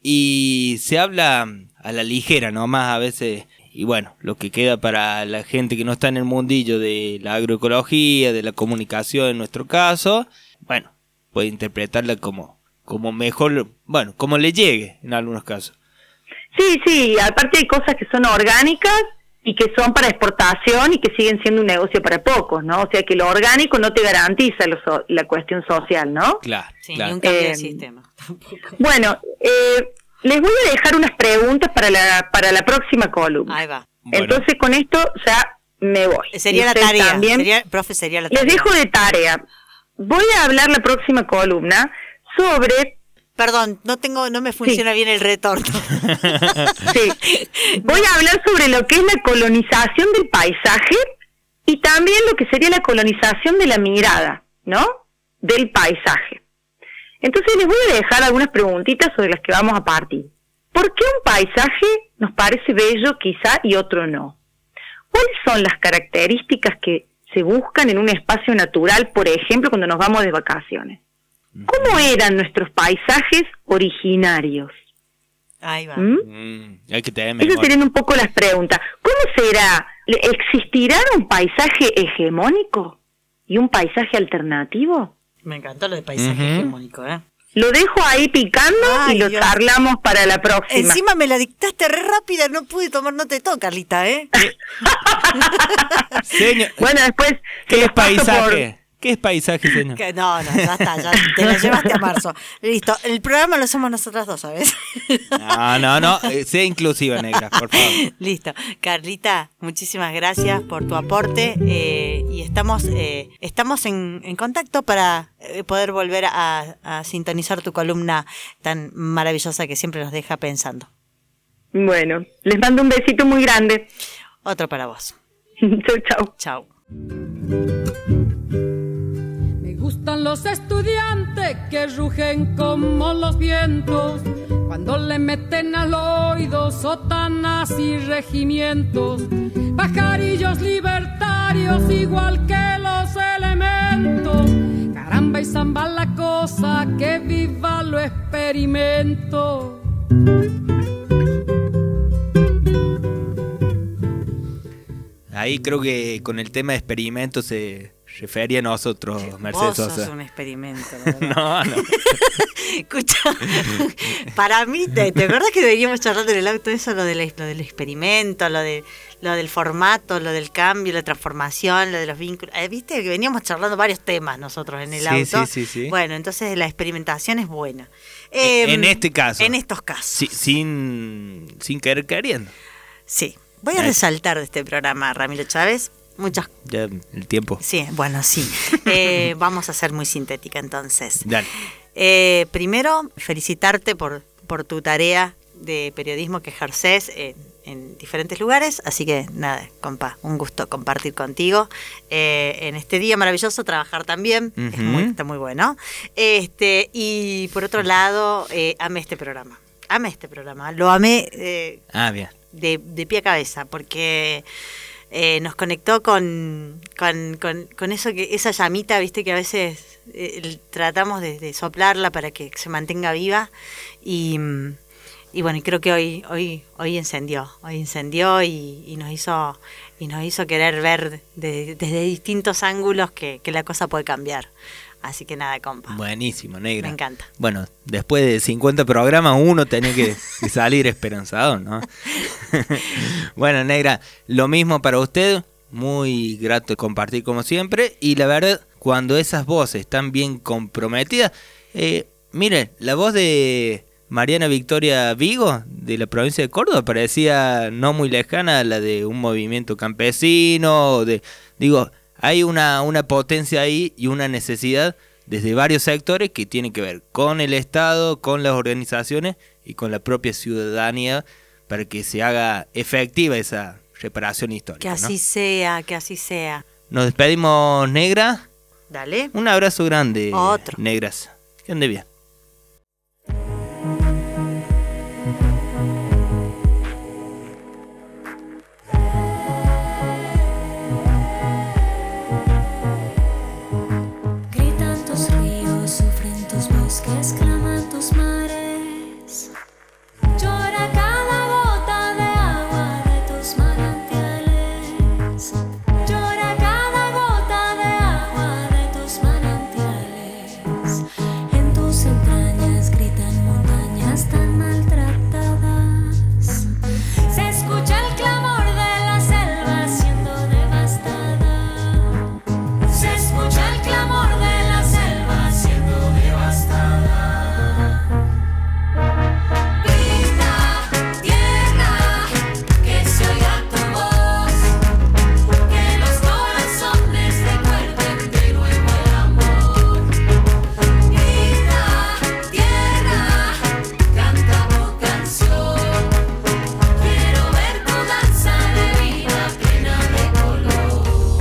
y se habla a la ligera nomás a veces. Y bueno, lo que queda para la gente que no está en el mundillo de la agroecología, de la comunicación en nuestro caso, bueno, puede interpretarla como, como mejor, bueno, como le llegue en algunos casos. Sí, sí, aparte hay cosas que son orgánicas y que son para exportación y que siguen siendo un negocio para pocos, ¿no? O sea que lo orgánico no te garantiza lo so- la cuestión social, ¿no? Claro, Sí, claro. ni un cambio Eh, de sistema. Tampoco. Bueno, eh, les voy a dejar unas preguntas para la para la próxima columna. Ahí va. Bueno. Entonces con esto ya me voy. Sería Y la ustedes tarea. también. Sería, profe, sería la tarea. Les dejo de tarea. Voy a hablar la próxima columna sobre... Perdón, no tengo, no me funciona bien el retorno. Sí, voy a hablar sobre lo que es la colonización del paisaje y también lo que sería la colonización de la mirada, ¿no? Del paisaje. Entonces les voy a dejar algunas preguntitas sobre las que vamos a partir. ¿Por qué un paisaje nos parece bello quizá y otro no? ¿Cuáles son las características que se buscan en un espacio natural, por ejemplo, cuando nos vamos de vacaciones? ¿Cómo eran nuestros paisajes originarios? Ahí va. ¿Mm? Mm, hay que tener Esas memoria. serían un poco las preguntas. ¿Cómo será? ¿Existirá un paisaje hegemónico y un paisaje alternativo? Me encantó lo de paisaje Ujú. hegemónico, ¿eh? Lo dejo ahí picando Ay, y lo Dios. charlamos para la próxima. Encima me la dictaste re rápida, no pude tomar nota de todo, Carlita, ¿eh? Señor, Bueno, después se ¿qué los es paso paisaje? ¿Qué es paisaje, señor? Que no, no, ya está, ya te la llevaste a marzo. Listo, el programa lo hacemos nosotras dos, ¿sabes? No, no, no. eh, Sea inclusiva, negra, por favor. Listo. Carlita, muchísimas gracias por tu aporte eh, y estamos eh, estamos en, en contacto para eh, poder volver a, a sintonizar tu columna tan maravillosa que siempre nos deja pensando. Bueno, les mando un besito muy grande. Otro para vos. Chau, chau. Chao. Me gustan los estudiantes que rugen como los vientos cuando le meten al oído sotanas y regimientos, pajarillos libertarios igual que los elementos. Caramba y zamba la cosa, que viva lo experimento. Ahí creo que con el tema de experimentos se refería a nosotros, Mercedes Vos sos Sosa. un experimento, la verdad. No, no. Escucha, para mí, ¿te, ¿te acuerdas que veníamos charlando en el auto eso, lo del, lo del experimento, lo de lo del formato, lo del cambio, la transformación, lo de los vínculos? Eh, Viste que veníamos charlando varios temas nosotros en el Sí, auto. sí, sí, sí. Bueno, entonces la experimentación es buena. En- Eh, en este caso. En estos casos. Sí, sin, sin querer queriendo. Sí. Voy a Ahí. resaltar de este programa, Ramiro Chávez, muchas. Ya el tiempo. Sí, bueno, sí. Eh, vamos a ser muy sintética entonces. Dale. Eh, primero, felicitarte por, por tu tarea de periodismo que ejerces en, en diferentes lugares. Así que nada, compa, un gusto compartir contigo. Eh, en este día maravilloso, trabajar también. Es Ujú. muy, está muy bueno. Este, y por otro lado, eh, amé este programa. Amé este programa. Lo amé eh, Ah, bien. de, de pie a cabeza, porque eh, nos conectó con, con, con, con eso que esa llamita, viste, que a veces eh, el- tratamos de, de soplarla para que se mantenga viva y, mm, y bueno, y creo que hoy hoy hoy encendió, hoy encendió y, y nos hizo y nos hizo querer ver de- desde distintos ángulos que, que la cosa puede cambiar. Así que nada, compa. Buenísimo, negra. Me encanta. Bueno, después de cincuenta programas, uno tenía que, que salir esperanzado, ¿no? Bueno, negra, lo mismo para usted. Muy grato compartir como siempre. Y la verdad, cuando esas voces están bien comprometidas, eh, miren, la voz de Mariana Victoria Vigo, de la provincia de Córdoba, parecía no muy lejana a la de un movimiento campesino. o De, digo, hay una, una potencia ahí y una necesidad desde varios sectores que tienen que ver con el Estado, con las organizaciones y con la propia ciudadanía para que se haga efectiva esa reparación histórica. Que ¿no? así sea, que así sea. Nos despedimos, negra. Dale. Un abrazo grande, Otro. negras. Que ande bien. Gritan tus ríos, sufren tus bosques, claman tus mares. Llora cada gota de agua de tus manantiales. Llora cada gota de agua de tus manantiales. En tus entrañas gritan montañas tan maltratadas. Se escucha el clamor de la selva siendo devastada. Se escucha el clamor de la selva siendo devastada. Grita, tierra, que se oiga tu voz, que los corazones recuerden de nuevo el amor. Grita, tierra, canta tu canción, quiero ver tu danza de vida plena de color.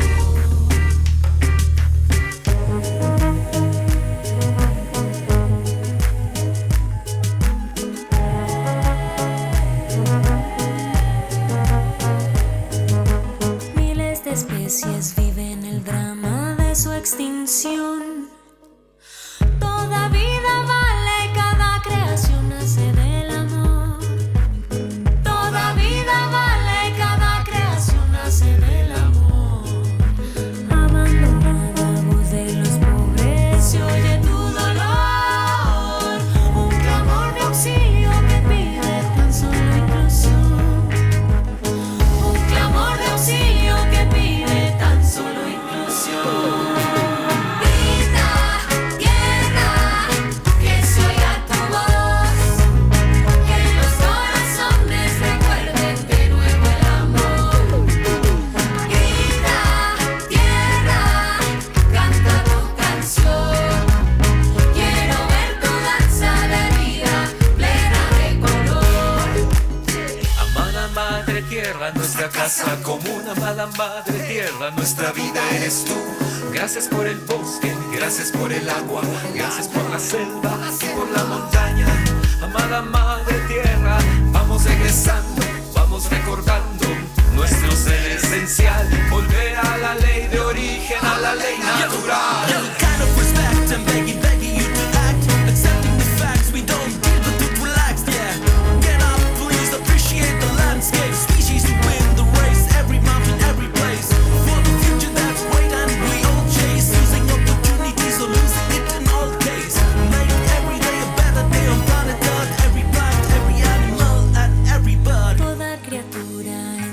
Miles de especies viven el drama de su extinción. Toda vida vale, cada creación nace del amor. Toda vida vale, cada creación nace del amor. Abandonada voz de los pobres, se oye tu dolor. Un clamor de auxilio que pide tan solo inclusión. Un clamor de auxilio que pide tan solo inclusión. Grita, tierra, que se oiga tu voz, que los corazones recuerden de nuevo el amor. Grita, tierra, canta tu canción, quiero ver tu danza de vida plena de color. Amada madre tierra, nuestra casa común, amada madre tierra, nuestra vida eres tú. Gracias por el bosque, gracias por el agua, gracias por la selva y por la montaña. Amada madre tierra, vamos regresando, vamos recordando nuestro ser esencial. Volver a la ley de origen, a la ley natural. Kind of respect and begging, begging you to act. Accepting the facts, we don't deal with it relaxed, yeah. Get up, please, appreciate the landscape. Species to win the race, every mountain, every place. For the future that's great and we all chase.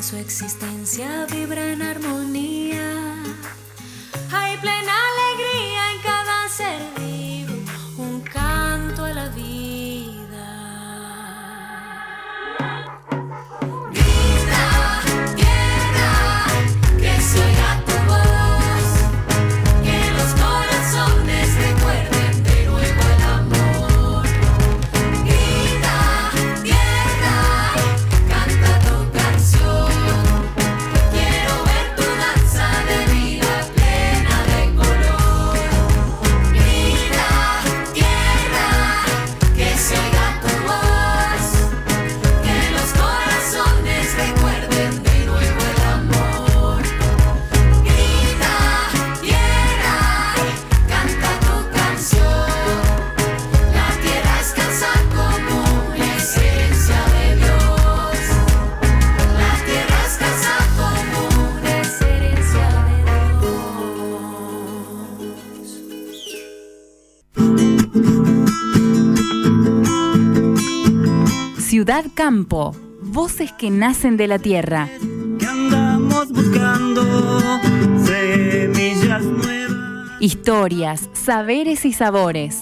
su existencia vibra en armonía. Hay plena alegría en cada ser vivo, un canto a la vida. Grita, tierra, que se oiga tu voz, que los corazones recuerden de nuevo el amor. Grita, tierra, canta tu canción. Quiero ver tu danza de vida plena de color. Grita, tierra, que se oiga tu voz, que los corazones recuerden de nuevo el amor. Grita, tierra, canta tu canción. La tierra es casa común, esencia de Dios. La tierra es casa común, es herencia de Dios. Ciudad Campo, voces que nacen de la tierra. Que andamos buscando semillas nuevas, Historias, saberes y sabores.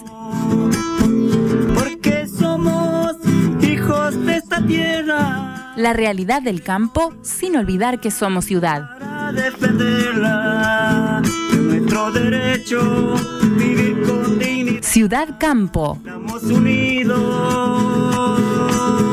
porque somos hijos de esta tierra, La realidad del campo sin olvidar que somos ciudad. para defenderla, nuestro derecho, vivir con dignidad, Ciudad Campo. estamos unidos.